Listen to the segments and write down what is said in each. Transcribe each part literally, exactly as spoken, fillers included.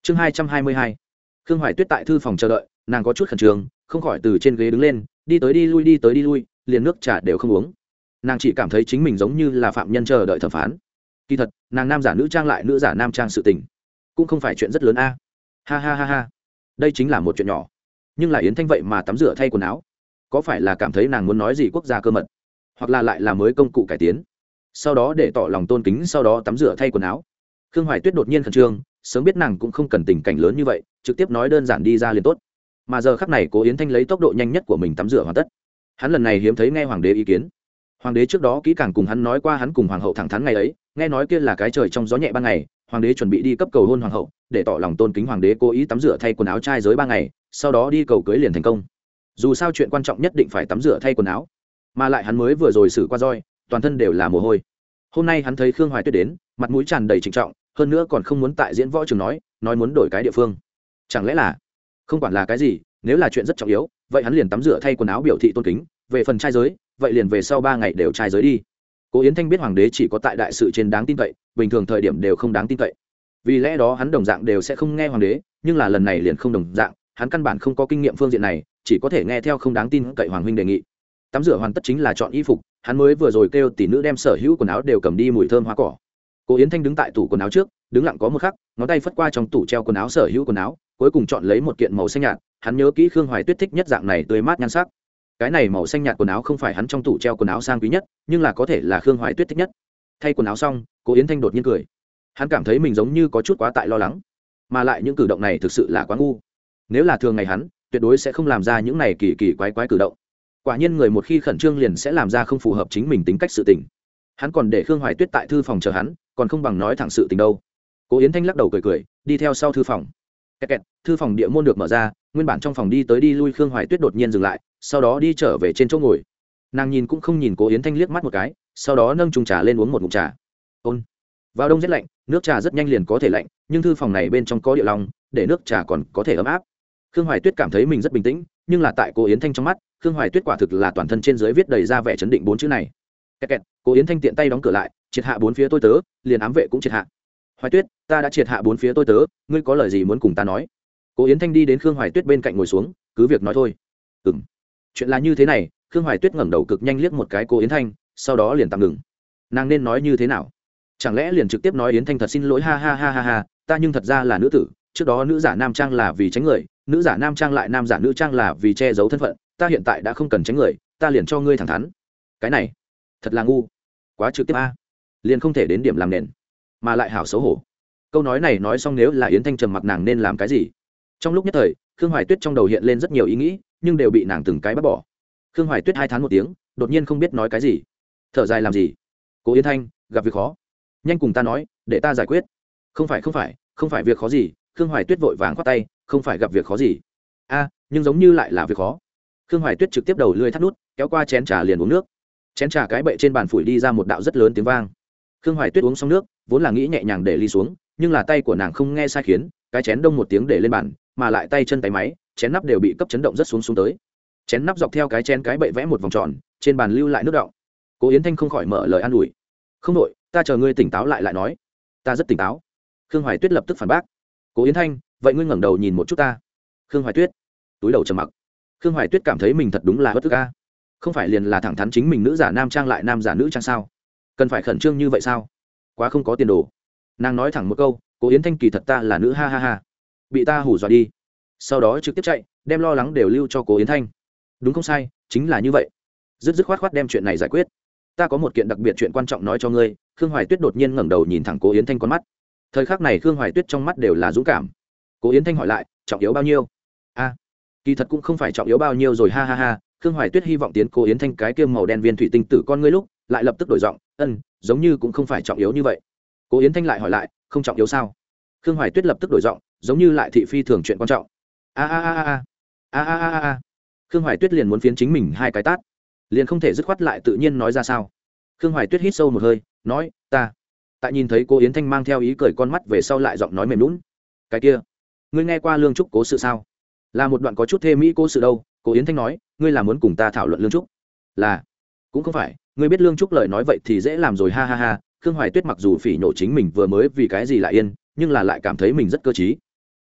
chương hai trăm hai mươi hai. Khương Hoài Tuyết tại thư phòng chờ đợi, nàng có chút khẩn trương, không khỏi từ trên ghế đứng lên, đi tới đi lui đi tới đi lui, liền nước trà đều không uống. Nàng chỉ cảm thấy chính mình giống như là phạm nhân chờ đợi thẩm phán. Kỳ thật, nàng nam giả nữ trang lại nữ giả nam trang sự tình, cũng không phải chuyện rất lớn a. Ha ha ha ha. Đây chính là một chuyện nhỏ. Nhưng là Yến Thanh vậy mà tắm rửa thay quần áo, có phải là cảm thấy nàng muốn nói gì quốc gia cơ mật, hoặc là lại là mới công cụ cải tiến, sau đó để tỏ lòng tôn kính, sau đó tắm rửa thay quần áo. Khương Hoài Tuyết đột nhiên khẩn trương, sớm biết nàng cũng không cần tình cảnh lớn như vậy, trực tiếp nói đơn giản đi ra liền tốt. Mà giờ khắc này Cố Yến Thanh lấy tốc độ nhanh nhất của mình tắm rửa hoàn tất. Hắn lần này hiếm thấy nghe hoàng đế ý kiến. Hoàng đế trước đó kỹ càng cùng hắn nói qua, hắn cùng hoàng hậu thẳng thắn ngày ấy, nghe nói kia là cái trời trong gió nhẹ ban ngày, hoàng đế chuẩn bị đi cấp cầu hôn hoàng hậu, để tỏ lòng tôn kính hoàng đế cố ý tắm rửa thay quần áo trai giới ba ngày, sau đó đi cầu cưới liền thành công. Dù sao chuyện quan trọng nhất định phải tắm rửa thay quần áo, mà lại hắn mới vừa rồi xử qua roi, toàn thân đều là mồ hôi. Hôm nay hắn thấy Khương Hoài Tuyết đến, mặt mũi tràn đầy trịnh trọng, hơn nữa còn không muốn tại diễn võ trường nói, nói muốn đổi cái địa phương. Chẳng lẽ là, không quản là cái gì, nếu là chuyện rất trọng yếu, vậy hắn liền tắm rửa thay quần áo biểu thị tôn kính, về phần trai giới, vậy liền về sau ba ngày đều trai giới đi. Cố Yến Thanh biết hoàng đế chỉ có tại đại sự trên đáng tin cậy, bình thường thời điểm đều không đáng tin cậy. Vì lẽ đó hắn đồng dạng đều sẽ không nghe hoàng đế, nhưng là lần này liền không đồng dạng, hắn căn bản không có kinh nghiệm phương diện này, chỉ có thể nghe theo không đáng tin cậy hoàng huynh đề nghị. Tắm rửa hoàn tất chính là chọn y phục, hắn mới vừa rồi kêu tỷ nữ đem sở hữu quần áo đều cầm đi mùi thơm hoa cỏ. Cố Yến Thanh đứng tại tủ quần áo trước, đứng lặng có một khắc, ngón tay phất qua trong tủ treo quần áo sở hữu quần áo, cuối cùng chọn lấy một kiện màu xanh nhạt, hắn nhớ kỹ Khương Hoài Tuyết thích nhất dạng này tươi mát nhan sắc. Cái này màu xanh nhạt quần áo không phải hắn trong tủ treo quần áo sang quý nhất, nhưng là có thể là Khương Hoài Tuyết thích nhất. Thay quần áo xong, Cố Yến Thanh đột nhiên cười. Hắn cảm thấy mình giống như có chút quá tại lo lắng, mà lại những cử động này thực sự là quá ngu. Nếu là thường ngày hắn, tuyệt đối sẽ không làm ra những này kỳ kỳ quái quái cử động. Quả nhiên người một khi khẩn trương liền sẽ làm ra không phù hợp chính mình tính cách sự tình. Hắn còn để Khương Hoài Tuyết tại thư phòng chờ hắn, còn không bằng nói thẳng sự tình đâu. Cố Yến Thanh lắc đầu cười cười, đi theo sau thư phòng. Kẹt kẹt, thư phòng địa môn được mở ra, nguyên bản trong phòng đi tới đi lui Khương Hoài Tuyết đột nhiên dừng lại, sau đó đi trở về trên chỗ ngồi. Nàng nhìn cũng không nhìn Cố Yến Thanh liếc mắt một cái, sau đó nâng chung trà lên uống một ngụm trà. Ôn. Vào đông rất lạnh, nước trà rất nhanh liền có thể lạnh, nhưng thư phòng này bên trong có địa long, để nước trà còn có thể ấm áp. Khương Hoài Tuyết cảm thấy mình rất bình tĩnh, nhưng là tại Cố Yến Thanh trong mắt, Khương Hoài Tuyết quả thực là toàn thân trên dưới viết đầy ra vẻ chấn định bốn chữ này. Kẹt kẹt, Cố Yến Thanh tiện tay đóng cửa lại, triệt hạ bốn phía tôi tớ, liền ám vệ cũng triệt hạ. Hoài Tuyết, ta đã triệt hạ bốn phía tôi tớ, ngươi có lời gì muốn cùng ta nói? Cố Yến Thanh đi đến Khương Hoài Tuyết bên cạnh ngồi xuống, cứ việc nói thôi. Ừm. Chuyện là như thế này, Khương Hoài Tuyết ngẩng đầu cực nhanh liếc một cái Cố Yến Thanh, sau đó liền tạm ngừng. Nàng nên nói như thế nào? Chẳng lẽ liền trực tiếp nói Yến Thanh thật xin lỗi, ha ha ha ha ha, ta nhưng thật ra là nữ tử, trước đó nữ giả nam trang là vì tránh người, nữ giả nam trang lại nam giả nữ trang là vì che giấu thân phận, ta hiện tại đã không cần tránh người, ta liền cho ngươi thẳng thắn. Cái này, thật là ngu, quá trực tiếp a. Liền không thể đến điểm làm nền, mà lại hảo xấu hổ. Câu nói này nói xong nếu là Yến Thanh trầm mặc nàng nên làm cái gì? Trong lúc nhất thời, Khương Hoài Tuyết trong đầu hiện lên rất nhiều ý nghĩ, nhưng đều bị nàng từng cái bắt bỏ. Khương Hoài Tuyết hai thán một tiếng, đột nhiên không biết nói cái gì. Thở dài làm gì? Cố Yến Thanh, gặp việc khó, nhanh cùng ta nói, để ta giải quyết. Không phải không phải, không phải việc khó gì. Khương Hoài Tuyết vội vàng khoát tay, không phải gặp việc khó gì. A, nhưng giống như lại là việc khó. Khương Hoài Tuyết trực tiếp đầu lưỡi thắt nút, kéo qua chén trà liền uống nước. Chén trà cái bệ trên bàn phủi đi ra một đạo rất lớn tiếng vang. Khương Hoài Tuyết uống xong nước, vốn là nghĩ nhẹ nhàng để ly xuống, nhưng là tay của nàng không nghe sai khiến, cái chén đông một tiếng để lên bàn, mà lại tay chân tay máy, chén nắp đều bị cấp chấn động rất xuống xuống tới. Chén nắp dọc theo cái chén cái bệ vẽ một vòng tròn, trên bàn lưu lại nước đọng. Cố Yến Thanh không khỏi mở lời an ủi. Không nội, ta chờ ngươi tỉnh táo lại lại nói. Ta rất tỉnh táo. Khương Hoài Tuyết lập tức phản bác. Cố Yến Thanh, vậy ngươi ngẩng đầu nhìn một chút ta. Khương Hoài Tuyết túi đầu trầm mặc. Khương Hoài Tuyết cảm thấy mình thật đúng là bất tức a. Không phải liền là thẳng thắn chính mình nữ giả nam trang lại nam giả nữ trang sao? Cần phải khẩn trương như vậy sao? Quá không có tiền đồ. Nàng nói thẳng một câu, Cố Yến Thanh kỳ thật ta là nữ ha ha ha. Bị ta hù dọa đi. Sau đó trực tiếp chạy, đem lo lắng đều lưu cho Cố Yến Thanh. Đúng không sai, chính là như vậy. Dứt dứt khoát khoát đem chuyện này giải quyết. Ta có một kiện đặc biệt chuyện quan trọng nói cho ngươi. Khương Hoài Tuyết đột nhiên ngẩng đầu nhìn thẳng Cố Yến Thanh con mắt. Thời khắc này Khương Hoài Tuyết trong mắt đều là dũng cảm. Cố Yến Thanh hỏi lại, trọng yếu bao nhiêu? A, kỳ thật cũng không phải trọng yếu bao nhiêu rồi ha ha ha. Khương Hoài Tuyết hy vọng tiến Cố Yến Thanh cái kiêm màu đen viên thủy tinh tử con ngươi lúc, lại lập tức đổi giọng, ân, giống như cũng không phải trọng yếu như vậy. Cố Yến Thanh lại hỏi lại, không trọng yếu sao? Khương Hoài Tuyết lập tức đổi giọng, giống như lại thị phi thường chuyện quan trọng. A a a a a a a a. Khương Hoài Tuyết liền muốn phiến chính mình hai cái tát, liền không thể dứt khoát lại tự nhiên nói ra sao. Khương Hoài Tuyết hít sâu một hơi, nói, ta. Tại nhìn thấy Cố Yến Thanh mang theo ý cười con mắt về sau lại giọng nói mềm nhũn. Cái kia, ngươi nghe qua Lương Trúc cố sự sao? Là một đoạn có chút thê mỹ cố sự đâu. Cố Yến Thanh nói, ngươi là muốn cùng ta thảo luận Lương Trúc? Là, cũng không phải, ngươi biết Lương Trúc lời nói vậy thì dễ làm rồi ha ha ha. Khương Hoài Tuyết mặc dù phỉ nhổ chính mình vừa mới vì cái gì lại yên, nhưng là lại cảm thấy mình rất cơ trí.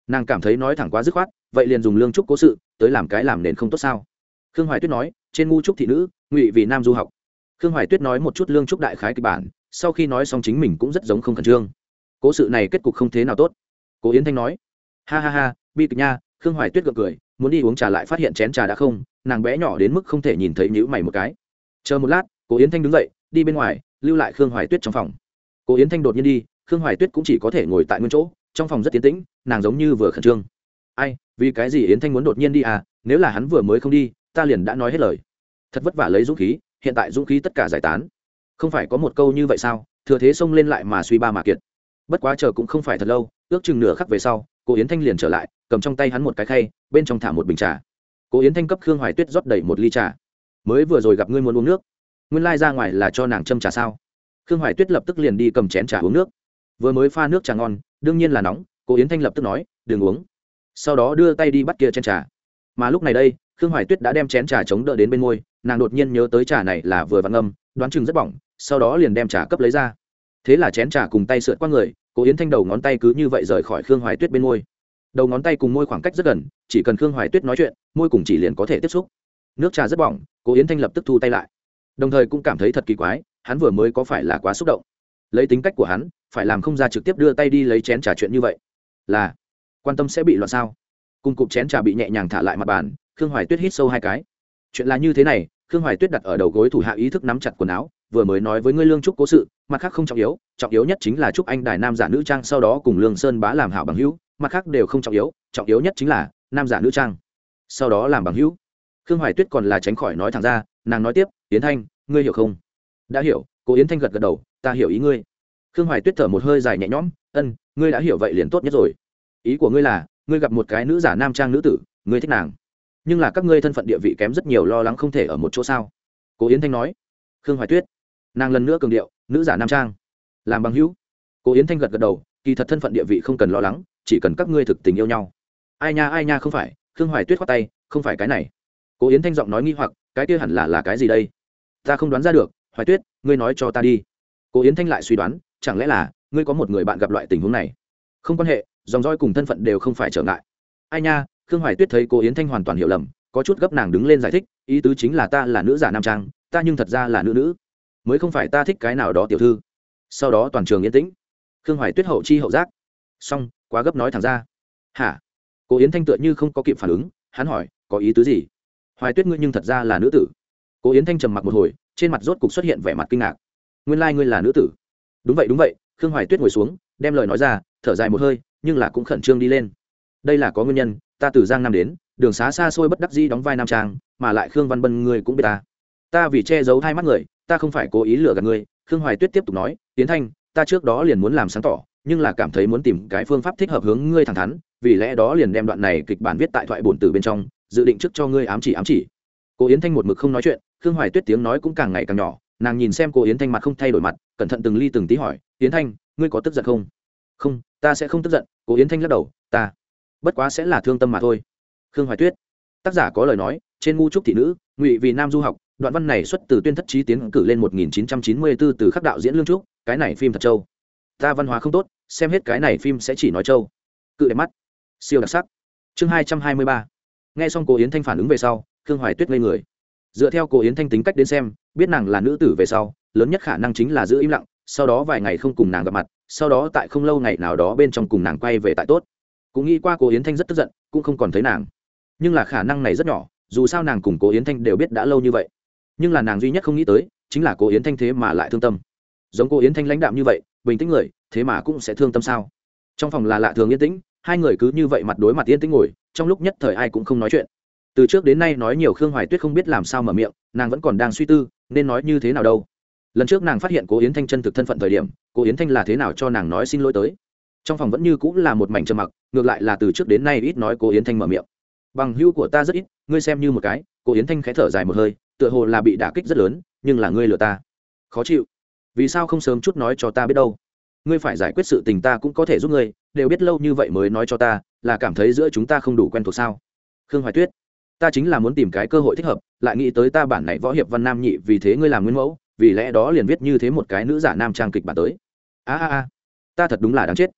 nàng cảm thấy nói thẳng quá dứt khoát, vậy liền dùng lương trúc cố sự tới làm cái làm nền không tốt sao. Khương Hoài Tuyết nói, trên ngu trúc thị nữ, ngụy vì nam du học. Khương Hoài Tuyết nói một chút lương trúc đại khái kịch bản, sau khi nói xong chính mình cũng rất giống không khẩn trương. Cố sự này kết cục không thế nào tốt. Cố Yến Thanh nói, ha ha ha, bi kịch nha. Khương Hoài Tuyết gượng cười, muốn đi uống trà lại phát hiện chén trà đã không, nàng bé nhỏ đến mức không thể nhìn thấy nhíu mày một cái. Chờ một lát, Cố Yến Thanh đứng dậy, đi bên ngoài, lưu lại Khương Hoài Tuyết trong phòng. Cố Yến Thanh đột nhiên đi, Khương Hoài Tuyết cũng chỉ có thể ngồi tại nguyên chỗ, trong phòng rất tiến tĩnh, nàng giống như vừa khẩn trương. Ai, vì cái gì Yến Thanh muốn đột nhiên đi à, nếu là hắn vừa mới không đi, ta liền đã nói hết lời. Thật vất vả lấy dũng khí, hiện tại dũng khí tất cả giải tán. Không phải có một câu như vậy sao, thừa thế xông lên lại mà suy ba mà kiệt. Bất quá chờ cũng không phải thật lâu, ước chừng nửa khắc về sau, Cố Yến Thanh liền trở lại, cầm trong tay hắn một cái khay, bên trong thả một bình trà. Cố Yến Thanh cấp Khương Hoài Tuyết rót đầy một ly trà. Mới vừa rồi gặp ngươi muốn uống nước, nguyên lai ra ngoài là cho nàng châm trà sao? Khương Hoài Tuyết lập tức liền đi cầm chén trà uống nước. Vừa mới pha nước trà ngon, đương nhiên là nóng. Cố Yến Thanh lập tức nói, đừng uống. Sau đó đưa tay đi bắt kia chén trà. Mà lúc này đây, Khương Hoài Tuyết đã đem chén trà chống đỡ đến bên môi, nàng đột nhiên nhớ tới trà này là vừa vặn ngâm, đoán chừng rất bỏng, sau đó liền đem trà cấp lấy ra. Thế là chén trà cùng tay sượt qua người, Cố Yến Thanh đầu ngón tay cứ như vậy rời khỏi Khương Hoài Tuyết bên môi. Đầu ngón tay cùng môi khoảng cách rất gần, chỉ cần Khương Hoài Tuyết nói chuyện, môi cùng chỉ liền có thể tiếp xúc. Nước trà rất bỏng, Cố Yến Thanh lập tức thu tay lại. Đồng thời cũng cảm thấy thật kỳ quái, hắn vừa mới có phải là quá xúc động. Lấy tính cách của hắn, phải làm không ra trực tiếp đưa tay đi lấy chén trà chuyện như vậy. Là quan tâm sẽ bị loạn sao? Cùng cụp chén trà bị nhẹ nhàng thả lại mặt bàn, Khương Hoài Tuyết hít sâu hai cái. Chuyện là như thế này, Khương Hoài Tuyết đặt ở đầu gối thủ hạ ý thức nắm chặt quần áo, vừa mới nói với ngươi lương trúc cố sự, mặt khác không trọng yếu, trọng yếu nhất chính là chúc anh đài nam giả nữ trang sau đó cùng Lương Sơn Bá làm hảo bằng hữu, mặt khác đều không trọng yếu, trọng yếu nhất chính là nam giả nữ trang sau đó làm bằng hữu. Khương Hoài Tuyết còn là tránh khỏi nói thẳng ra, nàng nói tiếp, Yến Thanh, ngươi hiểu không? Đã hiểu. Cố Yến Thanh gật gật đầu, ta hiểu ý ngươi. Khương Hoài Tuyết thở một hơi dài nhẹ nhõm, ân, ngươi đã hiểu vậy liền tốt nhất rồi. Ý của ngươi là, ngươi gặp một cái nữ giả nam trang nữ tử, ngươi thích nàng, nhưng là các ngươi thân phận địa vị kém rất nhiều, lo lắng không thể ở một chỗ sao? Cố Yến Thanh nói. Khương Hoài Tuyết, nàng lần nữa cường điệu, nữ giả nam trang làm bằng hữu. Cố Yến Thanh gật gật đầu, kỳ thật thân phận địa vị không cần lo lắng, chỉ cần các ngươi thực tình yêu nhau. Ai nha ai nha, không phải. Khương Hoài Tuyết khoát tay, không phải cái này. Cố Yến Thanh giọng nói nghi hoặc, cái kia hẳn là là cái gì đây? Ta không đoán ra được. Hoài Tuyết, ngươi nói cho ta đi. Cố Yến Thanh lại suy đoán, chẳng lẽ là ngươi có một người bạn gặp loại tình huống này? Không quan hệ, dòng dõi cùng thân phận đều không phải trở ngại. Ai nha. Khương Hoài Tuyết thấy Cố Yến Thanh hoàn toàn hiểu lầm, có chút gấp, nàng đứng lên giải thích, ý tứ chính là ta là nữ giả nam trang, ta nhưng thật ra là nữ nữ, mới không phải ta thích cái nào đó tiểu thư. Sau đó toàn trường yên tĩnh. Khương Hoài Tuyết hậu chi hậu giác, xong, quá gấp nói thẳng ra. Hả? Cố Yến Thanh tựa như không có kịp phản ứng, hắn hỏi, có ý tứ gì? Hoài Tuyết, ngươi nhưng thật ra là nữ tử. Cố Yến Thanh trầm mặc một hồi, trên mặt rốt cục xuất hiện vẻ mặt kinh ngạc. Nguyên lai ngươi là nữ tử? Đúng vậy đúng vậy. Khương Hoài Tuyết ngồi xuống, đem lời nói ra, thở dài một hơi, nhưng là cũng khẩn trương đi lên. Đây là có nguyên nhân, ta từ Giang Nam đến, đường xá xa xôi bất đắc dĩ đóng vai nam trang, mà lại Khương Văn Bân ngươi cũng biết ta. Ta vì che giấu hai mắt người, ta không phải cố ý lừa gạt ngươi. Khương Hoài Tuyết tiếp tục nói, Yến Thanh, ta trước đó liền muốn làm sáng tỏ, nhưng là cảm thấy muốn tìm cái phương pháp thích hợp hướng ngươi thẳng thắn, vì lẽ đó liền đem đoạn này kịch bản viết tại thoại bổn tử bên trong, dự định trước cho ngươi ám chỉ ám chỉ. Cố Yến Thanh một mực không nói chuyện, Khương Hoài Tuyết tiếng nói cũng càng ngày càng nhỏ, nàng nhìn xem Cố Yến Thanh mặt không thay đổi mặt, cẩn thận từng ly từng tí hỏi, Yến Thanh, ngươi có tức giận không? Không, ta sẽ không tức giận. Cố Yến Thanh lắc đầu, ta bất quá sẽ là thương tâm mà thôi. Khương Hoài Tuyết, tác giả có lời nói, trên ngu trúc thị nữ, ngụy vì nam du học, đoạn văn này xuất từ Tuyên Thất Chí tiến cử lên một nghìn chín trăm chín mươi tư từ khắc đạo diễn Lương Trúc, cái này phim thật trâu. Ta văn hóa không tốt, xem hết cái này phim sẽ chỉ nói trâu. Cự đẹp mắt, siêu đặc sắc. Chương hai trăm hai mươi ba. Nghe xong Cố Yến Thanh phản ứng về sau, Khương Hoài Tuyết ngây người. Dựa theo Cố Yến Thanh tính cách đến xem, biết nàng là nữ tử về sau, lớn nhất khả năng chính là giữ im lặng, sau đó vài ngày không cùng nàng gặp mặt, sau đó tại không lâu ngày nào đó bên trong cùng nàng quay về tại tốt. Cũng nghĩ qua Cố Yến Thanh rất tức giận, cũng không còn thấy nàng. Nhưng là khả năng này rất nhỏ, dù sao nàng cùng Cố Yến Thanh đều biết đã lâu như vậy. Nhưng là nàng duy nhất không nghĩ tới, chính là Cố Yến Thanh thế mà lại thương tâm. Giống Cố Yến Thanh lãnh đạm như vậy, bình tĩnh người, thế mà cũng sẽ thương tâm sao? Trong phòng là lạ thường yên tĩnh, hai người cứ như vậy mặt đối mặt yên tĩnh ngồi, trong lúc nhất thời ai cũng không nói chuyện. Từ trước đến nay nói nhiều Khương Hoài Tuyết không biết làm sao mở miệng, nàng vẫn còn đang suy tư nên nói như thế nào đâu. Lần trước nàng phát hiện Cố Yến Thanh chân thực thân phận thời điểm, Cố Yến Thanh là thế nào cho nàng nói xin lỗi tới. Trong phòng vẫn như cũng là một mảnh trầm mặc, ngược lại là từ trước đến nay ít nói Cố Yến Thanh mở miệng. Bằng hữu của ta rất ít, ngươi xem như một cái. Cố Yến Thanh khẽ thở dài một hơi, tựa hồ là bị đả kích rất lớn, nhưng là ngươi lừa ta, khó chịu. Vì sao không sớm chút nói cho ta biết đâu? Ngươi phải giải quyết sự tình ta cũng có thể giúp ngươi, đều biết lâu như vậy mới nói cho ta, là cảm thấy giữa chúng ta không đủ quen thuộc sao? Khương Hoài Tuyết, ta chính là muốn tìm cái cơ hội thích hợp, lại nghĩ tới ta bản này võ hiệp văn nam nhị, vì thế ngươi làm nguyên mẫu, vì lẽ đó liền viết như thế một cái nữ giả nam trang kịch bản tới. A a a, ta thật đúng là đáng chết.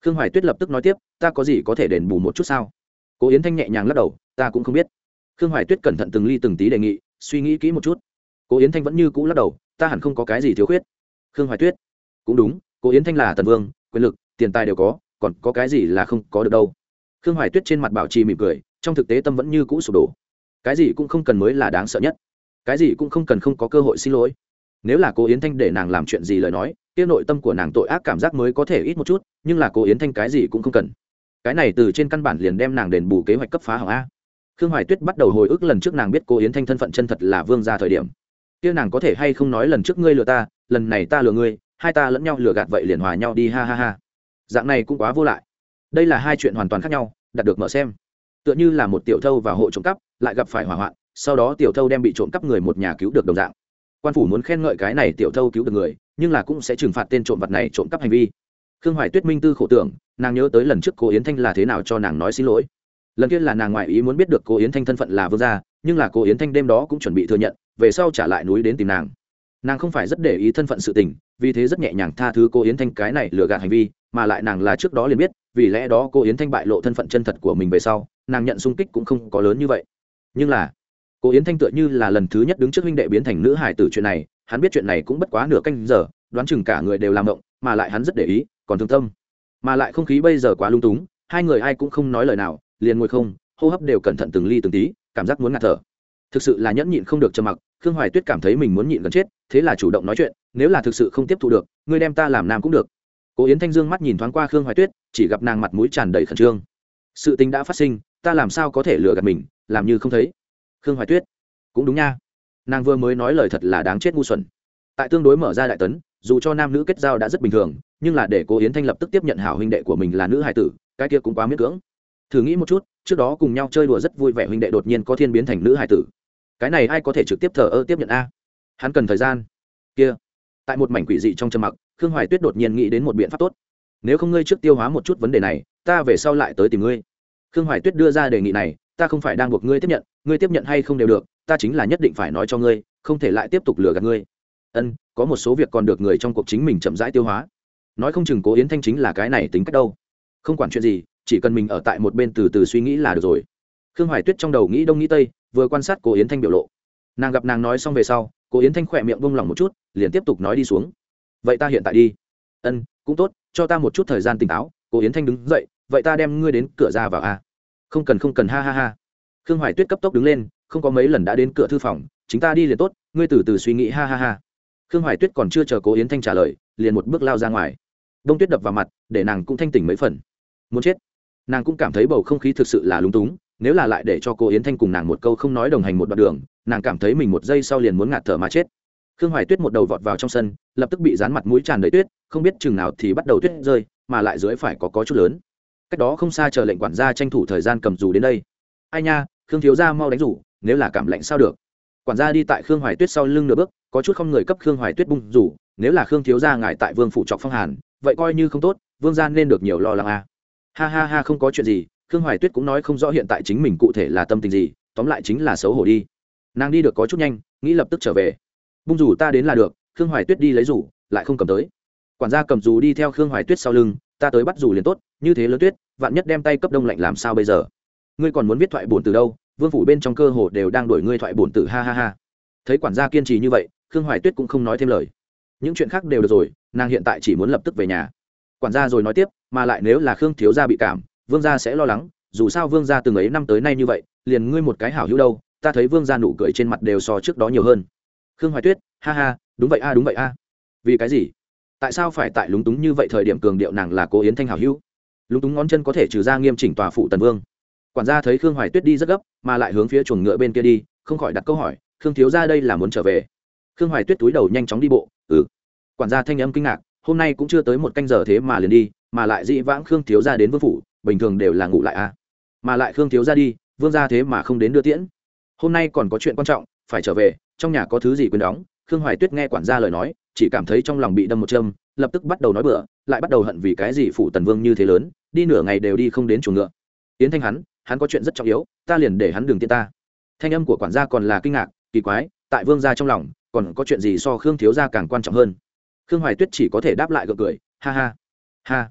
Khương Hoài Tuyết lập tức nói tiếp, ta có gì có thể đền bù một chút sao? Cố Yến Thanh nhẹ nhàng lắc đầu, ta cũng không biết. Khương Hoài Tuyết cẩn thận từng ly từng tí đề nghị, suy nghĩ kỹ một chút. Cố Yến Thanh vẫn như cũ lắc đầu, ta hẳn không có cái gì thiếu khuyết. Khương Hoài Tuyết, cũng đúng, Cố Yến Thanh là tần vương, quyền lực, tiền tài đều có, còn có cái gì là không có được đâu. Khương Hoài Tuyết trên mặt bảo trì mỉm cười, trong thực tế tâm vẫn như cũ sụp đổ. Cái gì cũng không cần mới là đáng sợ nhất, cái gì cũng không cần không có cơ hội xin lỗi. Nếu là Cố Yến Thanh để nàng làm chuyện gì lời nói, kia nội tâm của nàng tội ác cảm giác mới có thể ít một chút, nhưng là Cố Yến Thanh cái gì cũng không cần. Cái này từ trên căn bản liền đem nàng đền bù kế hoạch cấp phá hỏng a. Khương Hoài Tuyết bắt đầu hồi ức lần trước nàng biết Cố Yến Thanh thân phận chân thật là vương gia thời điểm. Kia nàng có thể hay không nói lần trước ngươi lừa ta, lần này ta lừa ngươi, hai ta lẫn nhau lừa gạt vậy liền hòa nhau đi ha ha ha. Dạng này cũng quá vô lại. Đây là hai chuyện hoàn toàn khác nhau, đặt được mở xem. Tựa như là một tiểu thâu vào hộ trộm cắp, lại gặp phải hỏa hoạn, sau đó tiểu thâu đem bị trộm cắp người một nhà cứu được đồng dạng. Quan phủ muốn khen ngợi cái này tiểu thâu cứu được người, nhưng là cũng sẽ trừng phạt tên trộm vật này trộm cắp hành vi. Khương Hoài Tuyết minh tư khổ tưởng, nàng nhớ tới lần trước Cố Yến Thanh là thế nào cho nàng nói xin lỗi. Lần kia là nàng ngoại ý muốn biết được Cố Yến Thanh thân phận là vương gia, nhưng là Cố Yến Thanh đêm đó cũng chuẩn bị thừa nhận, về sau trả lại núi đến tìm nàng. Nàng không phải rất để ý thân phận sự tình, vì thế rất nhẹ nhàng tha thứ Cố Yến Thanh cái này lừa gạt hành vi, mà lại nàng là trước đó liền biết, vì lẽ đó Cố Yến Thanh bại lộ thân phận chân thật của mình về sau, nàng nhận xung kích cũng không có lớn như vậy. Nhưng là Cố Yến Thanh tựa như là lần thứ nhất đứng trước huynh đệ biến thành nữ hài tử chuyện này, hắn biết chuyện này cũng bất quá nửa canh giờ, đoán chừng cả người đều làm động, mà lại hắn rất để ý, còn thương tâm. Mà lại không khí bây giờ quá lung túng, hai người ai cũng không nói lời nào, liền ngồi không, hô hấp đều cẩn thận từng ly từng tí, cảm giác muốn ngạt thở. Thực sự là nhẫn nhịn không được trầm mặc, Khương Hoài Tuyết cảm thấy mình muốn nhịn gần chết, thế là chủ động nói chuyện, nếu là thực sự không tiếp thu được, ngươi đem ta làm nam cũng được. Cố Yến Thanh dương mắt nhìn thoáng qua Khương Hoài Tuyết, chỉ gặp nàng mặt mũi tràn đầy khẩn trương. Sự tình đã phát sinh, ta làm sao có thể lừa gạt mình, làm như không thấy. Khương Hoài Tuyết, cũng đúng nha. Nàng vừa mới nói lời thật là đáng chết ngu xuẩn. Tại tương đối mở ra đại tấn, dù cho nam nữ kết giao đã rất bình thường, nhưng là để Cố Yến Thanh lập tức tiếp nhận hảo huynh đệ của mình là nữ hài tử, cái kia cũng quá miễn cưỡng. Thử nghĩ một chút, trước đó cùng nhau chơi đùa rất vui vẻ huynh đệ đột nhiên có thiên biến thành nữ hài tử, cái này ai có thể trực tiếp thờ ơ tiếp nhận a? Hắn cần thời gian. Kia, tại một mảnh quỷ dị trong trầm mặc, Khương Hoài Tuyết đột nhiên nghĩ đến một biện pháp tốt. Nếu không ngươi trước tiêu hóa một chút vấn đề này, ta về sau lại tới tìm ngươi. Khương Hoài Tuyết đưa ra đề nghị này, ta không phải đang buộc ngươi tiếp nhận, ngươi tiếp nhận hay không đều được, ta chính là nhất định phải nói cho ngươi, không thể lại tiếp tục lừa gạt ngươi. Ân, có một số việc còn được người trong cuộc chính mình chậm rãi tiêu hóa. Nói không chừng Cố Yến Thanh chính là cái này tính cách đâu. Không quản chuyện gì, chỉ cần mình ở tại một bên từ từ suy nghĩ là được rồi. Khương Hoài Tuyết trong đầu nghĩ đông nghĩ tây, vừa quan sát Cố Yến Thanh biểu lộ. Nàng gặp nàng nói xong về sau, Cố Yến Thanh khỏe miệng buông lỏng một chút, liền tiếp tục nói đi xuống. Vậy ta hiện tại đi. Ân, cũng tốt, cho ta một chút thời gian tỉnh táo. Cố Yến Thanh đứng dậy, vậy ta đem ngươi đến cửa ra vào a. Không cần không cần ha ha ha. Khương Hoài Tuyết cấp tốc đứng lên, không có mấy lần đã đến cửa thư phòng, chính ta đi liền tốt, ngươi từ từ suy nghĩ ha ha ha. Khương Hoài Tuyết còn chưa chờ Cố Yến Thanh trả lời, liền một bước lao ra ngoài. Đông tuyết đập vào mặt, để nàng cũng thanh tỉnh mấy phần. Muốn chết. Nàng cũng cảm thấy bầu không khí thực sự là lúng túng, nếu là lại để cho Cố Yến Thanh cùng nàng một câu không nói đồng hành một đoạn đường, nàng cảm thấy mình một giây sau liền muốn ngạt thở mà chết. Khương Hoài Tuyết một đầu vọt vào trong sân, lập tức bị dán mặt mũi tràn đầy tuyết, không biết chừng nào thì bắt đầu tuyết rơi, mà lại dưới phải có có chút lớn. Cách đó không xa chờ lệnh quản gia tranh thủ thời gian cầm dù đến đây. Ai nha, Khương thiếu gia mau đánh rủ, nếu là cảm lạnh sao được. Quản gia đi tại Khương Hoài Tuyết sau lưng nửa bước, có chút không người cấp Khương Hoài Tuyết bung rủ, nếu là Khương thiếu gia ngài tại vương phủ trọc phong hàn, vậy coi như không tốt, vương gia nên được nhiều lo lắng a. Ha ha ha, không có chuyện gì, Khương Hoài Tuyết cũng nói không rõ hiện tại chính mình cụ thể là tâm tình gì, tóm lại chính là xấu hổ đi. Nàng đi được có chút nhanh, nghĩ lập tức trở về. Bung rủ ta đến là được. Khương Hoài Tuyết đi lấy rủ, lại không cầm tới. Quản gia cầm rủ đi theo Khương Hoài Tuyết sau lưng, ta tới bắt rủ liền tốt, như thế lớn tuyết, vạn nhất đem tay cấp đông lạnh làm sao bây giờ? Ngươi còn muốn viết thoại bổn từ đâu? Vương phủ bên trong cơ hồ đều đang đuổi ngươi thoại bổn tử ha ha ha. Thấy quản gia kiên trì như vậy, Khương Hoài Tuyết cũng không nói thêm lời. Những chuyện khác đều được rồi, nàng hiện tại chỉ muốn lập tức về nhà. Quản gia rồi nói tiếp, mà lại nếu là Khương thiếu gia bị cảm, vương gia sẽ lo lắng, dù sao vương gia từng ấy năm tới nay như vậy, liền ngươi một cái hảo hữu đâu, ta thấy vương gia nụ cười trên mặt đều so trước đó nhiều hơn. Khương Hoài Tuyết, ha ha, đúng vậy a đúng vậy a. Vì cái gì? Tại sao phải tại lúng túng như vậy thời điểm cường điệu nàng là Cố Yến Thanh hảo hữu? Lúng túng ngón chân có thể trừ ra nghiêm chỉnh tòa phụ tần vương. Quản gia thấy Khương Hoài Tuyết đi rất gấp, mà lại hướng phía chuồng ngựa bên kia đi, không khỏi đặt câu hỏi, Khương thiếu gia đây là muốn trở về? Khương Hoài Tuyết túi đầu nhanh chóng đi bộ, ừ. Quản gia thanh âm kinh ngạc, hôm nay cũng chưa tới một canh giờ thế mà liền đi, mà lại dị vãng Khương thiếu gia đến vương phủ, bình thường đều là ngủ lại a. Mà lại Khương thiếu gia đi, vương gia thế mà không đến đưa tiễn. Hôm nay còn có chuyện quan trọng, phải trở về, trong nhà có thứ gì quên đóng. Khương Hoài Tuyết nghe quản gia lời nói, chỉ cảm thấy trong lòng bị đâm một châm, lập tức bắt đầu nói bừa, lại bắt đầu hận vì cái gì phủ tần vương như thế lớn, đi nửa ngày đều đi không đến chuồng ngựa. Yến Thanh hắn, hắn có chuyện rất trọng yếu, ta liền để hắn đừng tiễn ta. Thanh âm của quản gia còn là kinh ngạc, kỳ quái, tại vương gia trong lòng, còn có chuyện gì so Khương thiếu gia càng quan trọng hơn? Khương Hoài Tuyết chỉ có thể đáp lại gượng cười, ha ha, ha.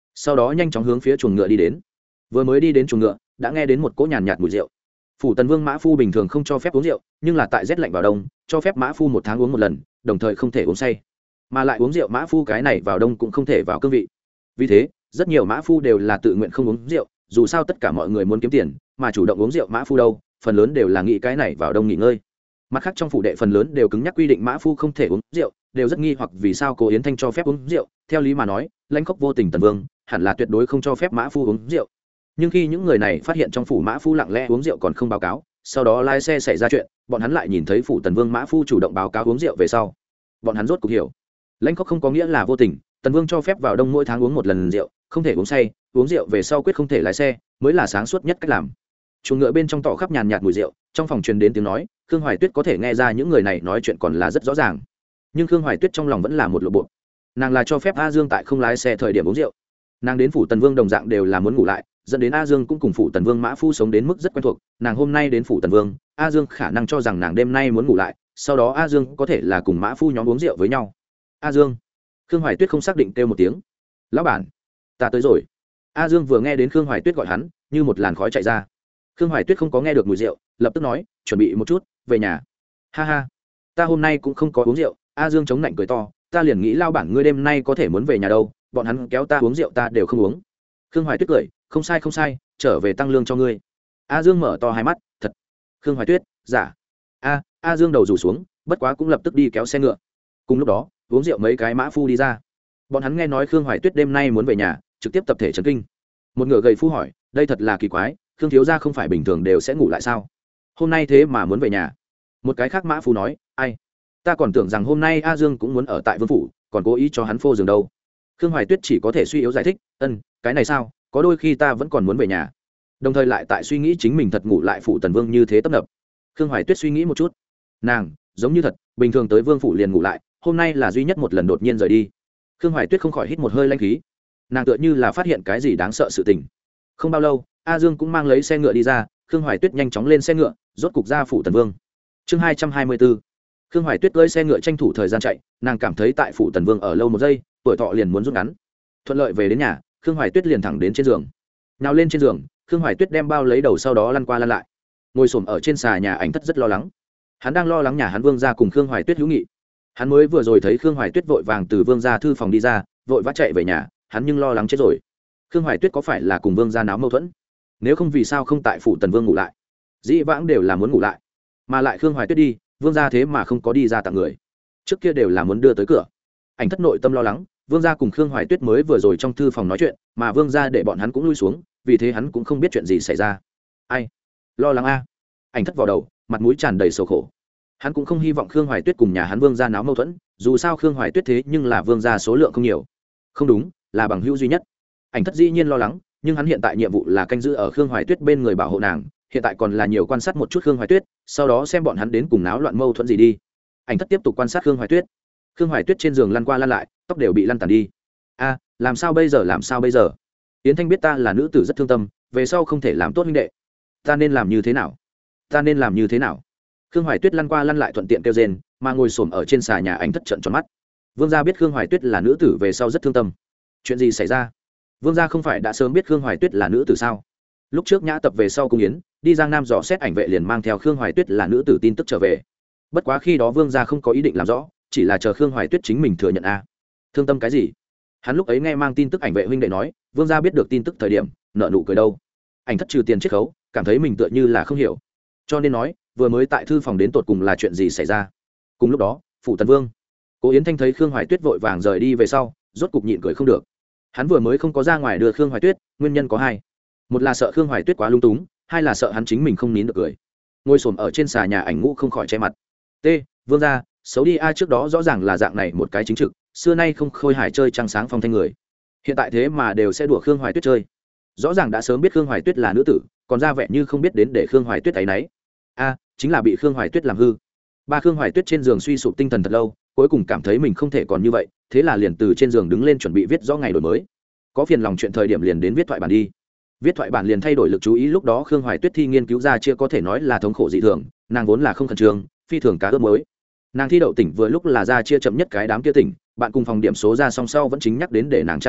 sau đó nhanh chóng hướng phía chuồng ngựa đi đến. Vừa mới đi đến chuồng ngựa đã nghe đến một cỗ nhàn nhạt mùi rượu. Phủ Tần Vương mã phu bình thường không cho phép uống rượu, nhưng là tại rét lạnh vào đông cho phép mã phu một tháng uống một lần, đồng thời không thể uống say, mà lại uống rượu mã phu cái này vào đông cũng không thể vào cương vị. Vì thế rất nhiều mã phu đều là tự nguyện không uống rượu, dù sao tất cả mọi người muốn kiếm tiền, mà chủ động uống rượu mã phu đâu phần lớn đều là nghĩ cái này vào đông nghỉ ngơi. Mặt khác trong phủ đệ phần lớn đều cứng nhắc quy định mã phu không thể uống rượu, đều rất nghi hoặc vì sao cô Yến Thanh cho phép uống rượu. Theo lý mà nói lãnh khốc vô tình Tần Vương hẳn là tuyệt đối không cho phép mã phu uống rượu, nhưng khi những người này phát hiện trong phủ mã phu lặng lẽ uống rượu còn không báo cáo, sau đó lái xe xảy ra chuyện, bọn hắn lại nhìn thấy phủ Tần Vương mã phu chủ động báo cáo uống rượu về sau, bọn hắn rốt cuộc hiểu lãnh khốc không có nghĩa là vô tình. Tần Vương cho phép vào đông mỗi tháng uống một lần rượu, không thể uống say, uống rượu về sau quyết không thể lái xe, mới là sáng suốt nhất cách làm. Chuồng ngựa bên trong tỏ khắp nhàn nhạt mùi rượu, trong phòng truyền đến tiếng nói, Khương Hoài Tuyết có thể nghe ra những người này nói chuyện còn là rất rõ ràng, nhưng Khương Hoài Tuyết trong lòng vẫn là một lộ bộ. Nàng là cho phép A Dương tại không lái xe thời điểm uống rượu. Nàng đến phủ Tần Vương đồng dạng đều là muốn ngủ lại, dẫn đến A Dương cũng cùng phủ Tần Vương mã phu sống đến mức rất quen thuộc. Nàng hôm nay đến phủ Tần Vương, A Dương khả năng cho rằng nàng đêm nay muốn ngủ lại, sau đó A Dương có thể là cùng mã phu nhóm uống rượu với nhau. A Dương. Khương Hoài Tuyết không xác định kêu một tiếng. Lão bản, ta tới rồi. A Dương vừa nghe đến Khương Hoài Tuyết gọi hắn, như một làn khói chạy ra. Khương Hoài Tuyết không có nghe được mùi rượu, lập tức nói, chuẩn bị một chút, về nhà. Ha ha, ta hôm nay cũng không có uống rượu. A Dương chống nạnh cười to, ta liền nghĩ lao bản ngươi đêm nay có thể muốn về nhà đâu, bọn hắn kéo ta uống rượu ta đều không uống. Khương Hoài Tuyết cười, không sai không sai, trở về tăng lương cho ngươi. A Dương mở to hai mắt, thật. Khương Hoài Tuyết, giả. A, A Dương đầu rủ xuống, bất quá cũng lập tức đi kéo xe ngựa. Cùng lúc đó uống rượu mấy cái mã phu đi ra, bọn hắn nghe nói Khương Hoài Tuyết đêm nay muốn về nhà, trực tiếp tập thể chấn kinh. Một ngựa gầy phu hỏi, đây thật là kỳ quái, Khương thiếu gia không phải bình thường đều sẽ ngủ lại sao, hôm nay thế mà muốn về nhà. Một cái khác mã phu nói, ai, ta còn tưởng rằng hôm nay A Dương cũng muốn ở tại vương phủ, còn cố ý cho hắn phô giường đâu. Khương Hoài Tuyết chỉ có thể suy yếu giải thích, ân, cái này sao, có đôi khi ta vẫn còn muốn về nhà, đồng thời lại tại suy nghĩ chính mình thật ngủ lại phủ Tần Vương như thế tấp nập. Khương Hoài Tuyết suy nghĩ một chút, nàng giống như thật bình thường tới vương phủ liền ngủ lại, hôm nay là duy nhất một lần đột nhiên rời đi. Khương Hoài Tuyết không khỏi hít một hơi lanh khí, nàng tựa như là phát hiện cái gì đáng sợ sự tình. Không bao lâu A Dương cũng mang lấy xe ngựa đi ra, Khương Hoài Tuyết nhanh chóng lên xe ngựa, rốt cục ra phủ Tần Vương. Chương hai trăm hai mươi bốn. Khương Hoài Tuyết cưỡi xe ngựa tranh thủ thời gian chạy, nàng cảm thấy tại phủ Tần Vương ở lâu một giây, tuổi thọ liền muốn rút ngắn. Thuận lợi về đến nhà, Khương Hoài Tuyết liền thẳng đến trên giường. Nào lên trên giường, Khương Hoài Tuyết đem bao lấy đầu, sau đó lăn qua lăn lại, ngồi xổm ở trên xà nhà. Ảnh Thất rất lo lắng, hắn đang lo lắng nhà hắn Vương gia cùng Khương Hoài Tuyết hữu nghị. Hắn mới vừa rồi thấy Khương Hoài Tuyết vội vàng từ Vương gia thư phòng đi ra, vội vã chạy về nhà, hắn nhưng lo lắng chết rồi. Khương Hoài Tuyết có phải là cùng Vương gia náo mâu thuẫn? Nếu không vì sao không tại phủ Tần Vương ngủ lại? Dĩ vãng đều là muốn ngủ lại, mà lại Khương Hoài Tuyết đi, Vương gia thế mà không có đi ra tặng người, trước kia đều là muốn đưa tới cửa. Ảnh Thất nội tâm lo lắng, Vương gia cùng Khương Hoài Tuyết mới vừa rồi trong thư phòng nói chuyện, mà Vương gia để bọn hắn cũng lui xuống, vì thế hắn cũng không biết chuyện gì xảy ra. Ai lo lắng a? Ảnh Thất vào đầu, mặt mũi tràn đầy sầu khổ. Hắn cũng không hy vọng Khương Hoài Tuyết cùng nhà hắn Vương gia náo mâu thuẫn, dù sao Khương Hoài Tuyết thế nhưng là Vương gia số lượng không nhiều, không đúng, là bằng hữu duy nhất. Ảnh Thất dĩ nhiên lo lắng, nhưng hắn hiện tại nhiệm vụ là canh giữ ở Khương Hoài Tuyết bên người bảo hộ nàng, hiện tại còn là nhiều quan sát một chút Khương Hoài Tuyết, sau đó xem bọn hắn đến cùng náo loạn mâu thuẫn gì đi. Ảnh Thất tiếp tục quan sát Khương Hoài Tuyết. Khương Hoài Tuyết trên giường lăn qua lăn lại, tóc đều bị lăn tàn đi. A, làm sao bây giờ, làm sao bây giờ? Yến Thanh biết ta là nữ tử rất thương tâm, về sau không thể làm tốt huynh đệ, ta nên làm như thế nào? Ta nên làm như thế nào? Khương Hoài Tuyết lăn qua lăn lại thuận tiện kêu rên, mà ngồi xổm ở trên xà nhà. Ảnh Thất trợn tròn mắt. Vương gia biết Khương Hoài Tuyết là nữ tử về sau rất thương tâm. Chuyện gì xảy ra? Vương gia không phải đã sớm biết Khương Hoài Tuyết là nữ tử sao? Lúc trước nhã tập về sau cung yến, đi Giang Nam dò xét ảnh vệ liền mang theo Khương Hoài Tuyết là nữ tử tin tức trở về. Bất quá khi đó Vương gia không có ý định làm rõ, chỉ là chờ Khương Hoài Tuyết chính mình thừa nhận a. Thương tâm cái gì? Hắn lúc ấy nghe mang tin tức ảnh vệ huynh đệ nói, Vương gia biết được tin tức thời điểm, nợ nụ cười đâu. Ảnh Thất trừ tiền chiết khấu, cảm thấy mình tựa như là không hiểu, cho nên nói, vừa mới tại thư phòng đến tột cùng là chuyện gì xảy ra. Cùng lúc đó phủ Tần Vương, Cố Yến Thanh thấy Khương Hoài Tuyết vội vàng rời đi về sau, rốt cục nhịn cười không được. Hắn vừa mới không có ra ngoài đưa Khương Hoài Tuyết, nguyên nhân có hai, một là sợ Khương Hoài Tuyết quá lung túng, hai là sợ hắn chính mình không nín được cười. Ngồi xổm ở trên xà nhà, Ảnh Ngũ không khỏi che mặt. T Vương gia xấu đi a, trước đó rõ ràng là dạng này một cái chính trực, xưa nay không khôi hài chơi trăng sáng phong thanh người, hiện tại thế mà đều sẽ đùa Khương Hoài Tuyết chơi. Rõ ràng đã sớm biết Khương Hoài Tuyết là nữ tử, còn ra vẻ như không biết đến để Khương Hoài Tuyết thấy nấy. A, chính là bị Khương Hoài Tuyết làm hư. Ba Khương Hoài Tuyết trên giường suy sụp tinh thần thật lâu, cuối cùng cảm thấy mình không thể còn như vậy, thế là liền từ trên giường đứng lên chuẩn bị viết rõ ngày đổi mới. Có phiền lòng chuyện thời điểm liền đến viết thoại bản đi. Viết thoại bản liền thay đổi lực chú ý, lúc đó Khương Hoài Tuyết thi nghiên cứu ra chia có thể nói là thống khổ dị thường, nàng vốn là không khẩn trương, phi thường cá ướp mới. Nàng thi đậu tỉnh vừa lúc là ra chia chậm nhất cái đám kia tỉnh, bạn cùng phòng điểm số ra song sau vẫn chính nhắc đến để nàng tra chia,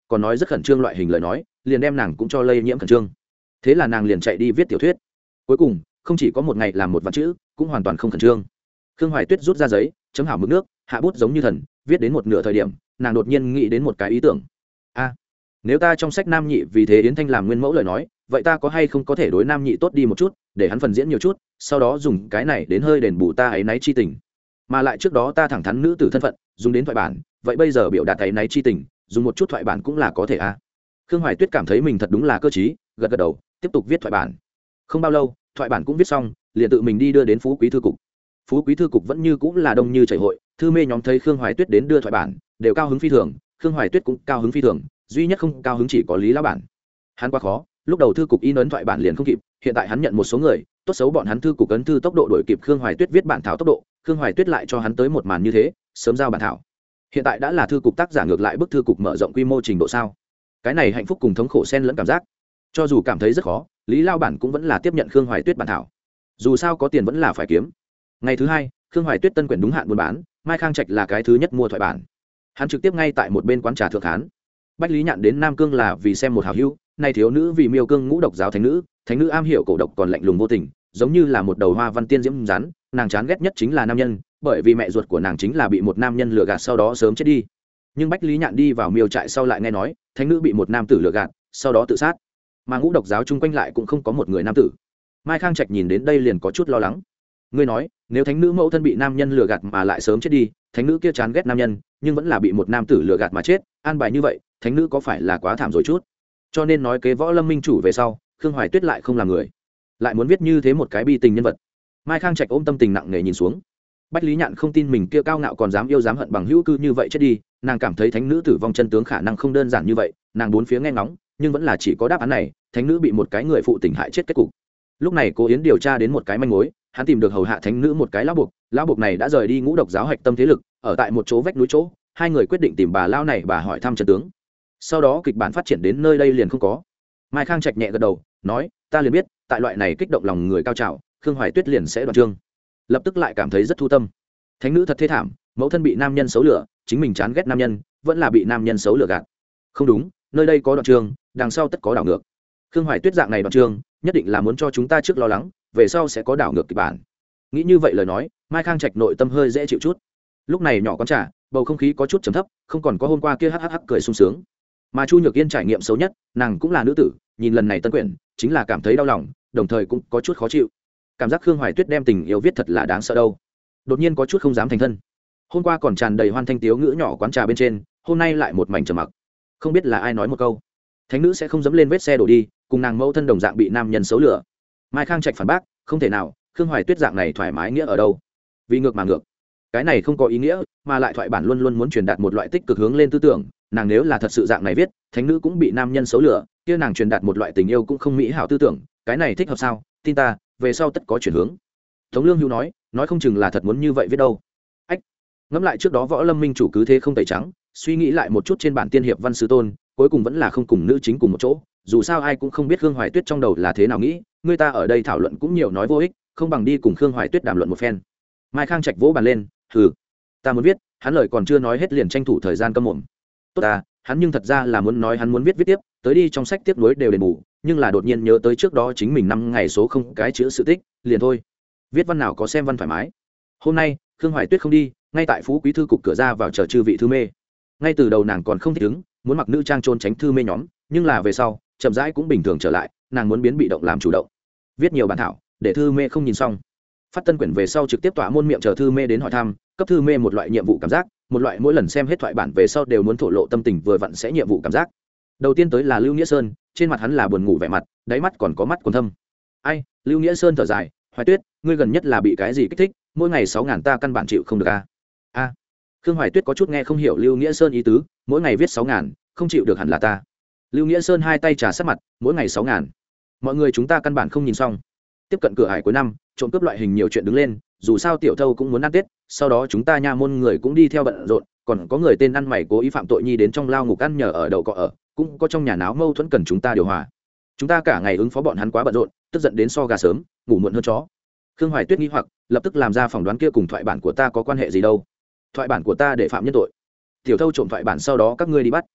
còn nói rất khẩn trương loại hình lời nói liền đem nàng cũng cho lây nhiễm khẩn trương. Thế là nàng liền chạy đi viết tiểu thuyết. Cuối cùng không chỉ có một ngày làm một vạn chữ, cũng hoàn toàn không khẩn trương. Khương Hoài Tuyết rút ra giấy, chấm hảo mực nước, hạ bút giống như thần, viết đến một nửa thời điểm, nàng đột nhiên nghĩ đến một cái ý tưởng. A, nếu ta trong sách nam nhị vì thế Yến Thanh làm nguyên mẫu lời nói, vậy ta có hay không có thể đối nam nhị tốt đi một chút, để hắn phần diễn nhiều chút, sau đó dùng cái này đến hơi đền bù ta ấy náy chi tình. Mà lại trước đó ta thẳng thắn nữ tử thân phận, dùng đến thoại bản, vậy bây giờ biểu đạt ấy náy chi tình, dùng một chút thoại bản cũng là có thể a. Khương Hoài Tuyết cảm thấy mình thật đúng là cơ trí, gật gật đầu, tiếp tục viết thoại bản. Không bao lâu, thoại bản cũng viết xong, liền tự mình đi đưa đến Phú Quý thư cục. Phú Quý thư cục vẫn như cũng là đông như chảy hội, thư mê nhóm thấy Khương Hoài Tuyết đến đưa thoại bản, đều cao hứng phi thường, Khương Hoài Tuyết cũng cao hứng phi thường, duy nhất không cao hứng chỉ có Lý lão bản. Hắn quá khó, lúc đầu thư cục in ấn thoại bản liền không kịp, hiện tại hắn nhận một số người, tốt xấu bọn hắn thư cục ấn thư tốc độ đổi kịp Khương Hoài Tuyết viết bản thảo tốc độ, Khương Hoài Tuyết lại cho hắn tới một màn như thế, sớm giao bản thảo. Hiện tại đã là thư cục tác giả ngược lại bức thư cục mở rộng quy mô trình độ sao? Cái này hạnh phúc cùng thống khổ xen lẫn cảm giác. Cho dù cảm thấy rất khó, Lý lão bản cũng vẫn là tiếp nhận Khương Hoài Tuyết bản thảo. Dù sao có tiền vẫn là phải kiếm. Ngày thứ hai, Khương Hoài Tuyết tân quyển đúng hạn buôn bán, Mai Khang Trạch là cái thứ nhất mua thoại bản. Hắn trực tiếp ngay tại một bên quán trà thượng hán. Bách Lý Nhạn đến Nam Cương là vì xem một hảo hữu, nay thiếu nữ vì miêu cương ngũ độc giáo thánh nữ, thánh nữ am hiểu cổ độc còn lạnh lùng vô tình, giống như là một đầu hoa văn tiên diễm rắn, nàng chán ghét nhất chính là nam nhân, bởi vì mẹ ruột của nàng chính là bị một nam nhân lừa gạt sau đó sớm chết đi. Nhưng Bách Lý Nhạn đi vào miêu trại sau lại nghe nói, thánh nữ bị một nam tử lừa gạt, sau đó tự sát. Mà ngũ độc giáo chung quanh lại cũng không có một người nam tử. Mai Khang Trạch nhìn đến đây liền có chút lo lắng. Ngươi nói, nếu thánh nữ mẫu thân bị nam nhân lừa gạt mà lại sớm chết đi, thánh nữ kia chán ghét nam nhân, nhưng vẫn là bị một nam tử lừa gạt mà chết, an bài như vậy, thánh nữ có phải là quá thảm rồi chút? Cho nên nói kế võ lâm minh chủ về sau, Khương Hoài Tuyết lại không làm người, lại muốn viết như thế một cái bi tình nhân vật. Mai Khang Trạch ôm tâm tình nặng nề nhìn xuống. Bách Lý Nhạn không tin mình kia cao ngạo còn dám yêu dám hận bằng hữu cư như vậy chết đi, nàng cảm thấy thánh nữ tử vong chân tướng khả năng không đơn giản như vậy, nàng bốn phía nghe ngóng, nhưng vẫn là chỉ có đáp án này, thánh nữ bị một cái người phụ tình hại chết kết cục. Lúc này Cố Yến điều tra đến một cái manh mối, hắn tìm được hầu hạ thánh nữ một cái lão buộc, lão buộc này đã rời đi ngũ độc giáo hạch tâm thế lực, ở tại một chỗ vách núi chỗ, hai người quyết định tìm bà lão này bà hỏi thăm chân tướng. Sau đó kịch bản phát triển đến nơi đây liền không có. Mai Khang Trạch nhẹ gật đầu, nói, ta liền biết, tại loại này kích động lòng người cao trào, Khương Hoài Tuyết liền sẽ đoạn chương. Lập tức lại cảm thấy rất thu tâm. Thánh nữ thật thê thảm, mẫu thân bị nam nhân xấu lửa, chính mình chán ghét nam nhân, vẫn là bị nam nhân xấu lửa gạt. Không đúng, nơi đây có đoạn chương, đằng sau tất có đảo ngược. Khương Hoài Tuyết dạng này đoạn chương, nhất định là muốn cho chúng ta trước lo lắng, về sau sẽ có đảo ngược kịch bản. Nghĩ như vậy lời nói, Mai Khang Trạch nội tâm hơi dễ chịu chút. Lúc này nhỏ quán trà, bầu không khí có chút trầm thấp, không còn có hôm qua kia hắc hắc hắc cười sung sướng. Mà Chu Nhược Yên trải nghiệm xấu nhất, nàng cũng là nữ tử, nhìn lần này tân quyển, chính là cảm thấy đau lòng, đồng thời cũng có chút khó chịu. Cảm giác Khương Hoài Tuyết đem tình yêu viết thật là đáng sợ đâu. Đột nhiên có chút không dám thành thân. Hôm qua còn tràn đầy hoan thanh tiếu ngữ nhỏ quán trà bên trên, hôm nay lại một mảnh trầm mặc. Không biết là ai nói một câu, thánh nữ sẽ không dám lên vết xe đổ đi, cùng nàng mẫu thân đồng dạng bị nam nhân xấu lửa. Mai Khang Trạch phản bác, không thể nào, Khương Hoài Tuyết dạng này thoải mái nghĩa ở đâu? Vì ngược mà ngược. Cái này không có ý nghĩa, mà lại thoại bản luôn luôn muốn truyền đạt một loại tích cực hướng lên tư tưởng, nàng nếu là thật sự dạng này viết, thánh nữ cũng bị nam nhân xấu lửa, kia nàng truyền đạt một loại tình yêu cũng không mỹ hảo tư tưởng, cái này thích hợp sao? Tin ta, về sau tất có chuyển hướng. Tống Lương Hữu nói, nói không chừng là thật muốn như vậy viết đâu. Ách, ngẫm lại trước đó Võ Lâm minh chủ cứ thế không tẩy trắng, suy nghĩ lại một chút trên bản tiên hiệp văn sư tôn, cuối cùng vẫn là không cùng nữ chính cùng một chỗ, dù sao ai cũng không biết Khương Hoài Tuyết trong đầu là thế nào nghĩ, người ta ở đây thảo luận cũng nhiều nói vô ích, không bằng đi cùng Khương Hoài Tuyết đàm luận một phen. Mai Khang Trạch vỗ bàn lên, hừ, ta muốn viết, hắn lời còn chưa nói hết liền tranh thủ thời gian câm mồm. Tốt ta, hắn nhưng thật ra là muốn nói hắn muốn viết viết tiếp, tới đi trong sách tiếp nối đều đền bù, nhưng là đột nhiên nhớ tới trước đó chính mình năm ngày số không cái chữ sự tích, liền thôi. Viết văn nào có xem văn thoải mái. Hôm nay, Khương Hoài Tuyết không đi, ngay tại Phú Quý thư cục cửa ra vào chờ chư vị thư mê. Ngay từ đầu nàng còn không thích ứng, muốn mặc nữ trang trôn tránh thư mê nhóm, nhưng là về sau, chậm rãi cũng bình thường trở lại, nàng muốn biến bị động làm chủ động. Viết nhiều bản thảo, để thư mê không nhìn xong. Phát tân quyển về sau trực tiếp tỏa môn miệng chờ thư mê đến hỏi thăm, cấp thư mê một loại nhiệm vụ cảm giác, một loại mỗi lần xem hết thoại bản về sau đều muốn thổ lộ tâm tình vừa vặn sẽ nhiệm vụ cảm giác. Đầu tiên tới là Lưu Nghĩa Sơn, trên mặt hắn là buồn ngủ vẻ mặt, đáy mắt còn có mắt còn thâm. Ai, Lưu Nghĩa Sơn thở dài, Hoài Tuyết, ngươi gần nhất là bị cái gì kích thích, mỗi ngày sáu ngàn ta căn bản chịu không được a. A. Khương Hoài Tuyết có chút nghe không hiểu Lưu Nghĩa Sơn ý tứ, mỗi ngày viết sáu ngàn, không chịu được hẳn là ta. Lưu Nghĩa Sơn hai tay trà sát mặt, mỗi ngày sáu ngàn. Mọi người chúng ta căn bản không nhìn xong. Tiếp cận cửa hải cuối năm, trộm cướp loại hình nhiều chuyện đứng lên, dù sao tiểu thâu cũng muốn ăn Tết, sau đó chúng ta nha môn người cũng đi theo bận rộn, còn có người tên ăn mày cố ý phạm tội nhi đến trong lao ngục ăn nhờ ở đậu cọ ở, cũng có trong nhà náo mâu thuẫn cần chúng ta điều hòa. Chúng ta cả ngày ứng phó bọn hắn quá bận rộn, tức giận đến so gà sớm, ngủ muộn hơn chó. Khương Hoài Tuyết nghi hoặc, lập tức làm ra phỏng đoán kia cùng thoại bản của ta có quan hệ gì đâu? Thoại bản của ta để phạm nhân tội. Tiểu thâu trộm thoại bản sau đó các ngươi đi bắt.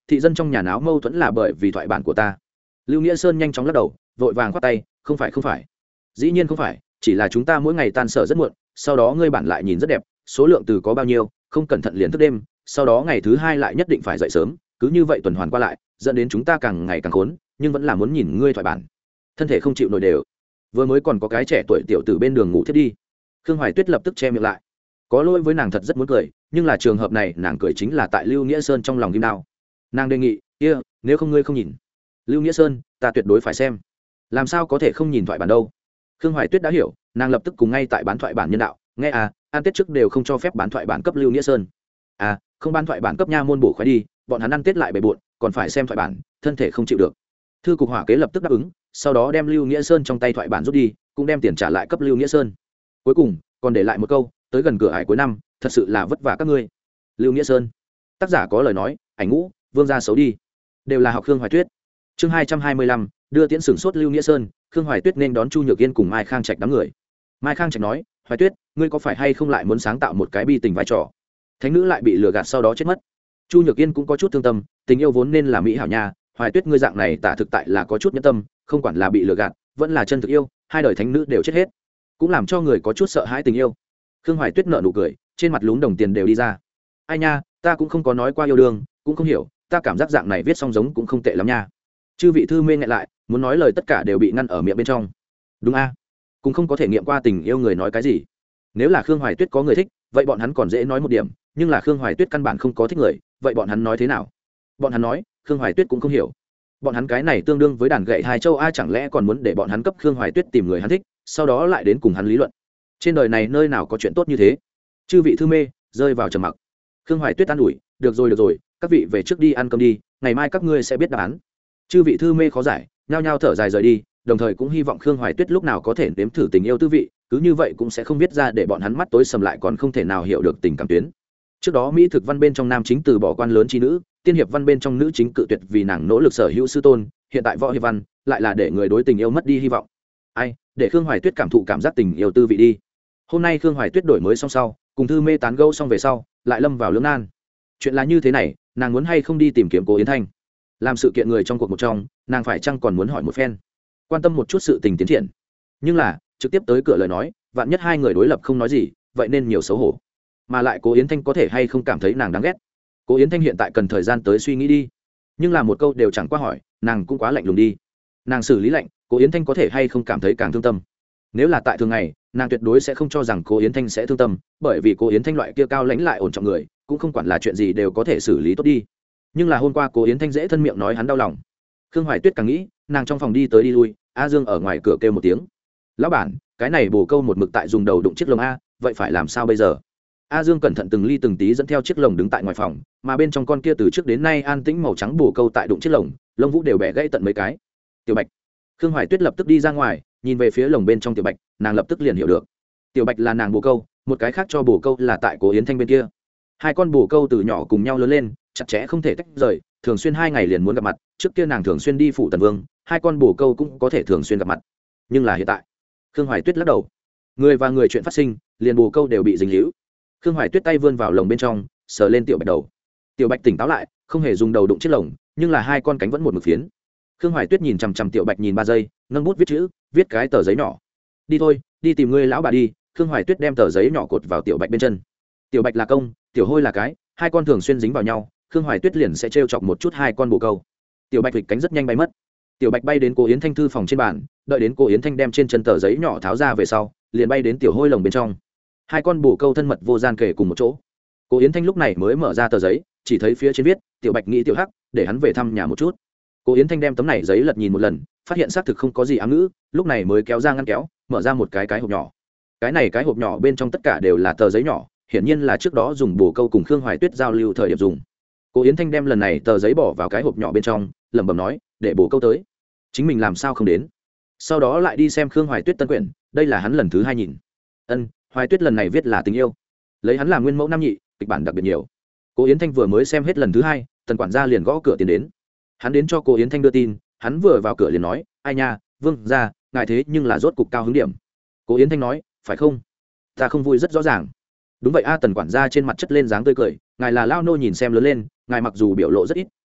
thị dân trong nhà náo mâu thuẫn là bởi vì thoại bản của ta. Lưu Nghĩa Sơn nhanh chóng lắc đầu, vội vàng khoát tay, không phải không phải, dĩ nhiên không phải, chỉ là chúng ta mỗi ngày tan sở rất muộn, sau đó ngươi bản lại nhìn rất đẹp, số lượng từ có bao nhiêu, không cẩn thận liền thức đêm, sau đó ngày thứ hai lại nhất định phải dậy sớm, cứ như vậy tuần hoàn qua lại, dẫn đến chúng ta càng ngày càng khốn, nhưng vẫn là muốn nhìn ngươi thoại bản, thân thể không chịu nổi đều. Vừa mới còn có cái trẻ tuổi tiểu tử bên đường ngủ thiết đi. Khương Hoài Tuyết lập tức che miệng lại, có lỗi với nàng thật rất muốn cười, nhưng là trường hợp này nàng cười chính là tại Lưu Nghĩa Sơn trong lòng kim đao. Nàng đề nghị, kia nếu không ngươi không nhìn. Lưu Nghĩa Sơn, ta tuyệt đối phải xem. Làm sao có thể không nhìn thoại bản đâu? Khương Hoài Tuyết đã hiểu, nàng lập tức cùng ngay tại bán thoại bản nhân đạo, nghe à, ăn tết trước đều không cho phép bán thoại bản cấp Lưu Nghĩa Sơn. À, không bán thoại bản cấp nha môn bổ khoái đi, bọn hắn ăn tết lại bề bộn, còn phải xem thoại bản, thân thể không chịu được. Thư cục hỏa kế lập tức đáp ứng, sau đó đem Lưu Nghĩa Sơn trong tay thoại bản rút đi, cũng đem tiền trả lại cấp Lưu Nghĩa Sơn. Cuối cùng còn để lại một câu, tới gần cửa ải cuối năm, thật sự là vất vả các ngươi. Lưu Nghĩa Sơn, tác giả có lời nói, ảnh ngũ, vương gia xấu đi, đều là học Khương Hoài Tuyết. Chương hai trăm hai mươi lăm, đưa tiễn sửng sốt Lưu Nghĩa Sơn. Khương Hoài Tuyết nên đón Chu Nhược Yên cùng Mai Khang Trạch đám người. Mai Khang Trạch nói, Hoài Tuyết, ngươi có phải hay không lại muốn sáng tạo một cái bi tình vai trò? Thánh nữ lại bị lừa gạt sau đó chết mất. Chu Nhược Yên cũng có chút thương tâm, tình yêu vốn nên là mỹ hảo nha, Hoài Tuyết ngươi dạng này tả thực tại là có chút nhẫn tâm, không quản là bị lừa gạt, vẫn là chân thực yêu, hai đời thánh nữ đều chết hết, cũng làm cho người có chút sợ hãi tình yêu. Khương Hoài Tuyết nở nụ cười, trên mặt lún đồng tiền đều đi ra. Ai nha, ta cũng không có nói qua yêu đương, cũng không hiểu, ta cảm giác dạng này viết xong giống cũng không tệ lắm nha. Chư vị thư mê nghẹn lại, muốn nói lời tất cả đều bị ngăn ở miệng bên trong. Đúng a, cũng không có thể nghiệm qua tình yêu người nói cái gì. Nếu là Khương Hoài Tuyết có người thích, vậy bọn hắn còn dễ nói một điểm, nhưng là Khương Hoài Tuyết căn bản không có thích người, vậy bọn hắn nói thế nào? Bọn hắn nói, Khương Hoài Tuyết cũng không hiểu. Bọn hắn cái này tương đương với đàn gậy hai châu a, chẳng lẽ còn muốn để bọn hắn cấp Khương Hoài Tuyết tìm người hắn thích, sau đó lại đến cùng hắn lý luận. Trên đời này nơi nào có chuyện tốt như thế? Chư vị thư mê rơi vào trầm mặc. Khương Hoài Tuyết an ủi, được rồi được rồi, các vị về trước đi ăn cơm đi, ngày mai các ngươi sẽ biết đáp án. Chư vị thư mê khó giải, nhao nhao thở dài rời đi, đồng thời cũng hy vọng Khương Hoài Tuyết lúc nào có thể nếm thử tình yêu tư vị, cứ như vậy cũng sẽ không biết ra để bọn hắn mắt tối sầm lại còn không thể nào hiểu được tình cảm tuyến. Trước đó mỹ thực văn bên trong nam chính từ bỏ quan lớn chi nữ, tiên hiệp văn bên trong nữ chính cự tuyệt vì nàng nỗ lực sở hữu sư tôn, hiện tại võ hiệp văn lại là để người đối tình yêu mất đi hy vọng. Ai, để Khương Hoài Tuyết cảm thụ cảm giác tình yêu tư vị đi. Hôm nay Khương Hoài Tuyết đổi mới xong sau, cùng thư mê tán gẫu xong về sau, lại lâm vào lưỡng nan. Chuyện là như thế này, nàng muốn hay không đi tìm kiếm Cố Yến Thanh, làm sự kiện người trong cuộc một trong, nàng phải chăng còn muốn hỏi một phen, quan tâm một chút sự tình tiến triển. Nhưng là trực tiếp tới cửa lời nói, vạn nhất hai người đối lập không nói gì, vậy nên nhiều xấu hổ. Mà lại Cố Yến Thanh có thể hay không cảm thấy nàng đáng ghét. Cố Yến Thanh hiện tại cần thời gian tới suy nghĩ đi, nhưng là một câu đều chẳng qua hỏi, nàng cũng quá lạnh lùng đi. Nàng xử lý lạnh, Cố Yến Thanh có thể hay không cảm thấy càng thương tâm. Nếu là tại thường ngày, nàng tuyệt đối sẽ không cho rằng Cố Yến Thanh sẽ thương tâm, bởi vì Cố Yến Thanh loại kia cao lãnh lại ổn trọng người, cũng không quản là chuyện gì đều có thể xử lý tốt đi. Nhưng là hôm qua Cố Yến Thanh dễ thân miệng nói hắn đau lòng. Khương Hoài Tuyết càng nghĩ, nàng trong phòng đi tới đi lui, A Dương ở ngoài cửa kêu một tiếng, lão bản, cái này bồ câu một mực tại dùng đầu đụng chiếc lồng a, vậy phải làm sao bây giờ? A Dương cẩn thận từng ly từng tí dẫn theo chiếc lồng đứng tại ngoài phòng, mà bên trong con kia từ trước đến nay an tĩnh màu trắng bồ câu tại đụng chiếc lồng, lông vũ đều bẻ gãy tận mấy cái. Tiểu Bạch. Khương Hoài Tuyết lập tức đi ra ngoài, nhìn về phía lồng bên trong Tiểu Bạch, nàng lập tức liền hiểu được. Tiểu Bạch là nàng bồ câu, một cái khác cho bồ câu là tại Cố Yến Thanh bên kia. Hai con bồ câu từ nhỏ cùng nhau lớn lên, chặt chẽ không thể tách rời, thường xuyên hai ngày liền muốn gặp mặt. Trước kia nàng thường xuyên đi phủ Tần Vương, hai con bồ câu cũng có thể thường xuyên gặp mặt. Nhưng là hiện tại, Khương Hoài Tuyết lắc đầu. Người và người chuyện phát sinh, liền bồ câu đều bị dính líu. Khương Hoài Tuyết tay vươn vào lồng bên trong, sờ lên Tiểu Bạch đầu. Tiểu Bạch tỉnh táo lại, không hề dùng đầu đụng chiếc lồng, nhưng là hai con cánh vẫn một mực phiến. Khương Hoài Tuyết nhìn chằm chằm Tiểu Bạch nhìn ba giây, nâng bút viết chữ, viết cái tờ giấy nhỏ. Đi thôi, đi tìm ngươi lão bà đi. Khương Hoài Tuyết đem tờ giấy nhỏ cột vào Tiểu Bạch bên chân. Tiểu Bạch là công, Tiểu Hôi là cái, hai con thường xuyên dính vào nhau, Khương Hoài Tuyết liền sẽ trêu chọc một chút hai con bồ câu. Tiểu Bạch vịt cánh rất nhanh bay mất. Tiểu Bạch bay đến Cố Yến Thanh thư phòng trên bàn, đợi đến Cố Yến Thanh đem trên chân tờ giấy nhỏ tháo ra về sau, liền bay đến Tiểu Hôi lồng bên trong. Hai con bồ câu thân mật vô gian kề cùng một chỗ. Cố Yến Thanh lúc này mới mở ra tờ giấy, chỉ thấy phía trên viết, Tiểu Bạch nghĩ Tiểu Hắc, để hắn về thăm nhà một chút. Cố Yến Thanh đem tấm này giấy lật nhìn một lần, phát hiện xác thực không có gì ám ngữ, lúc này mới kéo ra ngăn kéo, mở ra một cái cái hộp nhỏ. Cái này cái hộp nhỏ bên trong tất cả đều là tờ giấy nhỏ, hiển nhiên là trước đó dùng bồ câu cùng Khương Hoài Tuyết giao lưu thời điểm dùng. Cố Yến Thanh đem lần này tờ giấy bỏ vào cái hộp nhỏ bên trong, lẩm bẩm nói, để bồ câu tới, chính mình làm sao không đến. Sau đó lại đi xem Khương Hoài Tuyết tân quyển, đây là hắn lần thứ hai nhìn. Ân, Hoài Tuyết lần này viết là tình yêu, lấy hắn làm nguyên mẫu nam nhị, kịch bản đặc biệt nhiều. Cố Yến Thanh vừa mới xem hết lần thứ hai, tần quản gia liền gõ cửa tiến đến. Hắn đến cho Cố Yến Thanh đưa tin, hắn vừa vào cửa liền nói, ai nha, vương gia, ngài thế nhưng là rốt cục cao hứng điểm. Cố Yến Thanh nói, phải không? Ta không vui rất rõ ràng. Đúng vậy a, tần quản gia trên mặt chất lên dáng tươi cười, ngài là lao nô nhìn xem lớn lên, ngài mặc dù biểu lộ rất ít,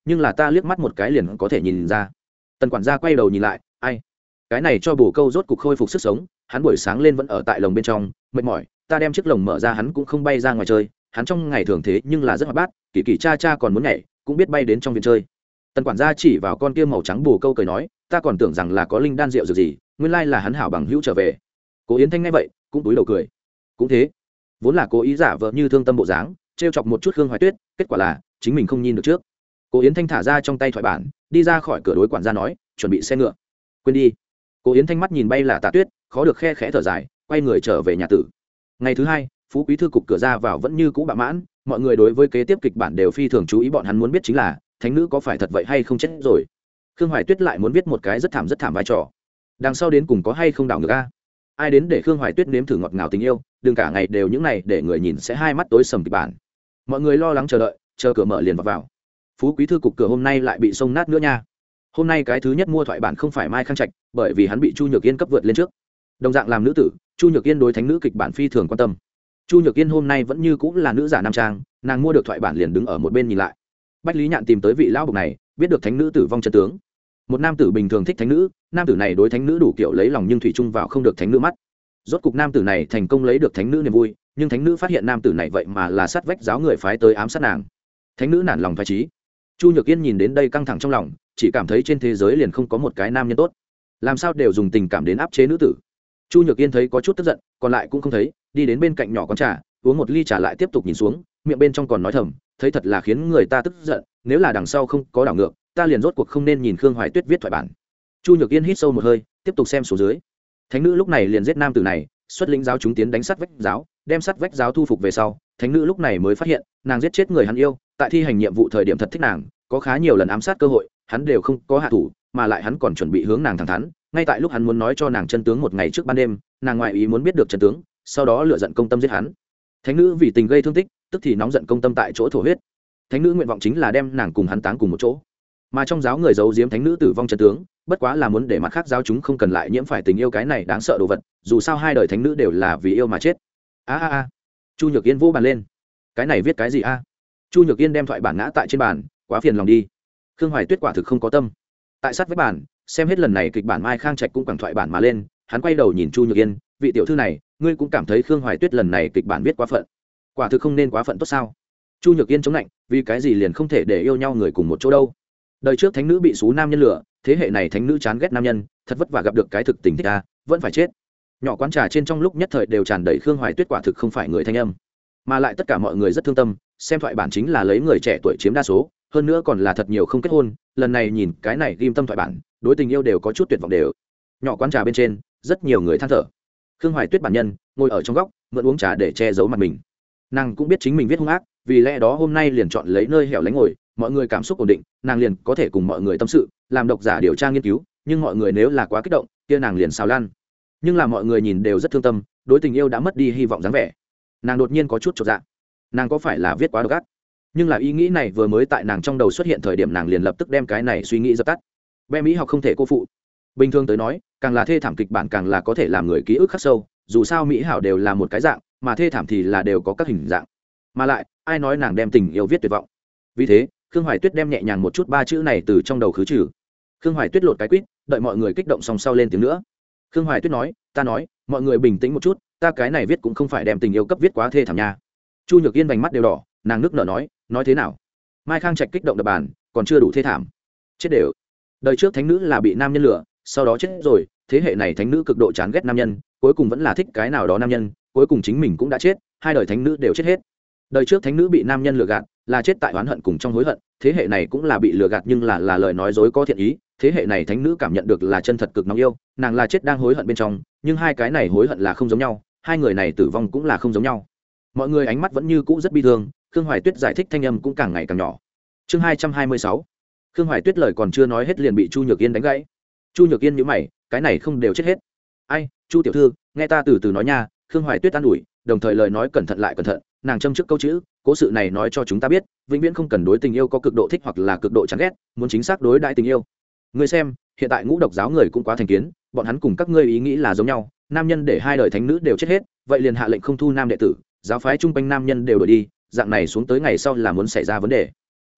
nhưng là ta liếc mắt một cái liền có thể nhìn ra. Tần quản gia quay đầu nhìn lại, ai? Cái này cho bồ câu rốt cục khôi phục sức sống, hắn buổi sáng lên vẫn ở tại lồng bên trong, mệt mỏi, ta đem chiếc lồng mở ra hắn cũng không bay ra ngoài chơi, hắn trong ngày thường thế nhưng là rất hoạt bát, kỳ kỳ cha cha còn muốn nhảy, cũng biết bay đến trong viện chơi. Tần quản gia chỉ vào con kia màu trắng bồ câu cười nói, ta còn tưởng rằng là có linh đan rượu dược gì, nguyên lai là hắn hảo bằng hữu trở về. Cố Yến Thanh nghe vậy cũng túi đầu cười. Cũng thế, vốn là cố ý giả vờ như thương tâm bộ dáng, trêu chọc một chút Khương Hoài Tuyết, kết quả là chính mình không nhìn được trước. Cố Yến Thanh thả ra trong tay thoại bản, đi ra khỏi cửa đối quản gia nói, chuẩn bị xe ngựa. Quên đi. Cố Yến Thanh mắt nhìn bay là Tạ Tuyết, khó được khe khẽ thở dài, quay người trở về nhà tử. Ngày thứ hai, Phú Quý thư cục cửa ra vào vẫn như cũ bạ mãn, mọi người đối với kế tiếp kịch bản đều phi thường chú ý, bọn hắn muốn biết chính là thánh nữ có phải thật vậy hay không chết rồi. Khương Hoài Tuyết lại muốn viết một cái rất thảm rất thảm vai trò, đằng sau đến cùng có hay không đảo ngược a? Ai đến để Khương Hoài Tuyết nếm thử ngọt ngào tình yêu, đừng cả ngày đều những này để người nhìn sẽ hai mắt tối sầm kịch bản. Mọi người lo lắng chờ đợi, chờ cửa mở liền vào vào. Phú Quý thư cục cửa hôm nay lại bị xông nát nữa nha. Hôm nay cái thứ nhất mua thoại bản không phải Mai Khang Trạch, bởi vì hắn bị Chu Nhược Yên cấp vượt lên trước. Đồng dạng làm nữ tử, Chu Nhược Yên đối thánh nữ kịch bản phi thường quan tâm. Chu Nhược Yên hôm nay vẫn như cũng là nữ giả nam trang, nàng mua được thoại bản liền đứng ở một bên nhìn lại. Bách Lý Nhạn tìm tới vị lão bộc này, biết được thánh nữ tử vong chân tướng. Một nam tử bình thường thích thánh nữ, nam tử này đối thánh nữ đủ kiểu lấy lòng nhưng thủy chung vào không được thánh nữ mắt. Rốt cục nam tử này thành công lấy được thánh nữ niềm vui, nhưng thánh nữ phát hiện nam tử này vậy mà là sát vách giáo người phái tới ám sát nàng. Thánh nữ nản lòng phái trí. Chu Nhược Yên nhìn đến đây căng thẳng trong lòng, chỉ cảm thấy trên thế giới liền không có một cái nam nhân tốt, làm sao đều dùng tình cảm đến áp chế nữ tử. Chu Nhược Yên thấy có chút tức giận, còn lại cũng không thấy, đi đến bên cạnh nhỏ quán trà, uống một ly trà lại tiếp tục nhìn xuống, miệng bên trong còn nói thầm, thấy thật là khiến người ta tức giận, nếu là đằng sau không có đảo ngược, ta liền rốt cuộc không nên nhìn Khương Hoài Tuyết viết thoại bản. Chu Nhược Yên hít sâu một hơi, tiếp tục xem xuống dưới. Thánh nữ lúc này liền giết nam tử này, xuất lĩnh giáo chúng tiến đánh sát vách giáo, đem sát vách giáo thu phục về sau, thánh nữ lúc này mới phát hiện, nàng giết chết người hắn yêu, tại thi hành nhiệm vụ thời điểm thật thích nàng, có khá nhiều lần ám sát cơ hội, hắn đều không có hạ thủ, mà lại hắn còn chuẩn bị hướng nàng thẳng thắn, ngay tại lúc hắn muốn nói cho nàng chân tướng một ngày trước ban đêm, nàng ngoại ý muốn biết được chân tướng, sau đó lựa giận công tâm giết hắn. Thánh nữ vì tình gây thương tích, tức thì nóng giận công tâm tại chỗ thổ huyết. Thánh nữ nguyện vọng chính là đem nàng cùng hắn táng cùng một chỗ, mà trong giáo người giấu giếm thánh nữ tử vong chân tướng, bất quá là muốn để mặt khác giáo chúng không cần lại nhiễm phải tình yêu cái này đáng sợ đồ vật, dù sao hai đời thánh nữ đều là vì yêu mà chết. A a a. Chu Nhược Yên vô bàn lên. Cái này viết cái gì a? Chu Nhược Yên đem thoại bản ngã tại trên bàn, quá phiền lòng đi. Khương Hoài Tuyết quả thực không có tâm. Tại sát với bản, xem hết lần này kịch bản Mai Khang Trạch cũng quẳng thoại bản mà lên, hắn quay đầu nhìn Chu Nhược Yên, vị tiểu thư này, ngươi cũng cảm thấy Khương Hoài Tuyết lần này kịch bản viết quá phận. Quả thực không nên quá phận tốt sao? Chu Nhược Yên chống lạnh, vì cái gì liền không thể để yêu nhau người cùng một chỗ đâu? Đời trước thánh nữ bị xú nam nhân lửa, thế hệ này thánh nữ chán ghét nam nhân, thật vất vả gặp được cái thực tình thích a, vẫn phải chết. Nhỏ quán trà trên trong lúc nhất thời đều tràn đầy Khương Hoài Tuyết quả thực không phải người thanh âm, mà lại tất cả mọi người rất thương tâm, xem thoại bản chính là lấy người trẻ tuổi chiếm đa số, hơn nữa còn là thật nhiều không kết hôn, lần này nhìn cái này ghim tâm thoại bản, đối tình yêu đều có chút tuyệt vọng đều. Nhỏ quán trà bên trên, rất nhiều người than thở. Khương Hoài Tuyết bản nhân ngồi ở trong góc, mượn uống trà để che giấu mặt mình. Nàng cũng biết chính mình viết hung ác, vì lẽ đó hôm nay liền chọn lấy nơi hẻo lánh ngồi, mọi người cảm xúc ổn định, nàng liền có thể cùng mọi người tâm sự, làm độc giả điều tra nghiên cứu, nhưng mọi người nếu là quá kích động, kia nàng liền xào lan. Nhưng là mọi người nhìn đều rất thương tâm, đối tình yêu đã mất đi hy vọng dáng vẻ. Nàng đột nhiên có chút chột dạ. Nàng có phải là viết quá độc ác? Nhưng là ý nghĩ này vừa mới tại nàng trong đầu xuất hiện thời điểm, nàng liền lập tức đem cái này suy nghĩ dập tắt. Bé Mỹ học không thể cô phụ. Bình thường tới nói, càng là thê thảm kịch bản càng là có thể làm người ký ức khắc sâu, dù sao mỹ hảo đều là một cái dạng, mà thê thảm thì là đều có các hình dạng. Mà lại, ai nói nàng đem tình yêu viết tuyệt vọng? Vì thế, Khương Hoài Tuyết đem nhẹ nhàng một chút ba chữ này từ trong đầu khứ trừ. Khương Hoài Tuyết lột cái quýt, đợi mọi người kích động xong sau lên tiếng nữa. Khương Hoài Tuyết nói, ta nói, mọi người bình tĩnh một chút, ta cái này viết cũng không phải đem tình yêu cấp viết quá thê thảm nha. Chu Nhược Yên vành mắt đều đỏ, nàng nước nở nói, nói thế nào? Mai Khang Trạch kích động đập bàn, còn chưa đủ thê thảm. Chết đều. Đời trước thánh nữ là bị nam nhân lừa, sau đó chết rồi, thế hệ này thánh nữ cực độ chán ghét nam nhân, cuối cùng vẫn là thích cái nào đó nam nhân, cuối cùng chính mình cũng đã chết, hai đời thánh nữ đều chết hết. Đời trước thánh nữ bị nam nhân lừa gạt, là chết tại oán hận cùng trong hối hận, thế hệ này cũng là bị lừa gạt nhưng là là lời nói dối có thiện ý, thế hệ này thánh nữ cảm nhận được là chân thật cực nóng yêu, nàng là chết đang hối hận bên trong, nhưng hai cái này hối hận là không giống nhau, hai người này tử vong cũng là không giống nhau. Mọi người ánh mắt vẫn như cũ rất bi thương, Khương Hoài Tuyết giải thích thanh âm cũng càng ngày càng nhỏ. Chương hai trăm hai mươi sáu. Khương Hoài Tuyết lời còn chưa nói hết liền bị Chu Nhược Yên đánh gãy. Chu Nhược Yên nhíu mày, cái này không đều chết hết. Ai, Chu tiểu thư, nghe ta từ từ nói nha. Khương Hoài Tuyết an ủi, đồng thời lời nói cẩn thận lại cẩn thận, nàng châm trước câu chữ, cố sự này nói cho chúng ta biết, vĩnh viễn không cần đối tình yêu có cực độ thích hoặc là cực độ chán ghét, muốn chính xác đối đãi tình yêu. Ngươi xem, hiện tại ngũ độc giáo người cũng quá thành kiến, bọn hắn cùng các ngươi ý nghĩ là giống nhau, nam nhân để hai đời thánh nữ đều chết hết, vậy liền hạ lệnh không thu nam đệ tử, giáo phái trung quanh nam nhân đều đổi đi, dạng này xuống tới ngày sau là muốn xảy ra vấn đề.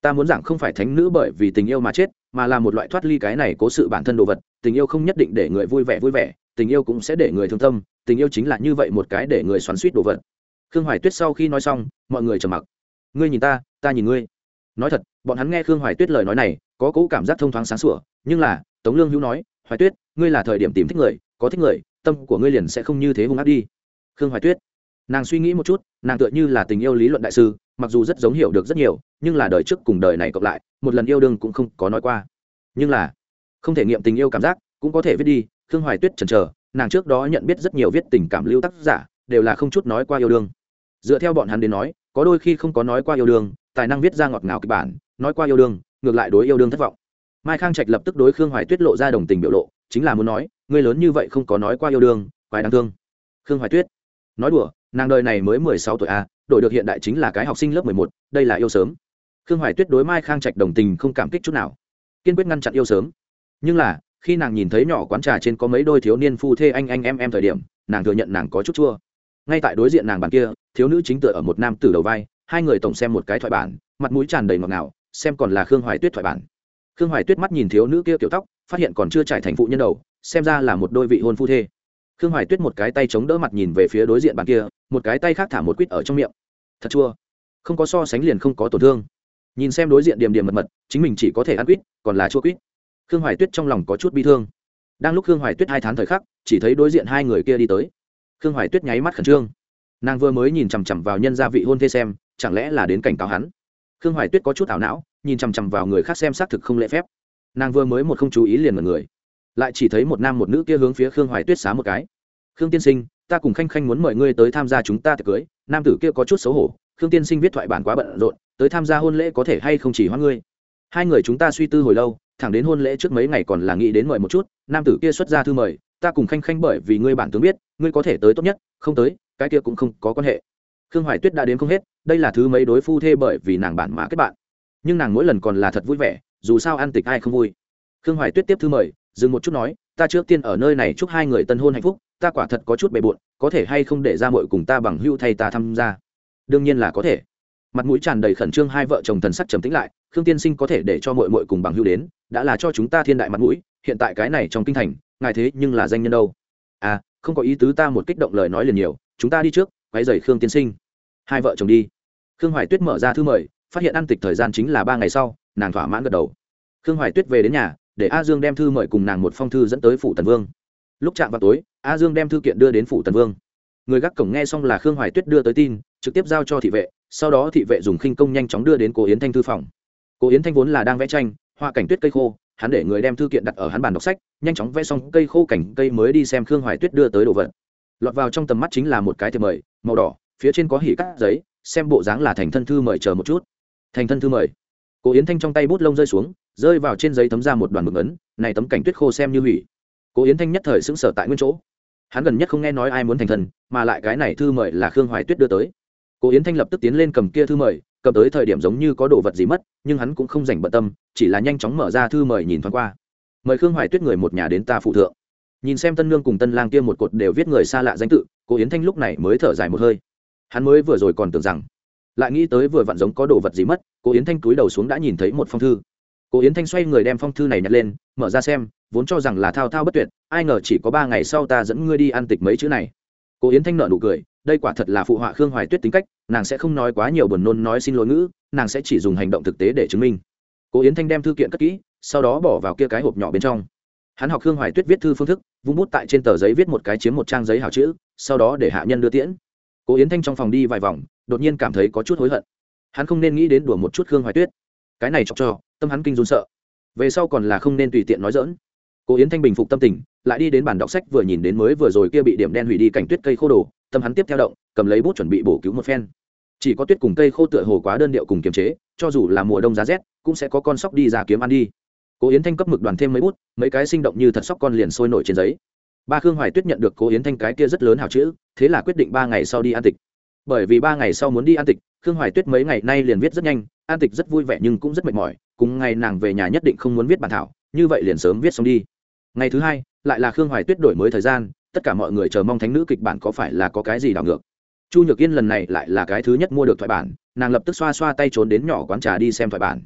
ta muốn giảng không phải thánh nữ bởi vì tình yêu mà chết, mà là một loại thoát ly cái này cố sự bản thân đồ vật. Tình yêu không nhất định để người vui vẻ vui vẻ, tình yêu cũng sẽ để người thương tâm, tình yêu chính là như vậy một cái để người xoắn xuýt đồ vật. Khương Hoài Tuyết sau khi nói xong, mọi người trầm mặc. Ngươi nhìn ta, ta nhìn ngươi. Nói thật, bọn hắn nghe Khương Hoài Tuyết lời nói này, có cố cảm giác thông thoáng sáng sủa, nhưng là, Tống Lương Hữu nói, Hoài Tuyết, ngươi là thời điểm tìm thích người, có thích người, tâm của ngươi liền sẽ không như thế hung ác đi. Khương Hoài Tuyết, nàng suy nghĩ một chút, nàng tựa như là tình yêu lý luận đại sư, mặc dù rất giống hiểu được rất nhiều, nhưng là đời trước cùng đời này cộng lại, một lần yêu đương cũng không có nói qua. Nhưng là, không thể nghiệm tình yêu cảm giác, cũng có thể viết đi. Khương Hoài Tuyết chần chờ, nàng trước đó nhận biết rất nhiều viết tình cảm lưu tác giả, đều là không chút nói qua yêu đương. Dựa theo bọn hắn đến nói, có đôi khi không có nói qua yêu đương, tài năng viết ra ngọt ngào kịch bản, nói qua yêu đương, ngược lại đối yêu đương thất vọng. Mai Khang Trạch lập tức đối Khương Hoài Tuyết lộ ra đồng tình biểu lộ, chính là muốn nói, ngươi lớn như vậy không có nói qua yêu đương, quái đáng thương. Khương Hoài Tuyết, nói đùa, nàng đời này mới mười sáu tuổi a, đổi được hiện đại chính là cái học sinh lớp mười một, đây là yêu sớm. Khương Hoài Tuyết đối Mai Khang Trạch đồng tình không cảm kích chút nào, kiên quyết ngăn chặn yêu sớm. Nhưng là, khi nàng nhìn thấy nhỏ quán trà trên có mấy đôi thiếu niên phu thê anh anh em em thời điểm, nàng thừa nhận nàng có chút chua. Ngay tại đối diện nàng bàn kia, thiếu nữ chính tựa ở một nam tử đầu vai, hai người tổng xem một cái thoại bản, mặt mũi tràn đầy ngọt ngào, xem còn là Khương Hoài Tuyết thoại bản. Khương Hoài Tuyết mắt nhìn thiếu nữ kia kiểu tóc, phát hiện còn chưa trải thành phụ nhân đầu, xem ra là một đôi vị hôn phu thê. Khương Hoài Tuyết một cái tay chống đỡ mặt nhìn về phía đối diện bàn kia, một cái tay khác thả một quýt ở trong miệng. Thật chua, không có so sánh liền không có tổn thương. Nhìn xem đối diện điềm điềm mật mật, chính mình chỉ có thể ăn quýt, còn là chua quýt. Khương Hoài Tuyết trong lòng có chút bi thương. Đang lúc Khương Hoài Tuyết hai tháng thời khắc, chỉ thấy đối diện hai người kia đi tới. Khương Hoài Tuyết nháy mắt khẩn trương. Nàng vừa mới nhìn chằm chằm vào nhân gia vị hôn thê xem, chẳng lẽ là đến cảnh cáo hắn. Khương Hoài Tuyết có chút ảo não, nhìn chằm chằm vào người khác xem xác thực không lễ phép. Nàng vừa mới một không chú ý liền một người, lại chỉ thấy một nam một nữ kia hướng phía Khương Hoài Tuyết xá một cái. Khương tiên sinh, ta cùng Khanh Khanh muốn mời ngươi tới tham gia chúng ta tiệc cưới. Nam tử kia có chút xấu hổ. Khương tiên sinh viết thoại bản quá bận rộn, tới tham gia hôn lễ có thể hay không chỉ hoãn ngươi. Hai người chúng ta suy tư hồi lâu, thẳng đến hôn lễ trước mấy ngày còn là nghĩ đến mời một chút. Nam tử kia xuất ra thư mời, ta cùng Khanh Khanh bởi vì ngươi bản tướng biết, ngươi có thể tới tốt nhất, không tới, cái kia cũng không có quan hệ. Khương Hoài Tuyết đã đến không hết, đây là thứ mấy đối phu thê bởi vì nàng bản mà kết bạn, nhưng nàng mỗi lần còn là thật vui vẻ, dù sao ăn tiệc ai không vui. Khương Hoài Tuyết tiếp thư mời, dừng một chút nói, ta trước tiên ở nơi này chúc hai người tân hôn hạnh phúc, ta quả thật có chút bề bộn, có thể hay không để ra muội cùng ta bằng hữu thay ta tham gia. Đương nhiên là có thể. Mặt mũi tràn đầy khẩn trương hai vợ chồng thần sắc trầm tĩnh lại, Khương tiên sinh có thể để cho muội muội cùng bằng hữu đến, đã là cho chúng ta thiên đại mặt mũi, hiện tại cái này trong kinh thành, ngài thế nhưng là danh nhân đâu. À, không có ý tứ, ta một kích động lời nói liền nhiều, chúng ta đi trước, quấy rầy Khương tiên sinh. Hai vợ chồng đi. Khương Hoài Tuyết mở ra thư mời, phát hiện ăn tịch thời gian chính là ba ngày sau, nàng thỏa mãn gật đầu. Khương Hoài Tuyết về đến nhà, để A Dương đem thư mời cùng nàng một phong thư dẫn tới phủ Tần Vương. Lúc chạm vào tối, A Dương đem thư kiện đưa đến phủ Tần Vương. Người gác cổng nghe xong là Khương Hoài Tuyết đưa tới tin, trực tiếp giao cho thị vệ, sau đó thị vệ dùng khinh công nhanh chóng đưa đến Cố Yến Thanh thư phòng. Cố Yến Thanh vốn là đang vẽ tranh, hoa cảnh tuyết cây khô, hắn để người đem thư kiện đặt ở hắn bàn đọc sách, nhanh chóng vẽ xong cây khô cảnh cây mới đi xem Khương Hoài Tuyết đưa tới đồ vật. Lọt vào trong tầm mắt chính là một cái thiệp mời, màu đỏ, phía trên có hỉ cắt giấy, xem bộ dáng là thành thân thư mời, chờ một chút. Thành thân thư mời. Cố Yến Thanh trong tay bút lông rơi xuống, rơi vào trên giấy thấm ra một đoàn mực ấn, này tấm cảnh tuyết khô xem như hủy. Cố Yến Thanh nhất thời sững sờ tại nguyên chỗ. Hắn gần nhất không nghe nói ai muốn thành thân, mà lại cái này thư mời là Khương Hoài Tuyết đưa tới. Cố Yến Thanh lập tức tiến lên cầm kia thư mời, cầm tới thời điểm giống như có đồ vật gì mất, nhưng hắn cũng không rảnh bận tâm, chỉ là nhanh chóng mở ra thư mời nhìn thoáng qua. Mời Khương Hoài Tuyết người một nhà đến ta phụ thượng. Nhìn xem tân nương cùng tân lang kia một cột đều viết người xa lạ danh tự, Cố Yến Thanh lúc này mới thở dài một hơi. Hắn mới vừa rồi còn tưởng rằng, lại nghĩ tới vừa vặn giống có đồ vật gì mất, Cố Yến Thanh cúi đầu xuống đã nhìn thấy một phong thư. Cố Yến Thanh xoay người đem phong thư này nhặt lên, mở ra xem, vốn cho rằng là thao thao bất tuyệt, ai ngờ chỉ có ba ngày sau ta dẫn ngươi đi ăn tịch mấy chữ này. Cố Yến Thanh nở nụ cười, đây quả thật là phụ họa Khương Hoài Tuyết tính cách, nàng sẽ không nói quá nhiều buồn nôn nói xin lỗi ngữ, nàng sẽ chỉ dùng hành động thực tế để chứng minh. Cố Yến Thanh đem thư kiện cất kỹ, sau đó bỏ vào kia cái hộp nhỏ bên trong. Hắn học Khương Hoài Tuyết viết thư phương thức, vung bút tại trên tờ giấy viết một cái chiếm một trang giấy hảo chữ, sau đó để hạ nhân đưa tiễn. Cố Yến Thanh trong phòng đi vài vòng, đột nhiên cảm thấy có chút hối hận. Hắn không nên nghĩ đến đùa một chút Khương Hoài Tuyết, cái này chọc cho tâm hắn kinh run sợ. Về sau còn là không nên tùy tiện nói dỡn. Cố Yến Thanh bình phục tâm tình, lại đi đến bàn đọc sách, vừa nhìn đến mới vừa rồi kia bị điểm đen hủy đi cảnh tuyết cây khô đồ, tâm hắn tiếp theo động, cầm lấy bút chuẩn bị bổ cứu một phen. Chỉ có tuyết cùng cây khô tựa hồ quá đơn điệu cùng kiềm chế, cho dù là mùa đông giá rét, cũng sẽ có con sóc đi ra kiếm ăn đi. Cố Yến Thanh cấp mực đoàn thêm mấy bút, mấy cái sinh động như thật sóc con liền sôi nổi trên giấy. Ba Khương Hoài Tuyết nhận được Cố Yến Thanh cái kia rất lớn hảo chữ, thế là quyết định ba ngày sau đi ăn tịch. Bởi vì ba ngày sau muốn đi ăn tịch, Khương Hoài Tuyết mấy ngày nay liền viết rất nhanh, ăn tịch rất vui vẻ nhưng cũng rất mệt mỏi, cùng ngày nàng về nhà nhất định không muốn viết bản thảo, như vậy liền sớm viết xong đi. Ngày thứ hai, lại là Khương Hoài Tuyết đổi mới thời gian, tất cả mọi người chờ mong thánh nữ kịch bản có phải là có cái gì đảo ngược. Chu Nhược Yên lần này lại là cái thứ nhất mua được thoại bản, nàng lập tức xoa xoa tay trốn đến nhỏ quán trà đi xem thoại bản.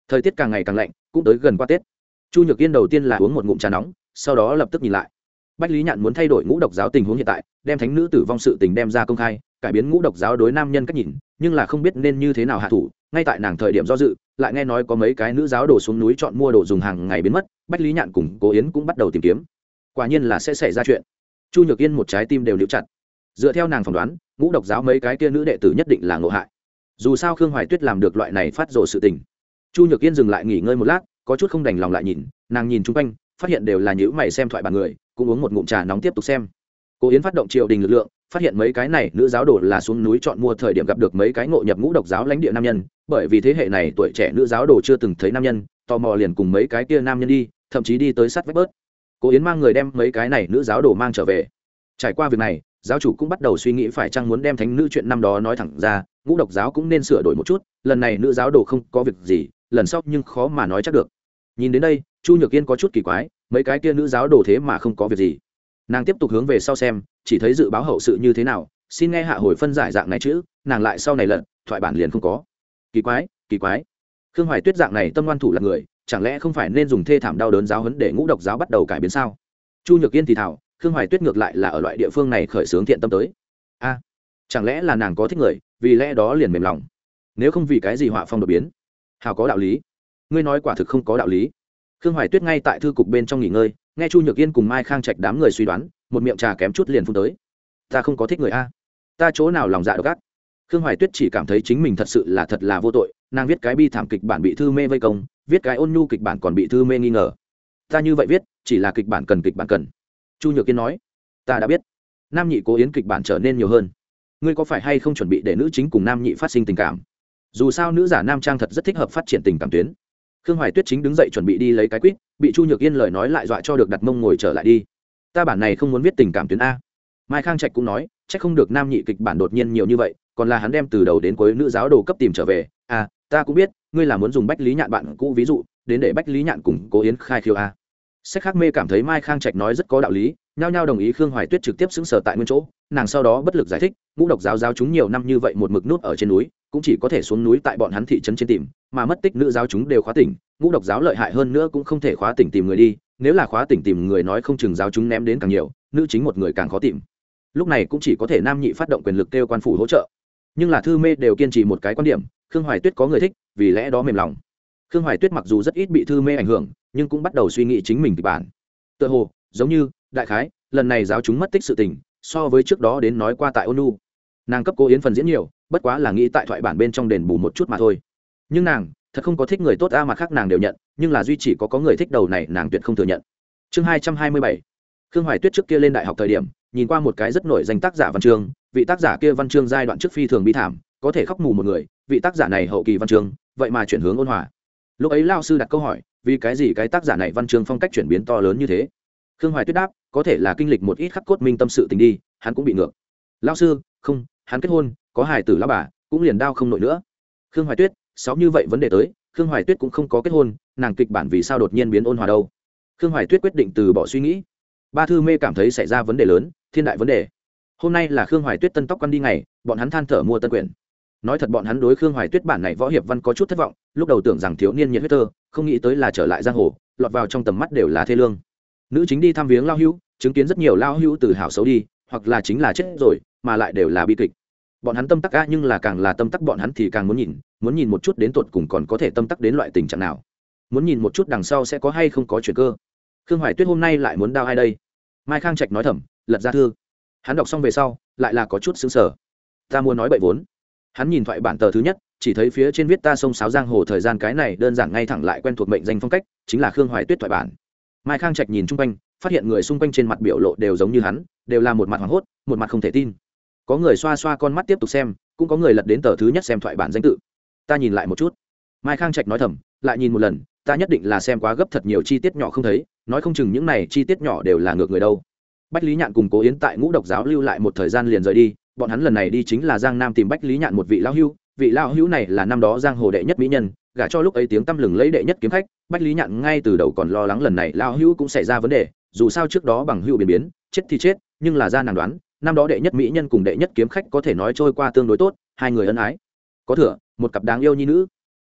thời tiết càng ngày càng lạnh cũng tới gần qua tết. Chu Nhược Yên đầu tiên là uống một ngụm trà nóng, sau đó lập tức nhìn lại. Bách Lý Nhạn muốn thay đổi ngũ độc giáo tình huống hiện tại, đem thánh nữ tử vong sự tình đem ra công khai, cải biến ngũ độc giáo đối nam nhân cách nhìn, nhưng là không biết nên như thế nào hạ thủ. Ngay tại nàng thời điểm do dự, lại nghe nói có mấy cái nữ giáo đổ xuống núi chọn mua đồ dùng hàng ngày biến mất. Bách Lý Nhạn cùng Cố Yến cũng bắt đầu tìm kiếm. Quả nhiên là sẽ xảy ra chuyện. Chu Nhược Yên một trái tim đều níu chặt. Dựa theo nàng phỏng đoán, ngũ độc giáo mấy cái kia nữ đệ tử nhất định là ngộ hại. Dù sao Khương Hoài Tuyết làm được loại này phát rồ sự tình. Chu Nhược Yên dừng lại nghỉ ngơi một lát, có chút không đành lòng lại nhìn, nàng nhìn chung quanh, phát hiện đều là nhíu mày xem thoại bàn người, cũng uống một ngụm trà nóng tiếp tục xem. Cố Yến phát động triều đình lực lượng, phát hiện mấy cái này nữ giáo đồ là xuống núi chọn mua thời điểm gặp được mấy cái ngộ nhập ngũ độc giáo lãnh địa nam nhân, bởi vì thế hệ này tuổi trẻ nữ giáo đồ chưa từng thấy nam nhân, tò mò liền cùng mấy cái kia nam nhân đi, thậm chí đi tới sát vách bớt. Cố Yến mang người đem mấy cái này nữ giáo đồ mang trở về. Trải qua việc này, giáo chủ cũng bắt đầu suy nghĩ phải chăng muốn đem thánh nữ chuyện năm đó nói thẳng ra, ngũ độc giáo cũng nên sửa đổi một chút, lần này nữ giáo đồ không có việc gì, lần sau nhưng khó mà nói chắc được. Nhìn đến đây, Chu Nhược Yên có chút kỳ quái, mấy cái kia nữ giáo đồ thế mà không có việc gì. Nàng tiếp tục hướng về sau xem, chỉ thấy dự báo hậu sự như thế nào, xin nghe hạ hồi phân giải dạng này chữ, nàng lại sau này lận, thoại bản liền không có. Kỳ quái, kỳ quái. Khương Hoài Tuyết dạng này tâm ngoan thủ là người, chẳng lẽ không phải nên dùng thê thảm đau đớn giáo huấn để ngũ độc giáo bắt đầu cải biến sao? Chu Nhược Yên thì thào, Khương Hoài Tuyết ngược lại là ở loại địa phương này khởi xướng thiện tâm tới. A, chẳng lẽ là nàng có thích người, vì lẽ đó liền mềm lòng. Nếu không vì cái gì họa phong đột biến? Hào có đạo lý. Ngươi nói quả thực không có đạo lý. Khương Hoài Tuyết ngay tại thư cục bên trong nghỉ ngơi, nghe Chu Nhược Yên cùng Mai Khang Trạch đám người suy đoán, một miệng trà kém chút liền phun tới. Ta không có thích người a, ta chỗ nào lòng dạ độc ác. Khương Hoài Tuyết chỉ cảm thấy chính mình thật sự là thật là vô tội, nàng viết cái bi thảm kịch bản bị thư mê vây công, viết cái ôn nhu kịch bản còn bị thư mê nghi ngờ. Ta như vậy viết, chỉ là kịch bản cần kịch bản cần. Chu Nhược Yên nói, ta đã biết. Nam nhị Cố Yến kịch bản trở nên nhiều hơn. Ngươi có phải hay không chuẩn bị để nữ chính cùng nam nhị phát sinh tình cảm? Dù sao nữ giả nam trang thật rất thích hợp phát triển tình cảm tuyến. Khương Hoài Tuyết chính đứng dậy chuẩn bị đi lấy cái quýt, bị Chu Nhược Yên lời nói lại dọa cho được đặt mông ngồi trở lại đi. Ta bản này không muốn viết tình cảm tuyến a. Mai Khang Trạch cũng nói, chắc không được nam nhị kịch bản đột nhiên nhiều như vậy, còn là hắn đem từ đầu đến cuối nữ giáo đồ cấp tìm trở về. À, ta cũng biết, ngươi là muốn dùng Bách Lý Nhạn bạn cũ ví dụ, đến để Bách Lý Nhạn cùng Cố Yến khai khiêu a. Sách Khác Mê cảm thấy Mai Khang Trạch nói rất có đạo lý, nhao nhao đồng ý. Khương Hoài Tuyết trực tiếp xứng sở tại nguyên chỗ, nàng sau đó bất lực giải thích, ngũ độc giáo giáo chúng nhiều năm như vậy một mực nút ở trên núi, cũng chỉ có thể xuống núi tại bọn hắn thị trấn trên tìm, mà mất tích nữ giáo chúng đều khóa tỉnh, ngũ độc giáo lợi hại hơn nữa cũng không thể khóa tỉnh tìm người đi, nếu là khóa tỉnh tìm người nói không chừng giáo chúng ném đến càng nhiều, nữ chính một người càng khó tìm. Lúc này cũng chỉ có thể nam nhị phát động quyền lực kêu quan phủ hỗ trợ, nhưng là thư mê đều kiên trì một cái quan điểm, Khương Hoài Tuyết có người thích, vì lẽ đó mềm lòng. Khương Hoài Tuyết mặc dù rất ít bị thư mê ảnh hưởng, nhưng cũng bắt đầu suy nghĩ chính mình kịch bản. Tựa hồ giống như đại khái lần này giáo chúng mất tích sự tình, so với trước đó đến nói qua tại Ônu, nàng cấp Cố Yến phần diễn nhiều, bất quá là nghĩ tại thoại bản bên trong đền bù một chút mà thôi. Nhưng nàng thật không có thích người tốt a, mà khác nàng đều nhận, nhưng là duy chỉ có có người thích đầu này nàng tuyệt không thừa nhận. Chương hai trăm hai mươi bảy. Khương Hoài Tuyết trước kia lên đại học thời điểm, nhìn qua một cái rất nổi danh tác giả văn chương, vị tác giả kia văn chương giai đoạn trước phi thường bi thảm, có thể khóc mù một người, vị tác giả này hậu kỳ văn chương, vậy mà chuyển hướng ôn hòa. Lúc ấy lao sư đặt câu hỏi, vì cái gì cái tác giả này văn chương phong cách chuyển biến to lớn như thế? Khương Hoài Tuyết đáp, có thể là kinh lịch một ít khắc cốt minh tâm sự tình đi, hắn cũng bị ngược. Lao sư, không, hắn kết hôn, có hài tử lão bà, cũng liền đau không nổi nữa. Khương Hoài Tuyết, sáu như vậy vấn đề tới, Khương Hoài Tuyết cũng không có kết hôn, nàng kịch bản vì sao đột nhiên biến ôn hòa đâu? Khương Hoài Tuyết quyết định từ bỏ suy nghĩ. Ba thư mê cảm thấy xảy ra vấn đề lớn, thiên đại vấn đề. Hôm nay là Khương Hoài Tuyết tân tóc quan đi ngày, bọn hắn than thở mua tân quyển. Nói thật bọn hắn đối Khương Hoài Tuyết bản này võ hiệp văn có chút thất vọng, lúc đầu tưởng rằng thiếu niên nhiệt huyết thơ, không nghĩ tới là trở lại giang hồ, lọt vào trong tầm mắt đều là thê lương. Nữ chính đi thăm viếng lao hữu, chứng kiến rất nhiều lao hữu từ hảo xấu đi, hoặc là chính là chết rồi, mà lại đều là bi kịch. Bọn hắn tâm tắc a, nhưng là càng là tâm tắc bọn hắn thì càng muốn nhìn, muốn nhìn một chút đến tột cùng còn có thể tâm tắc đến loại tình trạng nào, muốn nhìn một chút đằng sau sẽ có hay không có chuyện cơ. Khương Hoài Tuyết hôm nay lại muốn đao ai đây? Mai Khang Trạch nói thầm, lật ra thư. Hắn đọc xong về sau, lại là có chút sững sờ. Ta muốn nói bậy vốn. Hắn nhìn thoại bản tờ thứ nhất, chỉ thấy phía trên viết ta sông sáo giang hồ thời gian, cái này đơn giản ngay thẳng lại quen thuộc mệnh danh phong cách, chính là Khương Hoài Tuyết thoại bản. Mai Khang Trạch nhìn chung quanh, phát hiện người xung quanh trên mặt biểu lộ đều giống như hắn, đều là một mặt hoảng hốt, một mặt không thể tin. Có người xoa xoa con mắt tiếp tục xem, cũng có người lật đến tờ thứ nhất xem thoại bản danh tự. Ta nhìn lại một chút. Mai Khang Trạch nói thầm, lại nhìn một lần, ta nhất định là xem quá gấp thật nhiều chi tiết nhỏ không thấy, nói không chừng những này chi tiết nhỏ đều là ngược người đâu. Bách Lý Nhạn cùng Cố Yến tại Ngũ Độc giáo lưu lại một thời gian liền rời đi, bọn hắn lần này đi chính là Giang Nam tìm Bách Lý Nhạn một vị lão hữu, vị lão hữu này là năm đó giang hồ đệ nhất mỹ nhân, gả cho lúc ấy tiếng tăm lừng lấy đệ nhất kiếm khách. Bách Lý Nhạn ngay từ đầu còn lo lắng lần này lão hữu cũng xảy ra vấn đề, dù sao trước đó bằng hữu biến biến, chết thì chết, nhưng là ra nàng đoán, năm đó đệ nhất mỹ nhân cùng đệ nhất kiếm khách có thể nói trôi qua tương đối tốt, hai người ân ái, có thừa một cặp đáng yêu nhi nữ.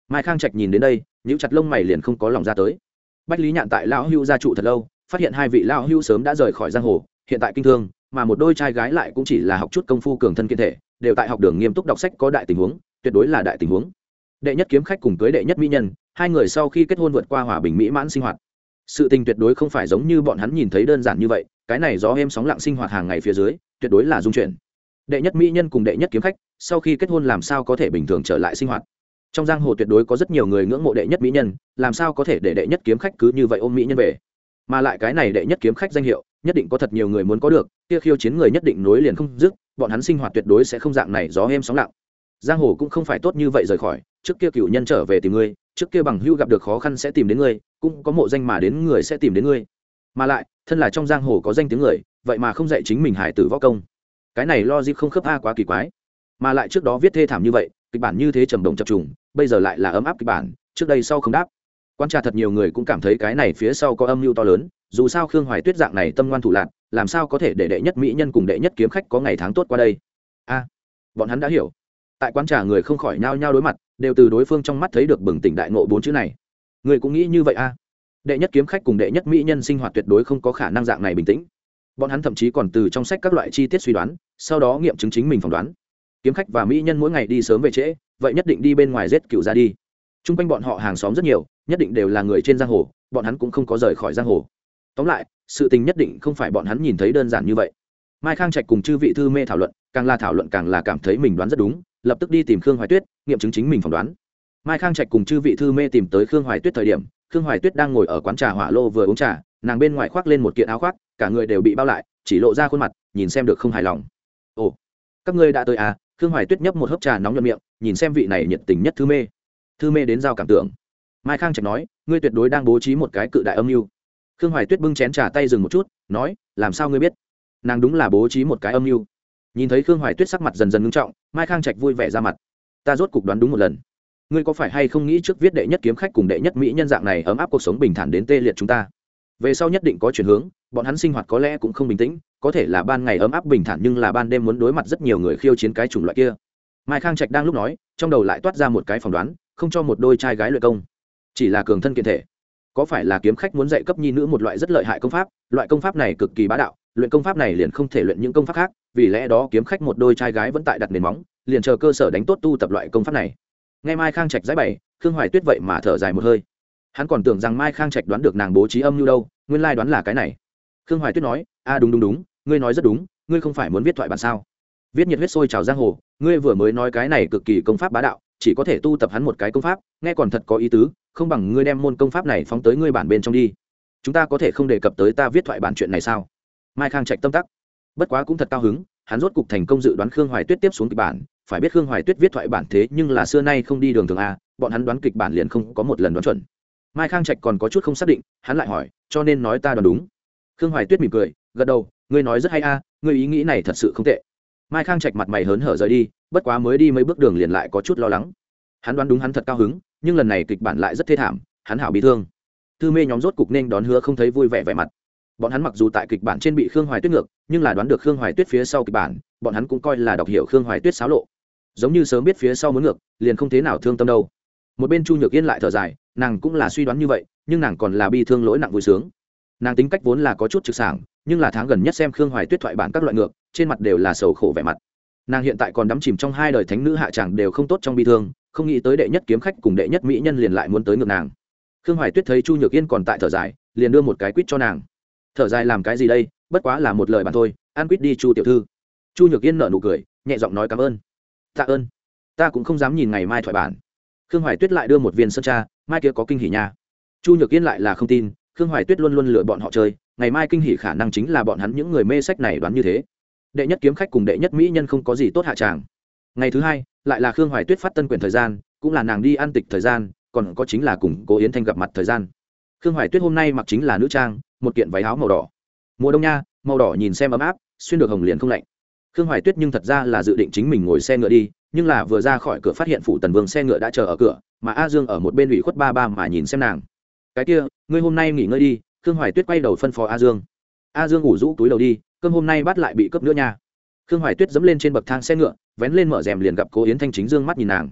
Mai Khang Trạch nhìn đến đây nhíu chặt lông mày liền không có lòng ra tới. Bách Lý Nhạn tại lão hưu gia trụ thật lâu, phát hiện hai vị lão hưu sớm đã rời khỏi giang hồ, hiện tại kinh thương, mà một đôi trai gái lại cũng chỉ là học chút công phu cường thân kiện thể, đều tại học đường nghiêm túc đọc sách, có đại tình huống, tuyệt đối là đại tình huống. Đệ nhất kiếm khách cùng cưới đệ nhất mỹ nhân, hai người sau khi kết hôn vượt qua hòa bình mỹ mãn sinh hoạt. Sự tình tuyệt đối không phải giống như bọn hắn nhìn thấy đơn giản như vậy, cái này gió êm sóng lặng sinh hoạt hàng ngày phía dưới, tuyệt đối là dung chuyển. Đệ nhất mỹ nhân cùng đệ nhất kiếm khách, sau khi kết hôn làm sao có thể bình thường trở lại sinh hoạt? Trong giang hồ tuyệt đối có rất nhiều người ngưỡng mộ đệ nhất mỹ nhân, làm sao có thể để đệ nhất kiếm khách cứ như vậy ôm mỹ nhân về? Mà lại cái này đệ nhất kiếm khách danh hiệu, nhất định có thật nhiều người muốn có được, kia khiêu chiến người nhất định nối liền không dứt, bọn hắn sinh hoạt tuyệt đối sẽ không dạng này gió êm sóng lặng. Giang hồ cũng không phải tốt như vậy rời khỏi, trước kia cựu nhân trở về tìm ngươi, trước kia bằng hữu gặp được khó khăn sẽ tìm đến ngươi, cũng có mộ danh mà đến người sẽ tìm đến ngươi. Mà lại, thân là trong giang hồ có danh tiếng người, vậy mà không dạy chính mình hải tử võ công. Cái này logic không khớp a, quá kỳ quái. Mà lại trước đó viết thê thảm như vậy, kịch bản như thế trầm động chập trùng, bây giờ lại là ấm áp kịch bản, trước đây sau không đáp. Quan trà thật nhiều người cũng cảm thấy cái này phía sau có âm mưu to lớn, dù sao Khương Hoài Tuyết dạng này tâm ngoan thủ lạn, làm sao có thể để đệ nhất mỹ nhân cùng đệ nhất kiếm khách có ngày tháng tốt qua đây. A, bọn hắn đã hiểu. Tại quán trà người không khỏi nhao nhao đối mặt, đều từ đối phương trong mắt thấy được bừng tỉnh đại ngộ bốn chữ này. Người cũng nghĩ như vậy a? Đệ nhất kiếm khách cùng đệ nhất mỹ nhân sinh hoạt tuyệt đối không có khả năng dạng này bình tĩnh. Bọn hắn thậm chí còn từ trong sách các loại chi tiết suy đoán, sau đó nghiệm chứng chính mình phỏng đoán. Kiếm khách và mỹ nhân mỗi ngày đi sớm về trễ, vậy nhất định đi bên ngoài giết cựu ra đi. Trung quanh bọn họ hàng xóm rất nhiều, nhất định đều là người trên giang hồ, bọn hắn cũng không có rời khỏi giang hồ. Tóm lại, sự tình nhất định không phải bọn hắn nhìn thấy đơn giản như vậy. Mai Khang Trạch cùng chư vị thư mê thảo luận, càng là thảo luận càng là cảm thấy mình đoán rất đúng, lập tức đi tìm Khương Hoài Tuyết, nghiệm chứng chính mình phỏng đoán. Mai Khang Trạch cùng chư vị thư mê tìm tới Khương Hoài Tuyết thời điểm, Khương Hoài Tuyết đang ngồi ở quán trà hỏa lô vừa uống trà, nàng bên ngoài khoác lên một kiện áo khoác, cả người đều bị bao lại, chỉ lộ ra khuôn mặt, nhìn xem được không hài lòng. Ồ, các ngươi đã tới à? Khương Hoài Tuyết nhấp một hớp trà nóng nhuận miệng, nhìn xem vị này nhiệt tình nhất thư mê. Thư mê đến giao cảm tưởng. Mai Khang Trạch nói, ngươi tuyệt đối đang bố trí một cái cự đại âm mưu. Khương Hoài Tuyết bưng chén trà tay dừng một chút, nói, làm sao ngươi biết? Nàng đúng là bố trí một cái âm mưu. Nhìn thấy Khương Hoài Tuyết sắc mặt dần dần ngưng trọng, Mai Khang Trạch vui vẻ ra mặt. Ta rốt cục đoán đúng một lần. Ngươi có phải hay không nghĩ trước viết đệ nhất kiếm khách cùng đệ nhất mỹ nhân dạng này ấm áp cuộc sống bình thản đến tê liệt chúng ta? Về sau nhất định có chuyển hướng, bọn hắn sinh hoạt có lẽ cũng không bình tĩnh, có thể là ban ngày ấm áp bình thản nhưng là ban đêm muốn đối mặt rất nhiều người khiêu chiến cái chủng loại kia. Mai Khang Trạch đang lúc nói, trong đầu lại toát ra một cái phỏng đoán, không cho một đôi trai gái luyện công, chỉ là cường thân kiện thể. Có phải là kiếm khách muốn dạy cấp nhi nữ một loại rất lợi hại công pháp, loại công pháp này cực kỳ bá đạo, luyện công pháp này liền không thể luyện những công pháp khác, vì lẽ đó kiếm khách một đôi trai gái vẫn tại đặt nền móng, liền chờ cơ sở đánh tốt tu tập loại công pháp này. Nghe Mai Khang Trạch giải bày, Khương Hoài Tuyết vậy mà thở dài một hơi. Hắn còn tưởng rằng Mai Khang Trạch đoán được nàng bố trí âm mưu đâu, nguyên lai đoán là cái này. Khương Hoài Tuyết nói, a đúng đúng đúng, ngươi nói rất đúng, ngươi không phải muốn viết thoại bản sao? Viết nhiệt huyết sôi trào giang hồ, ngươi vừa mới nói cái này cực kỳ công pháp bá đạo, chỉ có thể tu tập hắn một cái công pháp, nghe còn thật có ý tứ, không bằng ngươi đem môn công pháp này phóng tới ngươi bản bên trong đi. Chúng ta có thể không đề cập tới ta viết thoại bản chuyện này sao? Mai Khang Trạch tâm tắc, bất quá cũng thật cao hứng, hắn rốt cục thành công dự đoán Khương Hoài Tuyết tiếp xuống kịch bản, phải biết Khương Hoài Tuyết viết thoại bản thế nhưng là xưa nay không đi đường thường a, bọn hắn đoán kịch bản liền không có một lần đoán chuẩn. Mai Khang Trạch còn có chút không xác định, hắn lại hỏi, cho nên nói ta đoán đúng. Khương Hoài Tuyết mỉm cười, gật đầu, ngươi nói rất hay a, ngươi ý nghĩ này thật sự không tệ. Mai Khang Trạch mặt mày hớn hở rời đi, bất quá mới đi mấy bước đường liền lại có chút lo lắng. Hắn đoán đúng hắn thật cao hứng, nhưng lần này kịch bản lại rất thê thảm, hắn hảo bị thương. Thư mê nhóm rốt cục nên đón hứa không thấy vui vẻ vẻ mặt. Bọn hắn mặc dù tại kịch bản trên bị Khương Hoài Tuyết ngược, nhưng là đoán được Khương Hoài Tuyết phía sau kịch bản, bọn hắn cũng coi là đọc hiểu Khương Hoài Tuyết xáo lộ. Giống như sớm biết phía sau muốn ngược, liền không thế nào thương tâm đâu. Một bên Chu Nhược Yên lại thở dài, nàng cũng là suy đoán như vậy, nhưng nàng còn là bi thương lỗi nặng vui sướng. Nàng tính cách vốn là có chút trực sảng, nhưng là tháng gần nhất xem Khương Hoài Tuyết thoại bản các loại ngược, trên mặt đều là sầu khổ vẻ mặt. Nàng hiện tại còn đắm chìm trong hai đời thánh nữ hạ tràng đều không tốt trong bi thương, không nghĩ tới đệ nhất kiếm khách cùng đệ nhất mỹ nhân liền lại muốn tới ngược nàng. Khương Hoài Tuyết thấy Chu Nhược Yên còn tại thở dài, liền đưa một cái quýt cho nàng. Thở dài làm cái gì đây, bất quá là một lời bàn thôi, ăn quýt đi Chu tiểu thư. Chu Nhược Yên nở nụ cười, nhẹ giọng nói cảm ơn. Tạ ơn, ta cũng không dám nhìn ngày mai thoại bản. Khương Hoài Tuyết lại đưa một viên sơn tra, mai kia có kinh hỉ nha. Chu Nhược Yên lại là không tin, Khương Hoài Tuyết luôn luôn lừa bọn họ chơi, ngày mai kinh hỉ khả năng chính là bọn hắn những người mê sách này đoán như thế. Đệ nhất kiếm khách cùng đệ nhất mỹ nhân không có gì tốt hạ tràng. Ngày thứ hai lại là Khương Hoài Tuyết phát tân quyển thời gian, cũng là nàng đi ăn tịch thời gian, còn có chính là cùng Cố Yến Thanh gặp mặt thời gian. Khương Hoài Tuyết hôm nay mặc chính là nữ trang, một kiện váy áo màu đỏ. Mùa đông nha, màu đỏ nhìn xem ấm áp, xuyên được hồng liền không lạnh. Khương Hoài Tuyết nhưng thật ra là dự định chính mình ngồi xe ngựa đi, nhưng là vừa ra khỏi cửa phát hiện phụ Tần Vương xe ngựa đã chờ ở cửa, mà A Dương ở một bên ủy khuất ba ba mà nhìn xem nàng. Cái kia, ngươi hôm nay nghỉ ngơi đi. Khương Hoài Tuyết quay đầu phân phó A Dương. A Dương ủ rũ túi đầu đi, cơm hôm nay bắt lại bị cướp nữa nha. Khương Hoài Tuyết dẫm lên trên bậc thang xe ngựa, vén lên mở rèm liền gặp Cố Yến Thanh chính dương mắt nhìn nàng.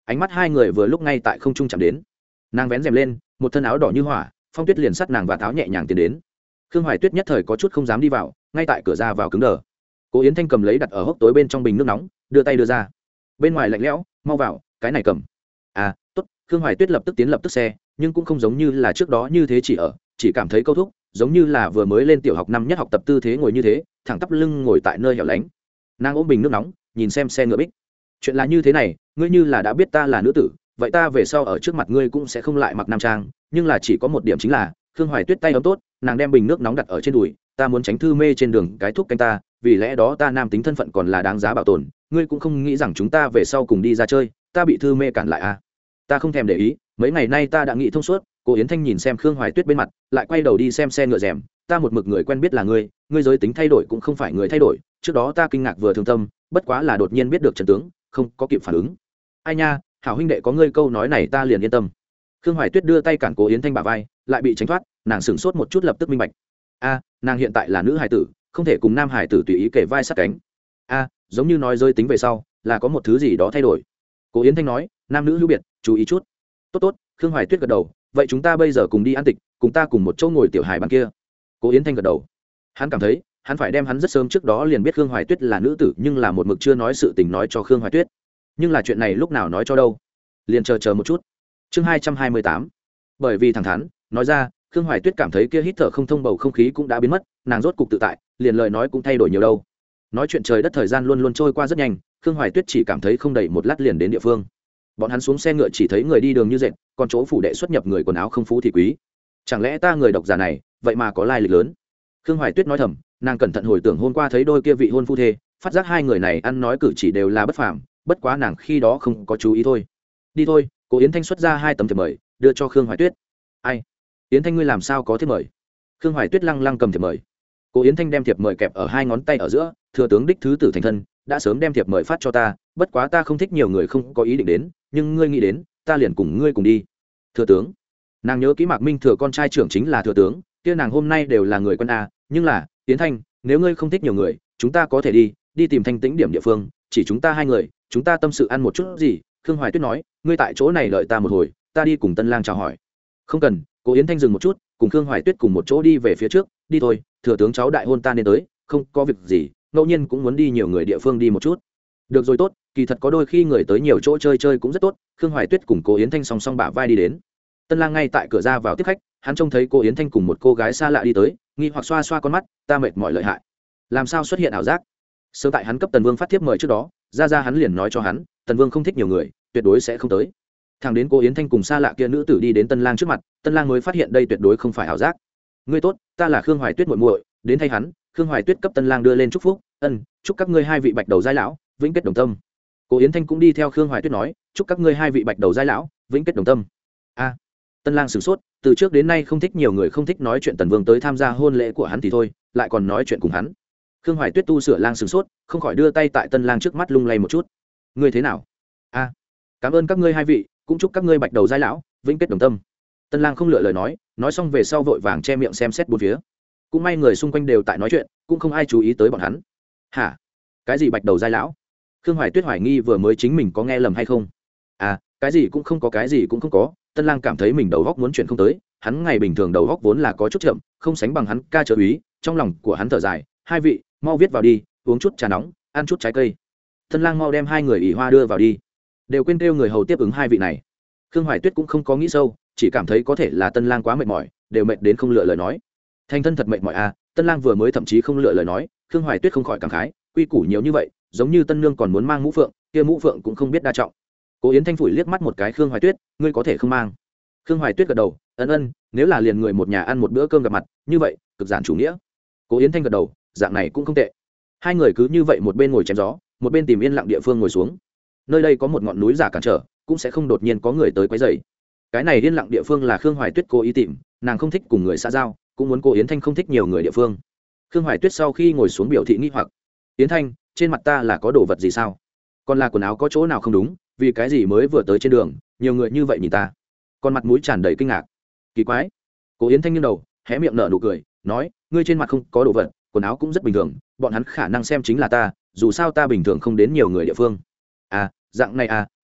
ánh mắt hai người vừa lúc ngay tại không trung chạm đến. Nàng vén rèm lên, một thân áo đỏ như hỏa, Phong Tuyết liền sắt nàng và tháo nhẹ nhàng tiến đến. Khương Hoài Tuyết nhất thời có chút không dám đi vào, ngay tại cửa ra vào cứng đờ. Cố Yến Thanh cầm lấy đặt ở hốc tối bên trong bình nước nóng, đưa tay đưa ra. Bên ngoài lạnh lẽo, mau vào, cái này cầm. À, tốt. Khương Hoài Tuyết lập tức tiến lập tức xe, nhưng cũng không giống như là trước đó như thế chỉ ở, chỉ cảm thấy câu thúc, giống như là vừa mới lên tiểu học năm nhất học tập tư thế ngồi như thế, thẳng tắp lưng ngồi tại nơi hẻo lánh. Nàng ôm bình nước nóng, nhìn xem xe ngựa bích. Chuyện là như thế này, ngươi như là đã biết ta là nữ tử, vậy ta về sau ở trước mặt ngươi cũng sẽ không lại mặc nam trang, nhưng là chỉ có một điểm chính là, Khương Hoài Tuyết tay ấm tốt, nàng đem bình nước nóng đặt ở trên đùi, ta muốn tránh thư mê trên đường cái thuốc canh ta, vì lẽ đó ta nam tính thân phận còn là đáng giá bảo tồn, ngươi cũng không nghĩ rằng chúng ta về sau cùng đi ra chơi, ta bị thư mê cản lại à? Ta không thèm để ý, mấy ngày nay ta đã nghĩ thông suốt. Cô Yến Thanh nhìn xem Khương Hoài Tuyết bên mặt, lại quay đầu đi xem xe ngựa rèm, ta một mực người quen biết là ngươi, ngươi giới tính thay đổi cũng không phải người thay đổi, trước đó ta kinh ngạc vừa thương tâm, bất quá là đột nhiên biết được trận tướng, không có kịp phản ứng. Ai nha, hảo huynh đệ có ngươi câu nói này ta liền yên tâm. Khương Hoài Tuyết đưa tay cản Cố Yến Thanh bả vai, lại bị tránh thoát, nàng sững sốt một chút lập tức minh bạch. A, nàng hiện tại là nữ hài tử, không thể cùng nam hài tử tùy ý kể vai sát cánh. A, giống như nói giới tính về sau, là có một thứ gì đó thay đổi. Cố Yến Thanh nói, nam nữ hữu biệt, chú ý chút. Tốt tốt. Khương Hoài Tuyết gật đầu, vậy chúng ta bây giờ cùng đi ăn tịch, cùng ta cùng một chỗ ngồi tiểu hài bàn kia. Cố Yến Thanh gật đầu. Hắn cảm thấy, hắn phải đem hắn rất sớm trước đó liền biết Khương Hoài Tuyết là nữ tử, nhưng là một mực chưa nói sự tình nói cho Khương Hoài Tuyết. Nhưng là chuyện này lúc nào nói cho đâu? Liền chờ chờ một chút. Chương hai trăm hai mươi tám. Bởi vì thẳng thắn, nói ra, Khương Hoài Tuyết cảm thấy kia hít thở không thông bầu không khí cũng đã biến mất, nàng rốt cục tự tại, liền lời nói cũng thay đổi nhiều đâu. Nói chuyện trời đất thời gian luôn luôn trôi qua rất nhanh, Khương Hoài Tuyết chỉ cảm thấy không đầy một lát liền đến địa phương. Bọn hắn xuống xe ngựa chỉ thấy người đi đường như dệt, còn chỗ phủ đệ xuất nhập người quần áo không phú thì quý. Chẳng lẽ ta người độc giả này, vậy mà có lai lịch lớn? Khương Hoài Tuyết nói thầm, nàng cẩn thận hồi tưởng hôm qua thấy đôi kia vị hôn phu thê, phát giác hai người này ăn nói cử chỉ đều là bất phàm, bất quá nàng khi đó không có chú ý thôi. Đi thôi. Cố Yến Thanh xuất ra hai tấm thiệp mời, đưa cho Khương Hoài Tuyết. Ai? Yến Thanh ngươi làm sao có thiệp mời? Khương Hoài Tuyết lăng lăng cầm thiệp mời. Cố Yến Thanh đem thiệp mời kẹp ở hai ngón tay ở giữa, thừa tướng đích thứ tử thành thân, đã sớm đem thiệp mời phát cho ta, bất quá ta không thích nhiều người không có ý định đến, nhưng ngươi nghĩ đến, ta liền cùng ngươi cùng đi. Thừa tướng. Nàng nhớ kỹ Mạc Minh Thừa con trai trưởng chính là thừa tướng, kia nàng hôm nay đều là người quân a, nhưng là, Yến Thanh, nếu ngươi không thích nhiều người, chúng ta có thể đi, đi tìm thanh tĩnh điểm địa phương, chỉ chúng ta hai người, chúng ta tâm sự ăn một chút gì. Khương Hoài Tuyết nói, ngươi tại chỗ này đợi ta một hồi, ta đi cùng Tân Lang chào hỏi. Không cần. Cố Yến Thanh dừng một chút, cùng Khương Hoài Tuyết cùng một chỗ đi về phía trước. Đi thôi, thừa tướng cháu đại hôn ta nên tới, không có việc gì, ngẫu nhiên cũng muốn đi nhiều người địa phương đi một chút. Được rồi tốt, kỳ thật có đôi khi người tới nhiều chỗ chơi chơi cũng rất tốt. Khương Hoài Tuyết cùng Cố Yến Thanh song song bả vai đi đến. Tân Lang ngay tại cửa ra vào tiếp khách, hắn trông thấy Cố Yến Thanh cùng một cô gái xa lạ đi tới, nghi hoặc xoa xoa con mắt, ta mệt mỏi lợi hại, làm sao xuất hiện ảo giác? Sớm tại hắn cấp Tần Vương phát thiếp mời trước đó, ra ra hắn liền nói cho hắn, Tần Vương không thích nhiều người, tuyệt đối sẽ không tới. Thằng đến Cố Yến Thanh cùng xa lạ kia nữ tử đi đến Tân Lang trước mặt, Tân Lang mới phát hiện đây tuyệt đối không phải ảo giác. Ngươi tốt, ta là Khương Hoài Tuyết muội muội, đến thay hắn. Khương Hoài Tuyết cấp Tân Lang đưa lên chúc phúc, ân, chúc các ngươi hai vị bạch đầu giai lão, vĩnh kết đồng tâm. Cố Yến Thanh cũng đi theo Khương Hoài Tuyết nói, chúc các ngươi hai vị bạch đầu giai lão, vĩnh kết đồng tâm. A, Tân Lang sửng sốt, từ trước đến nay không thích nhiều người, không thích nói chuyện Tần Vương tới tham gia hôn lễ của hắn thì thôi, lại còn nói chuyện cùng hắn. Khương Hoài Tuyết tu sửa Lang sửng sốt, không khỏi đưa tay tại Tân Lang trước mắt lung lay một chút. Ngươi thế nào? A, cảm ơn các ngươi hai vị, cũng chúc các ngươi bạch đầu giai lão, vĩnh kết đồng tâm. Tân Lang không lựa lời nói, nói xong về sau vội vàng che miệng xem xét bốn phía. Cũng may người xung quanh đều tại nói chuyện, cũng không ai chú ý tới bọn hắn. Hả? Cái gì bạch đầu giai lão? Khương Hoài Tuyết hoài nghi vừa mới chính mình có nghe lầm hay không. À, cái gì cũng không có, cái gì cũng không có. Tân Lang cảm thấy mình đầu góc muốn chuyện không tới, hắn ngày bình thường đầu góc vốn là có chút chậm, không sánh bằng hắn ca trợ úy. Trong lòng của hắn thở dài, hai vị, mau viết vào đi, uống chút trà nóng, ăn chút trái cây. Tân Lang mau đem hai người ỉ hoa đưa vào đi, đều quên kêu người hầu tiếp ứng hai vị này. Khương Hoài Tuyết cũng không có nghĩ sâu, chỉ cảm thấy có thể là Tân Lang quá mệt mỏi, đều mệt đến không lựa lời nói. Thành thân thật mệt mỏi à? Tân Lang vừa mới thậm chí không lựa lời nói, Khương Hoài Tuyết không khỏi cảm khái, quy củ nhiều như vậy, giống như tân nương còn muốn mang mũ phượng, kia mũ phượng cũng không biết đa trọng. Cố Yến Thanh phủi liếc mắt một cái Khương Hoài Tuyết, ngươi có thể không mang. Khương Hoài Tuyết gật đầu, ân ân, nếu là liền người một nhà ăn một bữa cơm gặp mặt, như vậy, cực giản chủ nghĩa. Cố Yến Thanh gật đầu, dạng này cũng không tệ. Hai người cứ như vậy một bên ngồi chém gió, một bên tìm yên lặng địa phương ngồi xuống. Nơi đây có một ngọn núi giả cản trở, cũng sẽ không đột nhiên có người tới quấy rầy. Cái này yên lặng địa phương là Khương Hoài Tuyết cố ý tìm, nàng không thích cùng người xã giao, cũng muốn Cố Yến Thanh không thích nhiều người địa phương. Khương Hoài Tuyết sau khi ngồi xuống biểu thị nghi hoặc, Yến Thanh, trên mặt ta là có đồ vật gì sao? Còn là quần áo có chỗ nào không đúng, vì cái gì mới vừa tới trên đường, nhiều người như vậy nhìn ta? Con mặt mũi tràn đầy kinh ngạc. Kỳ quái. Cố Yến Thanh nghiêng đầu, hé miệng nở nụ cười, nói, ngươi trên mặt không có đồ vật, quần áo cũng rất bình thường, bọn hắn khả năng xem chính là ta, dù sao ta bình thường không đến nhiều người địa phương. À, dạng này à?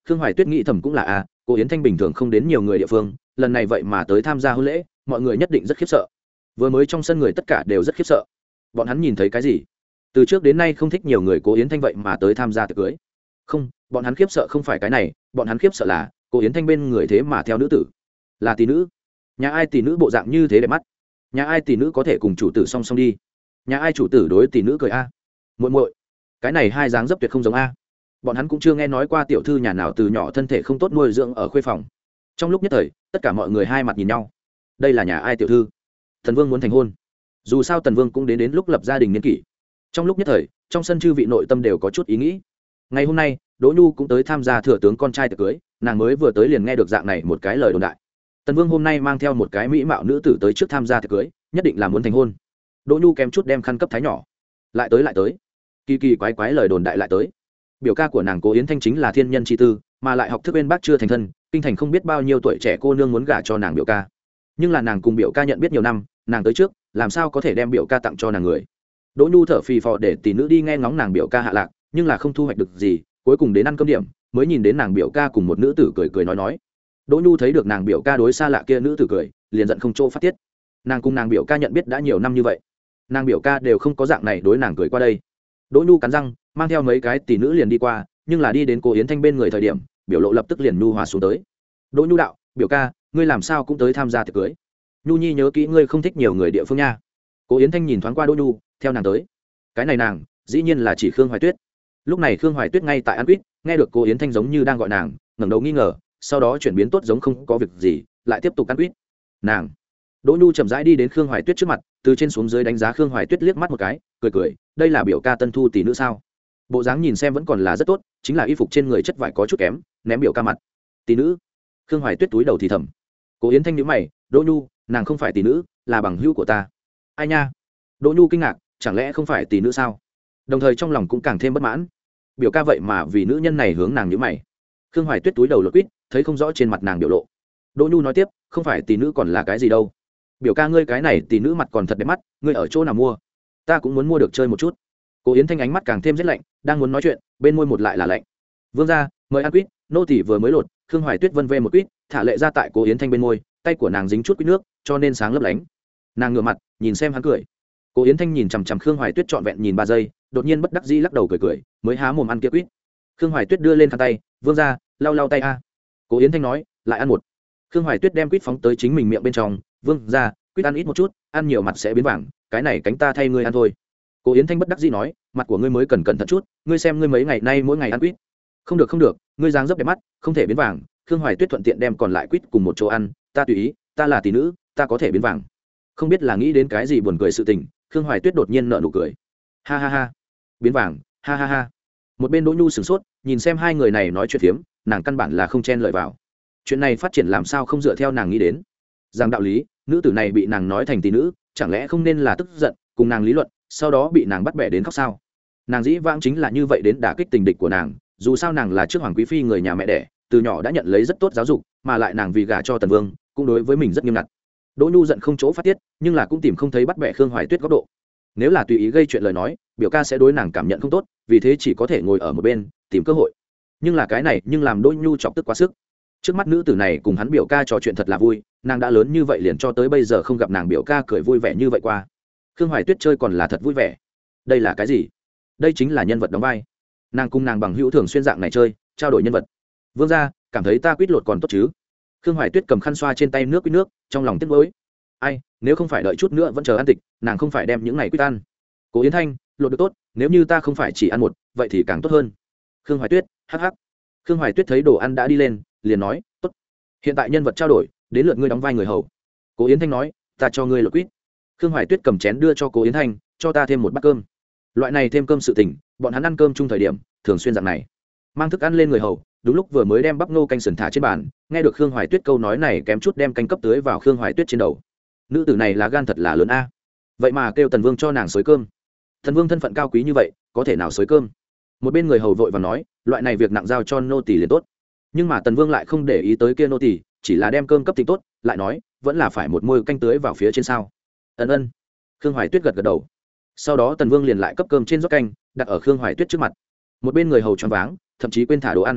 Khương Hoài Tuyết nghĩ thầm cũng là a, cô Yến Thanh bình thường không đến nhiều người địa phương, lần này vậy mà tới tham gia hôn lễ, mọi người nhất định rất khiếp sợ. Vừa mới trong sân người tất cả đều rất khiếp sợ. Bọn hắn nhìn thấy cái gì? Từ trước đến nay không thích nhiều người cô Yến Thanh vậy mà tới tham gia tiệc cưới. Không, bọn hắn khiếp sợ không phải cái này, bọn hắn khiếp sợ là cô Yến Thanh bên người thế mà theo nữ tử, là tỷ nữ. Nhà ai tỷ nữ bộ dạng như thế đẹp mắt? Nhà ai tỷ nữ có thể cùng chủ tử song song đi? Nhà ai chủ tử đối tỷ nữ cười a? Muội muội, cái này hai dáng dấp tuyệt không giống a. Bọn hắn cũng chưa nghe nói qua tiểu thư nhà nào từ nhỏ thân thể không tốt nuôi dưỡng ở khuê phòng. Trong lúc nhất thời, tất cả mọi người hai mặt nhìn nhau. Đây là nhà ai tiểu thư? Tần Vương muốn thành hôn. Dù sao Tần Vương cũng đến đến lúc lập gia đình niên kỷ. Trong lúc nhất thời, trong sân chư vị nội tâm đều có chút ý nghĩ. Ngày hôm nay, Đỗ Nhu cũng tới tham gia thừa tướng con trai tiệc cưới, nàng mới vừa tới liền nghe được dạng này một cái lời đồn đại. Tần Vương hôm nay mang theo một cái mỹ mạo nữ tử tới trước tham gia tiệc cưới, nhất định là muốn thành hôn. Đỗ Nhu kém chút đem khăn cấp thái nhỏ. Lại tới lại tới. Kỳ kỳ quái quái lời đồn đại lại tới. Biểu ca của nàng Cố Yến Thanh chính là thiên nhân chi tư, mà lại học thức bên bác chưa thành thân, kinh thành không biết bao nhiêu tuổi trẻ cô nương muốn gả cho nàng biểu ca. Nhưng là nàng cùng biểu ca nhận biết nhiều năm, nàng tới trước, làm sao có thể đem biểu ca tặng cho nàng người. Đỗ Nhu thở phì phò để tỷ nữ đi nghe ngóng nàng biểu ca hạ lạc, nhưng là không thu hoạch được gì, cuối cùng đến ăn cơm điểm, mới nhìn đến nàng biểu ca cùng một nữ tử cười cười nói nói. Đỗ Nhu thấy được nàng biểu ca đối xa lạ kia nữ tử cười, liền giận không chỗ phát tiết. Nàng cùng nàng biểu ca nhận biết đã nhiều năm như vậy, nàng biểu ca đều không có dạng này đối nàng cười qua đây. Đỗ Nhu cắn răng, mang theo mấy cái tỷ nữ liền đi qua, nhưng là đi đến Cố Yến Thanh bên người thời điểm, biểu lộ lập tức liền nhu hòa xuống tới. Đỗ Nhu đạo, biểu ca, ngươi làm sao cũng tới tham gia tiệc cưới? Nhu Nhi nhớ kỹ ngươi không thích nhiều người địa phương nha. Cố Yến Thanh nhìn thoáng qua Đỗ Nhu, theo nàng tới. Cái này nàng, dĩ nhiên là chỉ Khương Hoài Tuyết. Lúc này Khương Hoài Tuyết ngay tại ăn quýt, nghe được Cố Yến Thanh giống như đang gọi nàng, ngẩng đầu nghi ngờ, sau đó chuyển biến tốt giống không có việc gì, lại tiếp tục ăn quýt. Nàng. Đỗ Nhu chậm rãi đi đến Khương Hoài Tuyết trước mặt, từ trên xuống dưới đánh giá Khương Hoài Tuyết liếc mắt một cái, cười cười, đây là biểu ca tân thu tỷ nữ sao? Bộ dáng nhìn xem vẫn còn là rất tốt, chính là y phục trên người chất vải có chút kém, ném biểu ca mặt. Tỷ nữ? Khương Hoài Tuyết túi đầu thì thầm. Cố Yến Thanh nhíu mày, Đỗ Nhu, nàng không phải tỷ nữ, là bằng hữu của ta. Ai nha? Đỗ Nhu kinh ngạc, chẳng lẽ không phải tỷ nữ sao? Đồng thời trong lòng cũng càng thêm bất mãn. Biểu ca vậy mà vì nữ nhân này hướng nàng nhíu mày. Khương Hoài Tuyết túi đầu lột quýt, thấy không rõ trên mặt nàng biểu lộ. Đỗ Nhu nói tiếp, không phải tỷ nữ còn là cái gì đâu? Biểu ca ngươi cái này tỷ nữ mặt còn thật đẹp mắt, ngươi ở chỗ nào mua? Ta cũng muốn mua được chơi một chút. Cố Yến Thanh ánh mắt càng thêm rét lạnh, đang muốn nói chuyện, bên môi một lại là lạnh. Vương gia, mời ăn quýt, nô tỳ vừa mới lột. Khương Hoài Tuyết vân vê một quýt, thả lệ ra tại Cố Yến Thanh bên môi, tay của nàng dính chút quýt nước, cho nên sáng lấp lánh. Nàng ngửa mặt, nhìn xem hắn cười. Cố Yến Thanh nhìn chằm chằm Khương Hoài Tuyết trọn vẹn nhìn ba giây, đột nhiên bất đắc dĩ lắc đầu cười cười, mới há mồm ăn kia quýt. Khương Hoài Tuyết đưa lên khăn tay, vương gia, lau lau tay a. Cố Yến Thanh nói, lại ăn một. Khương Hoài Tuyết đem quýt phóng tới chính mình miệng bên trong, vương gia, quýt ăn ít một chút, ăn nhiều mặt sẽ biến vàng, cái này cánh ta thay ngươi ăn thôi. Cố Yến Thanh bất đắc dĩ nói, mặt của ngươi mới cần cẩn thận chút, ngươi xem ngươi mấy ngày nay mỗi ngày ăn quýt. Không được không được, ngươi dáng dấp đẹp mắt, không thể biến vàng. Khương Hoài Tuyết thuận tiện đem còn lại quýt cùng một chỗ ăn, ta tùy ý, ta là tỷ nữ, ta có thể biến vàng. Không biết là nghĩ đến cái gì buồn cười sự tình, Khương Hoài Tuyết đột nhiên nở nụ cười. Ha ha ha, biến vàng, ha ha ha. Một bên Đỗ Nhu sửng sốt, nhìn xem hai người này nói chuyện phiếm, nàng căn bản là không chen lời vào. Chuyện này phát triển làm sao không dựa theo nàng nghĩ đến. Rằng đạo lý, nữ tử này bị nàng nói thành tỷ nữ, chẳng lẽ không nên là tức giận, cùng nàng lý luận, sau đó bị nàng bắt bẻ đến khóc sao? Nàng dĩ vãng chính là như vậy đến đả kích tình địch của nàng, dù sao nàng là trước hoàng quý phi người nhà mẹ đẻ, từ nhỏ đã nhận lấy rất tốt giáo dục, mà lại nàng vì gả cho Tần Vương, cũng đối với mình rất nghiêm ngặt. Đỗ Nhu giận không chỗ phát tiết, nhưng là cũng tìm không thấy bắt bẻ Khương Hoài Tuyết góc độ. Nếu là tùy ý gây chuyện lời nói, biểu ca sẽ đối nàng cảm nhận không tốt, vì thế chỉ có thể ngồi ở một bên, tìm cơ hội. Nhưng là cái này, nhưng làm Đỗ Nhu chọc tức quá sức. Trước mắt nữ tử này cùng hắn biểu ca trò chuyện thật là vui, nàng đã lớn như vậy liền cho tới bây giờ không gặp nàng biểu ca cười vui vẻ như vậy qua. Khương Hoài Tuyết chơi còn là thật vui vẻ. Đây là cái gì? Đây chính là nhân vật đóng vai. Nàng cùng nàng bằng hữu thường xuyên dạng này chơi, trao đổi nhân vật. Vương gia, cảm thấy ta quýt lột còn tốt chứ? Khương Hoài Tuyết cầm khăn xoa trên tay nước quýt nước, trong lòng tiếc nuối. Ai, nếu không phải đợi chút nữa vẫn chờ ăn tịch, nàng không phải đem những này quýt ăn. Cố Yến Thanh, lột được tốt, nếu như ta không phải chỉ ăn một, vậy thì càng tốt hơn. Khương Hoài Tuyết, hắc hắc. Khương Hoài Tuyết thấy đồ ăn đã đi lên, liền nói, tốt. Hiện tại nhân vật trao đổi, đến lượt ngươi đóng vai người hầu. Cố Yến Thanh nói, ta cho ngươi lột quýt. Khương Hoài Tuyết cầm chén đưa cho Cố Yến Thanh, cho ta thêm một bát cơm. Loại này thêm cơm sự tình, bọn hắn ăn cơm chung thời điểm, thường xuyên dạng này. Mang thức ăn lên người hầu, đúng lúc vừa mới đem bắp nô canh sườn thả trên bàn, nghe được Khương Hoài Tuyết câu nói này kém chút đem canh cấp tưới vào Khương Hoài Tuyết trên đầu. Nữ tử này là gan thật là lớn a. Vậy mà kêu Tần Vương cho nàng xới cơm. Tần Vương thân phận cao quý như vậy, có thể nào xới cơm? Một bên người hầu vội vàng nói, loại này việc nặng giao cho nô tỳ liền tốt. Nhưng mà Tần Vương lại không để ý tới kia nô tỳ, chỉ là đem cơm cấp thịnh tốt, lại nói, vẫn là phải một môi canh tưới vào phía trên sao? Ân ân. Khương Hoài Tuyết gật gật đầu. Sau đó Tần Vương liền lại cấp cơm trên rót canh, đặt ở Khương Hoài Tuyết trước mặt. Một bên người hầu choáng váng, thậm chí quên thả đồ ăn.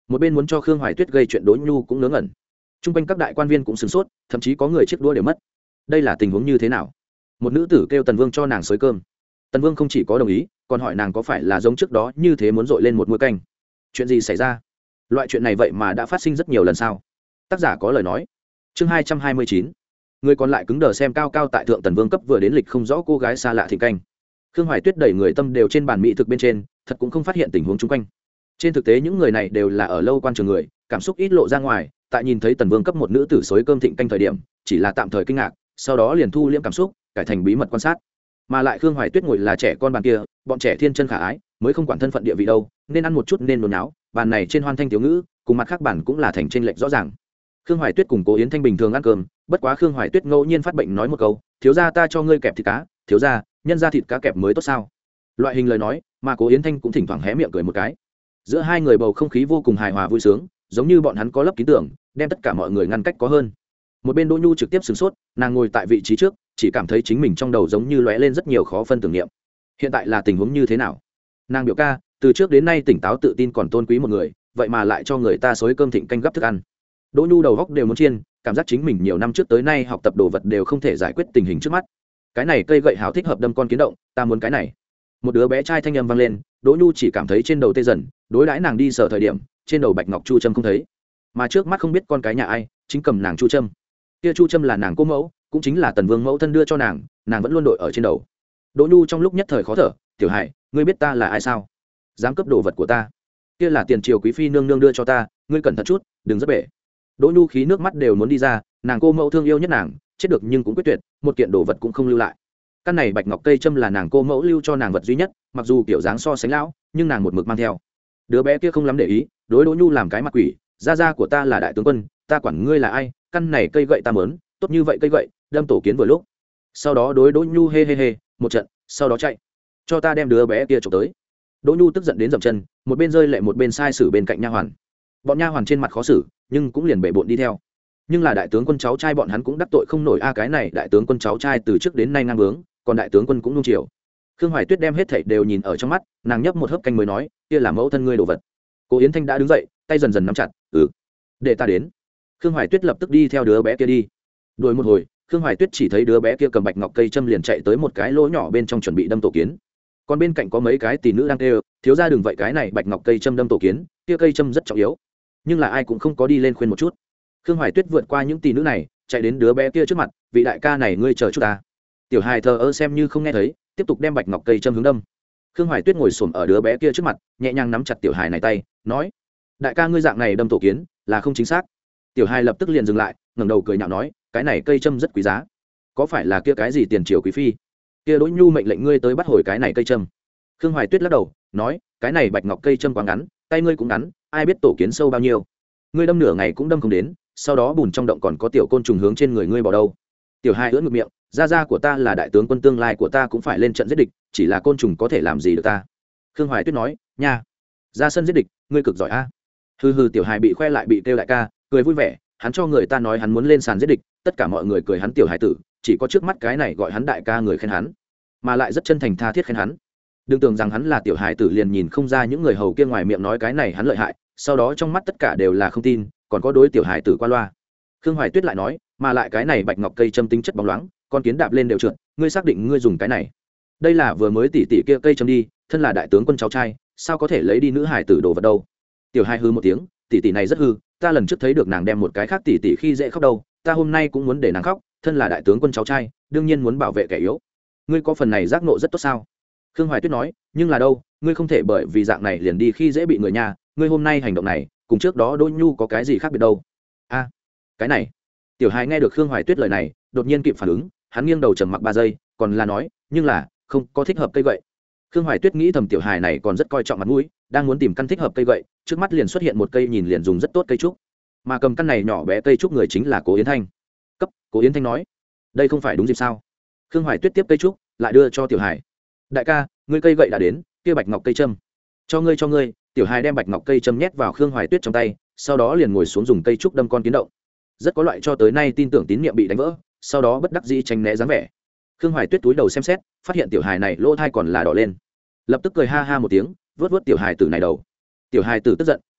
một bên muốn cho khương hoài tuyết gây chuyện Đỗ Nhu cũng ngớ ngẩn. t r u n g quanh các đại quan viên cũng sửng sốt, thậm chí có người chiếc đũa đều mất. đây là tình huống như thế nào? một nữ tử kêu Tần Vương cho nàng xới cơm. Tần Vương không chỉ có đồng ý, còn hỏi nàng có phải là giống trước đó như thế muốn dội lên một muôi canh. Chuyện gì xảy ra? Loại chuyện này vậy mà đã phát sinh rất nhiều lần sao? Tác giả có lời nói. Chương hai trăm hai mươi chín. Người còn lại cứng đờ xem cao cao tại thượng Tần Vương cấp vừa đến lịch không rõ cô gái xa lạ thịnh canh. Khương Hoài Tuyết đẩy người tâm đều trên bàn mỹ thực bên trên, thật cũng không phát hiện tình huống chung quanh. Trên thực tế những người này đều là ở lâu quan trường người, cảm xúc ít lộ ra ngoài, tại nhìn thấy Tần Vương cấp một nữ tử xối cơm thịnh canh thời điểm, chỉ là tạm thời kinh ngạc, sau đó liền thu liễm cảm xúc, cải thành bí mật quan sát. Mà lại Khương Hoài Tuyết ngồi là trẻ con bàn kia, bọn trẻ thiên chân khả ái, mới không quản thân phận địa vị đâu, nên ăn một chút nên nôn náo, bàn này trên hoan thanh thiếu ngữ, cùng mặt khác bản cũng là thành trên lệch rõ ràng. Khương Hoài Tuyết cùng Cố Yến Thanh bình thường ăn cơm, bất quá Khương Hoài Tuyết ngẫu nhiên phát bệnh nói một câu, thiếu gia ta cho ngươi kẹp thịt cá, thiếu gia, nhân ra thịt cá kẹp mới tốt sao? Loại hình lời nói, mà Cố Yến Thanh cũng thỉnh thoảng hé miệng cười một cái. Giữa hai người bầu không khí vô cùng hài hòa vui sướng, giống như bọn hắn có lấp ký tưởng, đem tất cả mọi người ngăn cách có hơn. Một bên Đỗ Nhu trực tiếp sửng sốt, nàng ngồi tại vị trí trước, chỉ cảm thấy chính mình trong đầu giống như lóe lên rất nhiều khó phân tưởng niệm. Hiện tại là tình huống như thế nào? Nàng biểu ca, từ trước đến nay tỉnh táo tự tin còn tôn quý một người, vậy mà lại cho người ta xối cơm thịnh canh gấp thức ăn. Đỗ Nhu đầu góc đều muốn chiên, cảm giác chính mình nhiều năm trước tới nay học tập đồ vật đều không thể giải quyết tình hình trước mắt. Cái này cây gậy háo thích hợp đâm con kiến động, ta muốn cái này. Một đứa bé trai thanh âm vang lên, Đỗ Nhu chỉ cảm thấy trên đầu tê dần, đối đãi nàng đi sở thời điểm, trên đầu bạch ngọc chu châm không thấy, mà trước mắt không biết con cái nhà ai chính cầm nàng chu châm. Kia chu châm là nàng cô mẫu, cũng chính là Tần Vương mẫu thân đưa cho nàng, nàng vẫn luôn đội ở trên đầu. Đỗ Nhu trong lúc nhất thời khó thở, tiểu Hải, ngươi biết ta là ai sao? Dám cướp đồ vật của ta? Kia là tiền triều quý phi nương nương đưa cho ta, ngươi cẩn thận chút, đừng rất bể. Đỗ Nhu khí nước mắt đều muốn đi ra, nàng cô mẫu thương yêu nhất nàng, chết được nhưng cũng quyết tuyệt, một kiện đồ vật cũng không lưu lại. Căn này bạch ngọc cây châm là nàng cô mẫu lưu cho nàng vật duy nhất, mặc dù kiểu dáng so sánh lão, nhưng nàng một mực mang theo. Đứa bé kia không lắm để ý, đối Đỗ Nhu làm cái mặt quỷ, gia gia của ta là đại tướng quân, ta quản ngươi là ai, căn này cây gậy ta mớn, tốt như vậy cây gậy, đâm tổ kiến vừa lúc. Sau đó đối Đỗ Nhu hê hê hê, một trận, sau đó chạy, cho ta đem đứa bé kia chụp tới. Đỗ Nhu tức giận đến dậm chân, một bên rơi lệ một bên sai sử bên cạnh nha hoàn. Bọn nha hoàn trên mặt khó xử, nhưng cũng liền bệ bội đi theo. Nhưng là đại tướng quân cháu trai bọn hắn cũng đắc tội không nổi a, cái này đại tướng quân cháu trai từ trước đến nay ngang bướng, còn đại tướng quân cũng nung chiều. Khương Hoài Tuyết đem hết thảy đều nhìn ở trong mắt, nàng nhấp một hớp canh mới nói, kia là mẫu thân ngươi đồ vật. Cố Yến Thanh đã đứng dậy, tay dần dần nắm chặt, ừ, để ta đến. Khương Hoài Tuyết lập tức đi theo đứa bé kia đi. Đuổi một hồi, Khương Hoài Tuyết chỉ thấy đứa bé kia cầm bạch ngọc cây châm liền chạy tới một cái lỗ nhỏ bên trong chuẩn bị đâm tổ kiến. Còn bên cạnh có mấy cái tỷ nữ đang kêu, thiếu gia đừng vậy, cái này bạch ngọc cây châm đâm tổ kiến, kia cây châm rất trọng yếu. Nhưng là ai cũng không có đi lên khuyên một chút. Khương Hoài Tuyết vượt qua những tỷ nữ này, chạy đến đứa bé kia trước mặt, vị đại ca này ngươi chờ chút ta. Tiểu hài thờ ơ xem như không nghe thấy, tiếp tục đem bạch ngọc cây châm hướng đâm. Khương Hoài Tuyết ngồi xổm ở đứa bé kia trước mặt, nhẹ nhàng nắm chặt tiểu hài này tay, nói, đại ca ngươi dạng này đâm tổ kiến là không chính xác. Tiểu hài lập tức liền dừng lại, ngẩng đầu cười nhạo nói, cái này cây châm rất quý giá, có phải là kia cái gì tiền triều quý phi kia Đỗ Nhu mệnh lệnh ngươi tới bắt hồi cái này cây châm? Khương Hoài Tuyết lắc đầu nói, cái này bạch ngọc cây châm quá ngắn, tay ngươi cũng ngắn, ai biết tổ kiến sâu bao nhiêu, ngươi đâm nửa ngày cũng đâm không đến, sau đó bùn trong động còn có tiểu côn trùng hướng trên người ngươi bỏ đâu. Tiểu hai ưỡn ngược miệng, gia gia của ta là đại tướng quân, tương lai của ta cũng phải lên trận giết địch, chỉ là côn trùng có thể làm gì được ta. Khương Hoài Tuyết nói, nha, ra sân giết địch, ngươi cực giỏi a. Hừ hừ, tiểu hài bị khoe lại bị kêu đại ca, cười vui vẻ, hắn cho người ta nói hắn muốn lên sàn giết địch, tất cả mọi người cười hắn tiểu hài tử, chỉ có trước mắt cái này gọi hắn đại ca người khen hắn, mà lại rất chân thành tha thiết khen hắn. Đừng tưởng rằng hắn là tiểu hài tử liền nhìn không ra những người hầu kia ngoài miệng nói cái này hắn lợi hại, sau đó trong mắt tất cả đều là không tin, còn có đối tiểu hài tử qua loa. Khương Hoài Tuyết lại nói, mà lại cái này bạch ngọc cây châm tính chất bóng loáng, con kiến đạp lên đều trượt, ngươi xác định ngươi dùng cái này? Đây là vừa mới tỉ tỉ kia cây châm đi, thân là đại tướng quân cháu trai, sao có thể lấy đi nữ hài tử đồ vật đâu? Tiểu hai hư một tiếng, tỉ tỉ này rất hư, ta lần trước thấy được nàng đem một cái khác tỉ tỉ khi dễ khóc đâu, ta hôm nay cũng muốn để nàng khóc, thân là đại tướng quân cháu trai, đương nhiên muốn bảo vệ kẻ yếu. Ngươi có phần này giác nộ rất tốt sao? Khương Hoài Tuyết nói, nhưng là đâu, ngươi không thể bởi vì dạng này liền đi khi dễ bị người nhà, ngươi hôm nay hành động này, cùng trước đó Đỗ Nhu có cái gì khác biệt đâu? A, cái này. Tiểu Hai nghe được Khương Hoài Tuyết lời này, đột nhiên kịp phản ứng, hắn nghiêng đầu trầm mặc ba giây, còn là nói, nhưng là, không có thích hợp cây gậy. Khương Hoài Tuyết nghĩ thầm tiểu hài này còn rất coi trọng mặt mũi, đang muốn tìm căn thích hợp cây gậy, trước mắt liền xuất hiện một cây nhìn liền dùng rất tốt cây trúc, mà cầm căn này nhỏ bé cây trúc người chính là Cố Yến Thanh. Cấp, Cố Yến Thanh nói, đây không phải đúng dịp sao? Khương Hoài Tuyết tiếp cây trúc, lại đưa cho tiểu hài. Đại ca, ngươi cây gậy đã đến, kia bạch ngọc cây châm, cho ngươi cho ngươi. Tiểu hài đem bạch ngọc cây châm nhét vào Khương Hoài Tuyết trong tay, sau đó liền ngồi xuống dùng cây trúc đâm con kiến động. Rất có loại cho tới nay tin tưởng tín niệm bị đánh vỡ, sau đó bất đắc dĩ tránh né dáng vẻ. Khương Hoài Tuyết túi đầu xem xét, phát hiện tiểu hài này lỗ thai còn là đỏ lên, lập tức cười ha ha một tiếng, vớt vớt tiểu hài tử này đầu. Tiểu hài tử tức giận,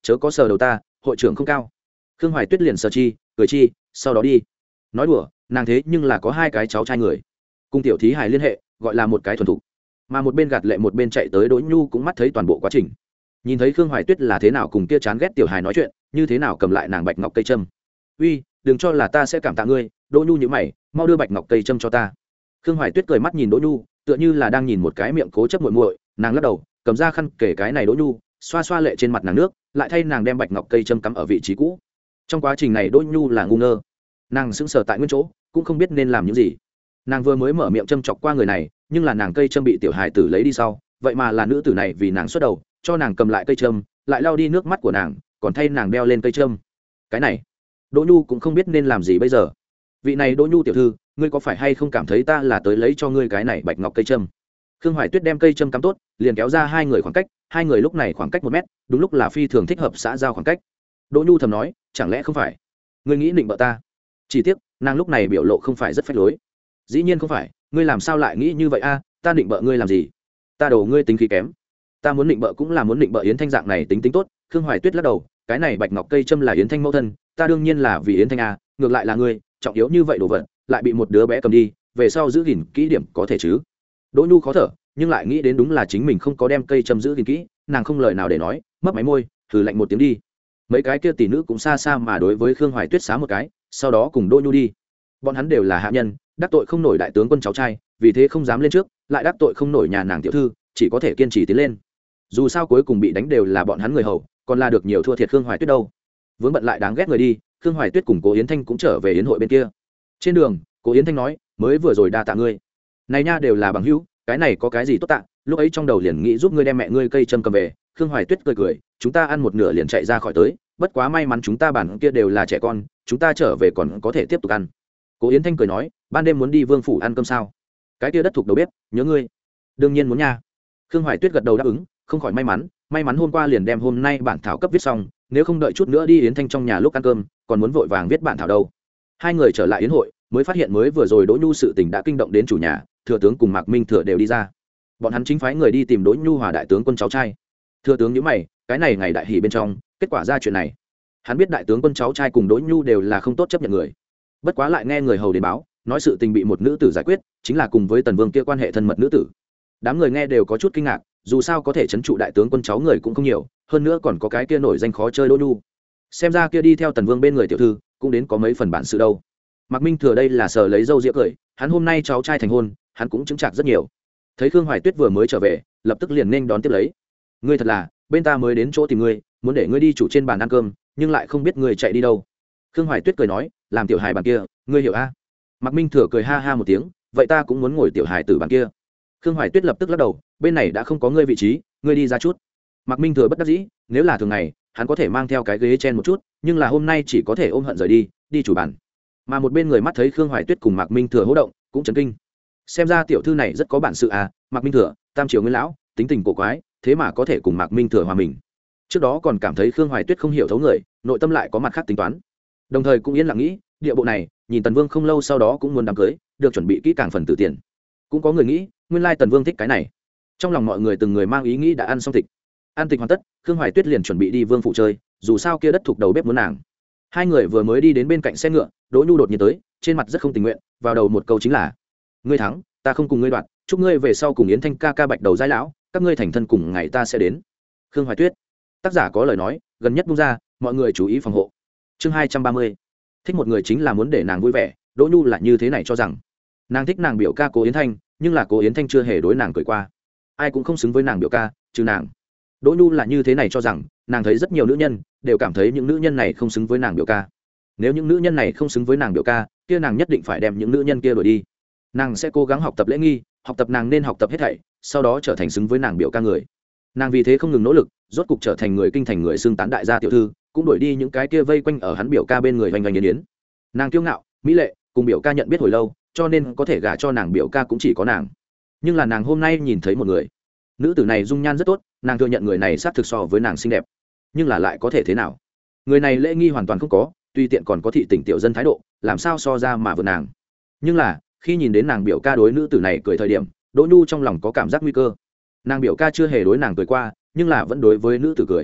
chớ có sờ đầu ta, hội trưởng không cao. Khương Hoài Tuyết liền sờ chi cười chi, sau đó đi. Nói đùa, nàng thế nhưng là có hai cái cháu trai người, cùng tiểu thí hài liên hệ gọi là một cái thuần thục. Mà một bên gạt lệ một bên chạy tới Đỗ Nhu cũng mắt thấy toàn bộ quá trình, nhìn thấy Khương Hoài Tuyết là thế nào cùng kia chán ghét tiểu hài nói chuyện, như thế nào cầm lại nàng bạch ngọc cây châm. Uy, đừng cho là ta sẽ cảm tạ ngươi. Đỗ Nhu nhíu mày, mau đưa bạch ngọc cây châm cho ta. Khương Hoài Tuyết cười mắt nhìn Đỗ Nhu, tựa như là đang nhìn một cái miệng cố chấp muội muội. Nàng lắc đầu, cầm ra khăn kể cái này Đỗ Nhu, xoa xoa lệ trên mặt nàng nước, lại thay nàng đem bạch ngọc cây châm cắm ở vị trí cũ. Trong quá trình này Đỗ Nhu là ngu ngơ, nàng sững sờ tại nguyên chỗ, cũng không biết nên làm những gì. Nàng vừa mới mở miệng châm chọc qua người này, nhưng là nàng cây châm bị tiểu hài tử lấy đi sau, vậy mà là nữ tử này vì nàng xuất đầu, cho nàng cầm lại cây châm, lại lau đi nước mắt của nàng, còn thay nàng đeo lên cây châm. Cái này, Đỗ Nhu cũng không biết nên làm gì bây giờ. Vị này Đỗ Nhu tiểu thư, ngươi có phải hay không cảm thấy ta là tới lấy cho ngươi cái này bạch ngọc cây châm? Khương Hoài Tuyết đem cây châm cắm tốt, liền kéo ra hai người khoảng cách, hai người lúc này khoảng cách một mét, đúng lúc là phi thường thích hợp xã giao khoảng cách. Đỗ Nhu thầm nói, chẳng lẽ không phải? Ngươi nghĩ định bợ ta? Chỉ tiếc, nàng lúc này biểu lộ không phải rất phách lối. Dĩ nhiên không phải, ngươi làm sao lại nghĩ như vậy a? Ta định bợ ngươi làm gì? Ta đổ ngươi tính khí kém. Ta muốn định bợ cũng là muốn định bợ Yến Thanh dạng này tính tính tốt. Khương Hoài Tuyết lắc đầu, cái này bạch ngọc cây châm là Yến Thanh mẫu thân, ta đương nhiên là vì Yến Thanh a, ngược lại là ngươi, trọng yếu như vậy đồ vật, lại bị một đứa bé cầm đi, về sau giữ gìn kỹ điểm có thể chứ? Đỗ Nhu khó thở, nhưng lại nghĩ đến đúng là chính mình không có đem cây châm giữ gìn kỹ, nàng không lời nào để nói, mấp máy môi, thử lạnh một tiếng đi. Mấy cái kia tỷ nữ cũng xa xa mà đối với Khương Hoài Tuyết xá một cái, sau đó cùng Đỗ Nhu đi. Bọn hắn đều là hạ nhân, đắc tội không nổi đại tướng quân cháu trai, vì thế không dám lên trước, lại đắc tội không nổi nhà nàng tiểu thư, chỉ có thể kiên trì tiến lên. Dù sao cuối cùng bị đánh đều là bọn hắn người hầu, còn là được nhiều thua thiệt Khương Hoài Tuyết đâu. Vướng bận lại đáng ghét người đi, Khương Hoài Tuyết cùng Cố Yến Thanh cũng trở về yến hội bên kia. Trên đường, Cố Yến Thanh nói, mới vừa rồi đa tạ ngươi. Này nha đều là bằng hữu, cái này có cái gì tốt tạ, lúc ấy trong đầu liền nghĩ giúp ngươi đem mẹ ngươi cây châm cầm về. Khương Hoài Tuyết cười cười, chúng ta ăn một nửa liền chạy ra khỏi tới, bất quá may mắn chúng ta bản kia đều là trẻ con, chúng ta trở về còn có thể tiếp tục ăn. Cố Yến Thanh cười nói, ban đêm muốn đi Vương phủ ăn cơm sao? Cái kia đất thuộc đầu bếp, nhớ ngươi. Đương nhiên muốn nha. Khương Hoài Tuyết gật đầu đáp ứng, không khỏi may mắn, may mắn hôm qua liền đem hôm nay bản thảo cấp viết xong, nếu không đợi chút nữa đi Yến Thanh trong nhà lúc ăn cơm, còn muốn vội vàng viết bản thảo đâu. Hai người trở lại yến hội, mới phát hiện mới vừa rồi Đỗ Nhu sự tình đã kinh động đến chủ nhà, thừa tướng cùng Mạc Minh Thừa đều đi ra. Bọn hắn chính phái người đi tìm Đỗ Nhu Hòa đại tướng quân cháu trai. Thừa tướng nhíu mày, cái này ngày đại hỷ bên trong, kết quả ra chuyện này. Hắn biết đại tướng quân cháu trai cùng Đỗ Nhu đều là không tốt chấp nhận người. Bất quá lại nghe người hầu đến báo, nói sự tình bị một nữ tử giải quyết, chính là cùng với Tần Vương kia quan hệ thân mật nữ tử. Đám người nghe đều có chút kinh ngạc, dù sao có thể trấn trụ đại tướng quân cháu người cũng không nhiều, hơn nữa còn có cái kia nổi danh khó chơi Đỗ Nhu. Xem ra kia đi theo Tần Vương bên người tiểu thư, cũng đến có mấy phần bản sự đâu. Mạc Minh Thừa đây là sờ lấy dâu dĩa cười, hắn hôm nay cháu trai thành hôn, hắn cũng chứng chạc rất nhiều. Thấy Khương Hoài Tuyết vừa mới trở về, lập tức liền nên đón tiếp lấy. Ngươi thật là, bên ta mới đến chỗ tìm ngươi, muốn để ngươi đi chủ trên bàn ăn cơm, nhưng lại không biết ngươi chạy đi đâu. Khương Hoài Tuyết cười nói, làm tiểu hài bàn kia, ngươi hiểu a? À? Mạc Minh Thừa cười ha ha một tiếng, vậy ta cũng muốn ngồi tiểu hài tử bàn kia. Khương Hoài Tuyết lập tức lắc đầu, bên này đã không có ngươi vị trí, ngươi đi ra chút. Mạc Minh Thừa bất đắc dĩ, nếu là thường ngày, hắn có thể mang theo cái ghế chen một chút, nhưng là hôm nay chỉ có thể ôm hận rời đi, đi chủ bàn. Mà một bên người mắt thấy Khương Hoài Tuyết cùng Mạc Minh Thừa hô động, cũng chấn kinh. Xem ra tiểu thư này rất có bản sự à, Mạc Minh Thừa, tam triều nguyên lão, tính tình cổ quái, thế mà có thể cùng Mạc Minh Thừa hòa mình. Trước đó còn cảm thấy Khương Hoài Tuyết không hiểu thấu người, nội tâm lại có mặt khác tính toán. Đồng thời cũng yên lặng nghĩ, địa bộ này, nhìn Tần Vương không lâu sau đó cũng muốn đám cưới, được chuẩn bị kỹ càng phần tử tiền. Cũng có người nghĩ, nguyên lai Tần Vương thích cái này. Trong lòng mọi người từng người mang ý nghĩ đã ăn xong thịt. Ăn thịt hoàn tất, Khương Hoài Tuyết liền chuẩn bị đi Vương phủ chơi, dù sao kia đất thuộc đầu bếp muốn nàng. Hai người vừa mới đi đến bên cạnh xe ngựa, Đỗ Nhu đột nhiên tới, trên mặt rất không tình nguyện, vào đầu một câu chính là: "Ngươi thắng, ta không cùng ngươi đoạt, chúc ngươi về sau cùng Yến Thanh ca ca bạch đầu giai lão, các ngươi thành thân cùng ngày ta sẽ đến." Khương Hoài Tuyết. Tác giả có lời nói, gần nhất buông ra, mọi người chú ý phòng hộ. Chương hai trăm ba mươi. Thích một người chính là muốn để nàng vui vẻ, Đỗ Nhu là như thế này cho rằng. Nàng thích nàng biểu ca Cố Yến Thanh, nhưng là Cố Yến Thanh chưa hề đối nàng cười qua. Ai cũng không xứng với nàng biểu ca, trừ nàng. Đỗ Nhu là như thế này cho rằng, nàng thấy rất nhiều nữ nhân đều cảm thấy những nữ nhân này không xứng với nàng biểu ca. Nếu những nữ nhân này không xứng với nàng biểu ca, kia nàng nhất định phải đem những nữ nhân kia đuổi đi. Nàng sẽ cố gắng học tập lễ nghi, học tập nàng nên học tập hết thảy, sau đó trở thành xứng với nàng biểu ca người. Nàng vì thế không ngừng nỗ lực, rốt cục trở thành người kinh thành người xưng tán đại gia tiểu thư, cũng đuổi đi những cái kia vây quanh ở hắn biểu ca bên người oanh oanh yến yến. Nàng kiêu ngạo, mỹ lệ, cùng biểu ca nhận biết hồi lâu, cho nên có thể gả cho nàng biểu ca cũng chỉ có nàng. Nhưng là nàng hôm nay nhìn thấy một người, nữ tử này dung nhan rất tốt, nàng thừa nhận người này sát thực so với nàng xinh đẹp, nhưng là lại có thể thế nào? Người này lễ nghi hoàn toàn không có, tuy tiện còn có thị tỉnh tiểu dân thái độ, làm sao so ra mà vượt nàng. Nhưng là khi nhìn đến nàng biểu ca đối nữ tử này cười thời điểm, Đỗ Nhu trong lòng có cảm giác nguy cơ. Nàng biểu ca chưa hề đối nàng cười qua, nhưng là vẫn đối với nữ tử cười.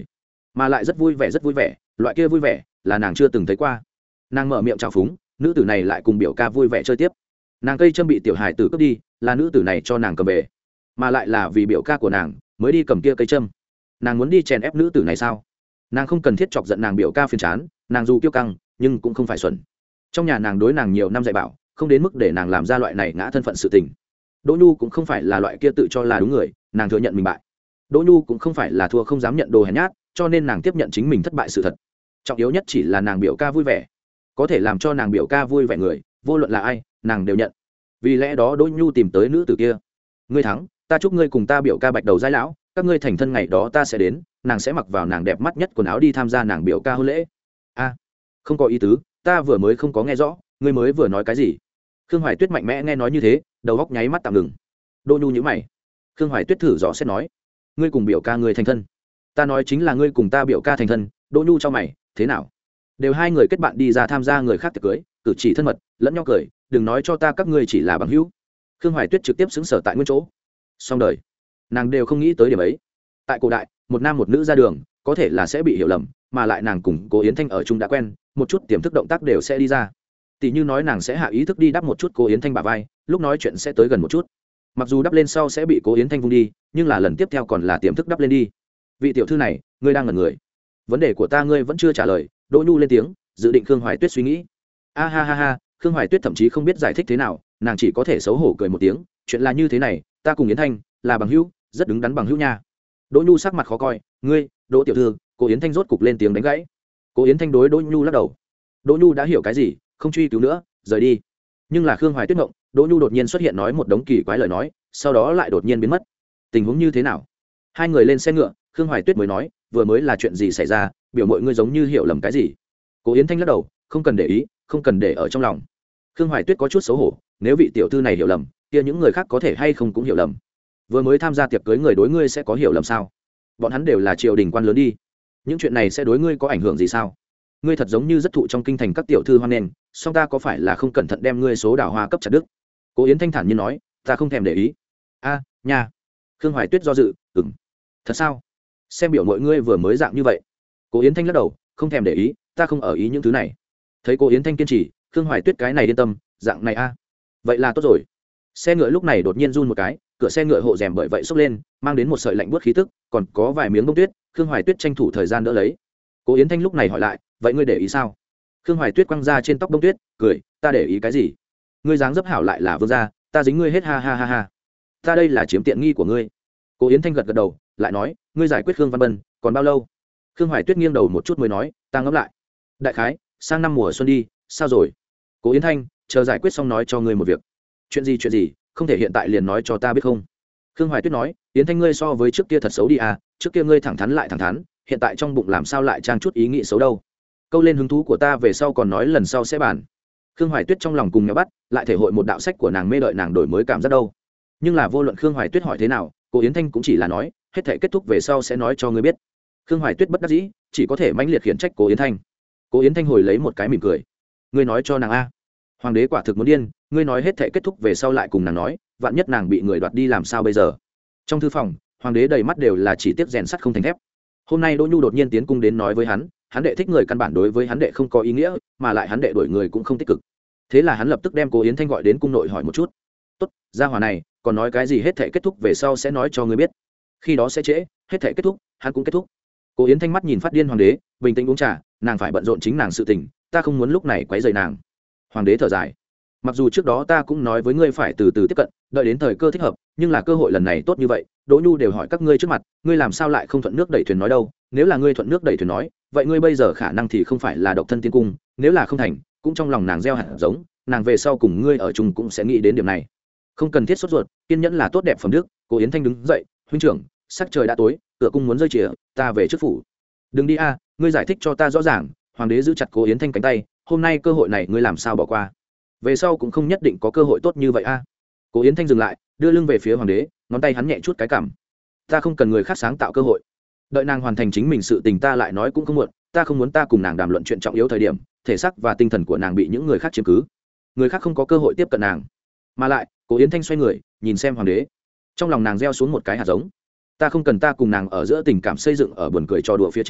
mà lại rất vui vẻ rất vui vẻ, loại kia vui vẻ là nàng chưa từng thấy qua. Nàng mở miệng chào phúng, nữ tử này lại cùng biểu ca vui vẻ chơi tiếp. Nàng cây châm bị tiểu hải tử cướp đi, là nữ tử này cho nàng cầm về, mà lại là vì biểu ca của nàng mới đi cầm kia cây châm. Nàng muốn đi chèn ép nữ tử này sao? Nàng không cần thiết chọc giận nàng biểu ca phiền chán, nàng dù kiêu căng nhưng cũng không phải xuẩn. Trong nhà nàng đối nàng nhiều năm dạy bảo, không đến mức để nàng làm ra loại này ngã thân phận sự tình. Đỗ Nhu cũng không phải là loại kia tự cho là đúng người, nàng thừa nhận mình bại. Đỗ Nhu cũng không phải là thua không dám nhận đồ hèn nhát, cho nên nàng tiếp nhận chính mình thất bại sự thật. Trọng yếu nhất chỉ là nàng biểu ca vui vẻ, có thể làm cho nàng biểu ca vui vẻ người, vô luận là ai, nàng đều nhận. Vì lẽ đó Đỗ Nhu tìm tới nữ tử kia. Ngươi thắng, ta chúc ngươi cùng ta biểu ca bạch đầu giai lão, các ngươi thành thân ngày đó ta sẽ đến, nàng sẽ mặc vào nàng đẹp mắt nhất quần áo đi tham gia nàng biểu ca hôn lễ. A, không có ý tứ, ta vừa mới không có nghe rõ, ngươi mới vừa nói cái gì? Khương Hoài Tuyết mạnh mẽ nghe nói như thế, đầu óc nháy mắt tạm ngừng. Đỗ Nhu nhíu mày. Khương Hoài Tuyết thử dò xét nói, ngươi cùng biểu ca ngươi thành thân? Ta nói chính là ngươi cùng ta biểu ca thành thân. Đỗ Nhu cho mày, thế nào? Đều hai người kết bạn đi ra tham gia người khác tiệc cưới, cử chỉ thân mật, lẫn nhau cười, đừng nói cho ta các ngươi chỉ là bằng hữu. Khương Hoài Tuyết trực tiếp xứng sở tại nguyên chỗ. Xong đời, nàng đều không nghĩ tới điểm ấy. Tại cổ đại, một nam một nữ ra đường, có thể là sẽ bị hiểu lầm, mà lại nàng cùng Cố Yến Thanh ở chung đã quen, một chút tiềm thức động tác đều sẽ đi ra. Tỷ như nói nàng sẽ hạ ý thức đi đắp một chút Cố Yến Thanh bả vai, lúc nói chuyện sẽ tới gần một chút. Mặc dù đắp lên sau sẽ bị Cố Yến Thanh vung đi, nhưng là lần tiếp theo còn là tiềm thức đắp lên đi. Vị tiểu thư này, ngươi đang ngẩn người. Vấn đề của ta ngươi vẫn chưa trả lời. Đỗ Nhu lên tiếng, dự định Khương Hoài Tuyết suy nghĩ. A ha ha ha, Khương Hoài Tuyết thậm chí không biết giải thích thế nào, nàng chỉ có thể xấu hổ cười một tiếng. Chuyện là như thế này, ta cùng Yến Thanh là bằng hữu, rất đứng đắn bằng hữu nha. Đỗ Nhu sắc mặt khó coi, ngươi, Đỗ tiểu thư. Cố Yến Thanh rốt cục lên tiếng đánh gãy. Cố Yến Thanh đối Đỗ Nhu lắc đầu. Đỗ Nhu đã hiểu cái gì, không truy cứu nữa, rời đi. Nhưng là Khương Hoài Tuyết ngộng, Đỗ Nhu đột nhiên xuất hiện nói một đống kỳ quái lời nói, sau đó lại đột nhiên biến mất. Tình huống như thế nào? Hai người lên xe ngựa, Khương Hoài Tuyết mới nói, vừa mới là chuyện gì xảy ra, biểu mọi ngươi giống như hiểu lầm cái gì. Cố Yến Thanh lắc đầu, không cần để ý, không cần để ở trong lòng. Khương Hoài Tuyết có chút xấu hổ, nếu vị tiểu thư này hiểu lầm, kia những người khác có thể hay không cũng hiểu lầm. Vừa mới tham gia tiệc cưới người đối ngươi sẽ có hiểu lầm sao? Bọn hắn đều là triều đình quan lớn đi, những chuyện này sẽ đối ngươi có ảnh hưởng gì sao? Ngươi thật giống như rất thụ trong kinh thành các tiểu thư hoan nghênh, song ta có phải là không cẩn thận đem ngươi số đào hoa cấp chặt đức? Cố Yến Thanh thản nhiên nói, ta không thèm để ý. A, à, nha. Khương Hoài Tuyết do dự, ừm, thật sao? Xem biểu mọi ngươi vừa mới dạng như vậy. Cố Yến Thanh lắc đầu, không thèm để ý, ta không ở ý những thứ này. Thấy Cố Yến Thanh kiên trì, Khương Hoài Tuyết cái này yên tâm, dạng này a, à. Vậy là tốt rồi. Xe ngựa lúc này đột nhiên run một cái, cửa xe ngựa hộ rèm bởi vậy xốc lên, mang đến một sợi lạnh buốt khí tức, còn có vài miếng bông tuyết. Khương Hoài Tuyết tranh thủ thời gian đỡ lấy. Cố Yến Thanh lúc này hỏi lại, vậy ngươi để ý sao? Khương Hoài Tuyết quăng ra trên tóc bông tuyết, cười, ta để ý cái gì? Ngươi dáng dấp hảo lại là vương gia, ta dính ngươi hết ha ha ha ha. Ta đây là chiếm tiện nghi của ngươi. Cố Yến Thanh gật gật đầu, lại nói, ngươi giải quyết Khương Văn Bân còn bao lâu? Khương Hoài Tuyết nghiêng đầu một chút mới nói, ta ngẫm lại. Đại khái sang năm mùa xuân đi, sao rồi? Cố Yến Thanh, chờ giải quyết xong nói cho ngươi một việc. Chuyện gì chuyện gì, không thể hiện tại liền nói cho ta biết không? Khương Hoài Tuyết nói, Yến Thanh ngươi so với trước kia thật xấu đi à, trước kia ngươi thẳng thắn lại thẳng thắn, hiện tại trong bụng làm sao lại trang chút ý nghĩ xấu đâu? Câu lên hứng thú của ta về sau còn nói lần sau sẽ bàn. Khương Hoài Tuyết trong lòng cùng nhau bắt, lại thể hội một đạo sách của nàng mê đợi nàng đổi mới cảm giác đâu. Nhưng là vô luận Khương Hoài Tuyết hỏi thế nào, Cố Yến Thanh cũng chỉ là nói, hết thảy kết thúc về sau sẽ nói cho ngươi biết. Khương Hoài Tuyết bất đắc dĩ, chỉ có thể mãnh liệt khiển trách Cố Yến Thanh. Cố Yến Thanh hồi lấy một cái mỉm cười, ngươi nói cho nàng a, hoàng đế quả thực muốn điên, ngươi nói hết thảy kết thúc về sau lại cùng nàng nói, vạn nhất nàng bị người đoạt đi làm sao bây giờ? Trong thư phòng, hoàng đế đầy mắt đều là chỉ tiếc rèn sắt không thành thép. Hôm nay Đỗ Nhu đột nhiên tiến cung đến nói với hắn, hắn đệ thích người căn bản đối với hắn đệ không có ý nghĩa, mà lại hắn đệ đuổi người cũng không tích cực. Thế là hắn lập tức đem Cố Yến Thanh gọi đến cung nội hỏi một chút. Tốt, gia hỏa này, còn nói cái gì hết thảy kết thúc về sau sẽ nói cho ngươi biết. Khi đó sẽ trễ, hết thảy kết thúc, hắn cũng kết thúc. Cố Yến Thanh mắt nhìn phát điên hoàng đế, bình tĩnh uống trà, nàng phải bận rộn chính nàng sự tình, ta không muốn lúc này quấy rầy nàng. Hoàng đế thở dài, mặc dù trước đó ta cũng nói với ngươi phải từ từ tiếp cận, đợi đến thời cơ thích hợp, nhưng là cơ hội lần này tốt như vậy, Đỗ Nhu đều hỏi các ngươi trước mặt, ngươi làm sao lại không thuận nước đẩy thuyền nói đâu? Nếu là ngươi thuận nước đẩy thuyền nói, vậy ngươi bây giờ khả năng thì không phải là độc thân tiên cung, nếu là không thành, cũng trong lòng nàng gieo hạt giống, nàng về sau cùng ngươi ở chung cũng sẽ nghĩ đến điểm này. Không cần thiết sốt ruột, kiên nhẫn là tốt đẹp phẩm đức. Cố Yến Thanh đứng dậy, huynh trưởng, sắc trời đã tối, cửa cung muốn rơi chìa, ta về trước phủ. Đừng đi a, ngươi giải thích cho ta rõ ràng. Hoàng đế giữ chặt Cố Yến Thanh cánh tay, hôm nay cơ hội này ngươi làm sao bỏ qua? Về sau cũng không nhất định có cơ hội tốt như vậy a. Cố Yến Thanh dừng lại, đưa lưng về phía hoàng đế, ngón tay hắn nhẹ chút cái cằm. Ta không cần người khác sáng tạo cơ hội, đợi nàng hoàn thành chính mình sự tình ta lại nói cũng không muộn. Ta không muốn ta cùng nàng đàm luận chuyện trọng yếu thời điểm, thể xác và tinh thần của nàng bị những người khác chiếm cứ, người khác không có cơ hội tiếp cận nàng. Mà lại, Cố Yến Thanh xoay người, nhìn xem hoàng đế, trong lòng nàng gieo xuống một cái hạt giống. Ta không cần ta cùng nàng ở giữa tình cảm xây dựng ở buồn cười trò đùa phía trên,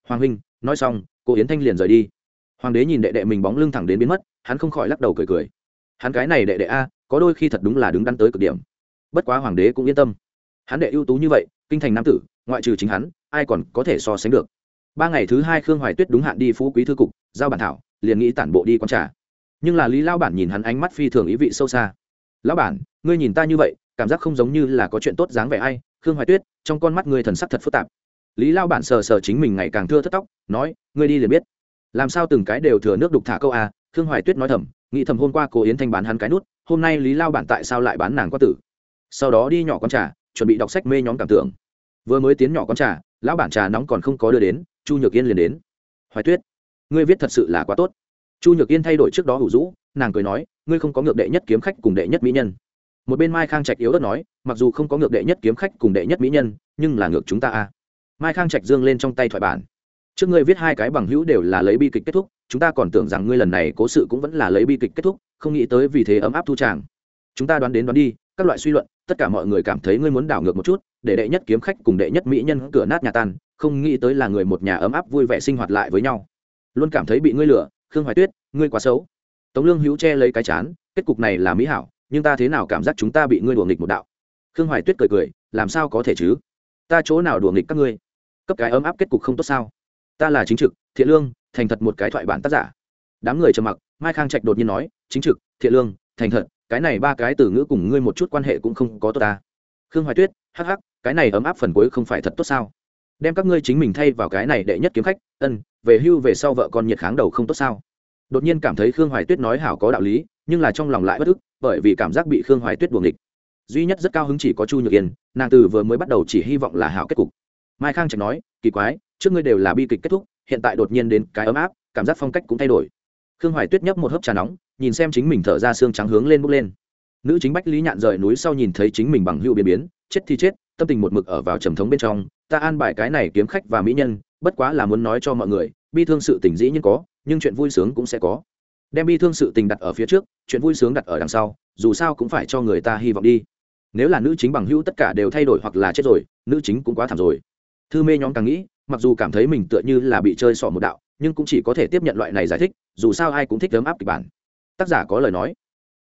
hoàng huynh nói xong cô yến thanh liền rời đi. Hoàng đế nhìn đệ đệ mình bóng lưng thẳng đến biến mất, hắn không khỏi lắc đầu cười cười. Hắn cái này đệ đệ a có đôi khi thật đúng là đứng đắn tới cực điểm. Bất quá hoàng đế cũng yên tâm, hắn đệ ưu tú như vậy, kinh thành nam tử ngoại trừ chính hắn ai còn có thể so sánh được. Ba ngày thứ hai Khương Hoài Tuyết đúng hạn đi Phú Quý thư cục giao bản thảo, liền nghĩ tản bộ đi quán trà. Nhưng là Lý lao bản nhìn hắn ánh mắt phi thường ý vị sâu xa. Lão bản, ngươi nhìn ta như vậy cảm giác không giống như là có chuyện tốt dáng vẻ ai. Khương Hoài Tuyết, trong con mắt ngươi thần sắc thật phức tạp. Lý lao bản sờ sờ chính mình ngày càng thưa thất tóc, nói, ngươi đi liền biết. Làm sao từng cái đều thừa nước đục thả câu a. Khương Hoài Tuyết nói thầm, nghĩ thầm hôm qua cô Yến Thanh bán hắn cái nút, hôm nay Lý lao bản tại sao lại bán nàng quá tử. Sau đó đi nhỏ quán trà, chuẩn bị đọc sách mê nhóm cảm tưởng. Vừa mới tiến nhỏ quán trà, lão bản trà nóng còn không có đưa đến, Chu Nhược Yên liền đến. Hoài Tuyết, ngươi viết thật sự là quá tốt. Chu Nhược Yên thay đổi trước đó hủ rũ, nàng cười nói, ngươi không có ngược đệ nhất kiếm khách cùng đệ nhất mỹ nhân. Một bên Mai Khang Trạch yếu ớt nói, mặc dù không có ngược đệ nhất kiếm khách cùng đệ nhất mỹ nhân, nhưng là ngược chúng ta a. Mai Khang Trạch dương lên trong tay thoại bản. Trước ngươi viết hai cái bằng hữu đều là lấy bi kịch kết thúc, chúng ta còn tưởng rằng ngươi lần này cố sự cũng vẫn là lấy bi kịch kết thúc, không nghĩ tới vì thế ấm áp thu tràng. Chúng ta đoán đến đoán đi, các loại suy luận, tất cả mọi người cảm thấy ngươi muốn đảo ngược một chút, để đệ nhất kiếm khách cùng đệ nhất mỹ nhân cửa nát nhà tan, không nghĩ tới là người một nhà ấm áp vui vẻ sinh hoạt lại với nhau. Luôn cảm thấy bị ngươi lừa, Khương Hoài Tuyết, ngươi quá xấu. Tống Lương Hữu che lấy cái chán, kết cục này là mỹ hảo, nhưng ta thế nào cảm giác chúng ta bị ngươi đùa nghịch một đạo. Khương Hoài Tuyết cười cười, làm sao có thể chứ? Ta chỗ nào đùa nghịch các ngươi? Cấp cái ấm áp kết cục không tốt sao? Ta là chính trực, thiện lương, thành thật một cái thoại bản tác giả. Đám người trầm mặc, Mai Khang Trạch đột nhiên nói, chính trực, thiện lương, thành thật, cái này ba cái từ ngữ cùng ngươi một chút quan hệ cũng không có tốt ta. Khương Hoài Tuyết, hắc hắc, cái này ấm áp phần cuối không phải thật tốt sao? Đem các ngươi chính mình thay vào cái này đệ nhất kiếm khách, ân, về hưu về sau vợ con nhiệt kháng đầu không tốt sao? Đột nhiên cảm thấy Khương Hoài Tuyết nói hảo có đạo lý, nhưng là trong lòng lại bất ức, bởi vì cảm giác bị Khương Hoài Tuyết đuổi nghịch. Duy nhất rất cao hứng chỉ có Chu Nhược Yên, nàng từ vừa mới bắt đầu chỉ hy vọng là hảo kết cục. Mai Khang Trạch nói, kỳ quái, trước ngươi đều là bi kịch kết thúc, hiện tại đột nhiên đến cái ấm áp, cảm giác phong cách cũng thay đổi. Khương Hoài Tuyết nhấp một hớp trà nóng, nhìn xem chính mình thở ra xương trắng hướng lên bốc lên. Nữ chính Bách Lý Nhạn rời núi sau nhìn thấy chính mình bằng hữu biến biến, chết thì chết, tâm tình một mực ở vào trầm thống bên trong, ta an bài cái này kiếm khách và mỹ nhân, bất quá là muốn nói cho mọi người, bi thương sự tình dĩ nhiên có, nhưng chuyện vui sướng cũng sẽ có. Đem bi thương sự tình đặt ở phía trước, chuyện vui sướng đặt ở đằng sau, dù sao cũng phải cho người ta hy vọng đi. Nếu là nữ chính bằng hữu tất cả đều thay đổi hoặc là chết rồi, nữ chính cũng quá thảm rồi. Thư mê nhóm càng nghĩ, mặc dù cảm thấy mình tựa như là bị chơi xỏ một đạo, nhưng cũng chỉ có thể tiếp nhận loại này giải thích, dù sao ai cũng thích ấm áp kịch bản. Tác giả có lời nói,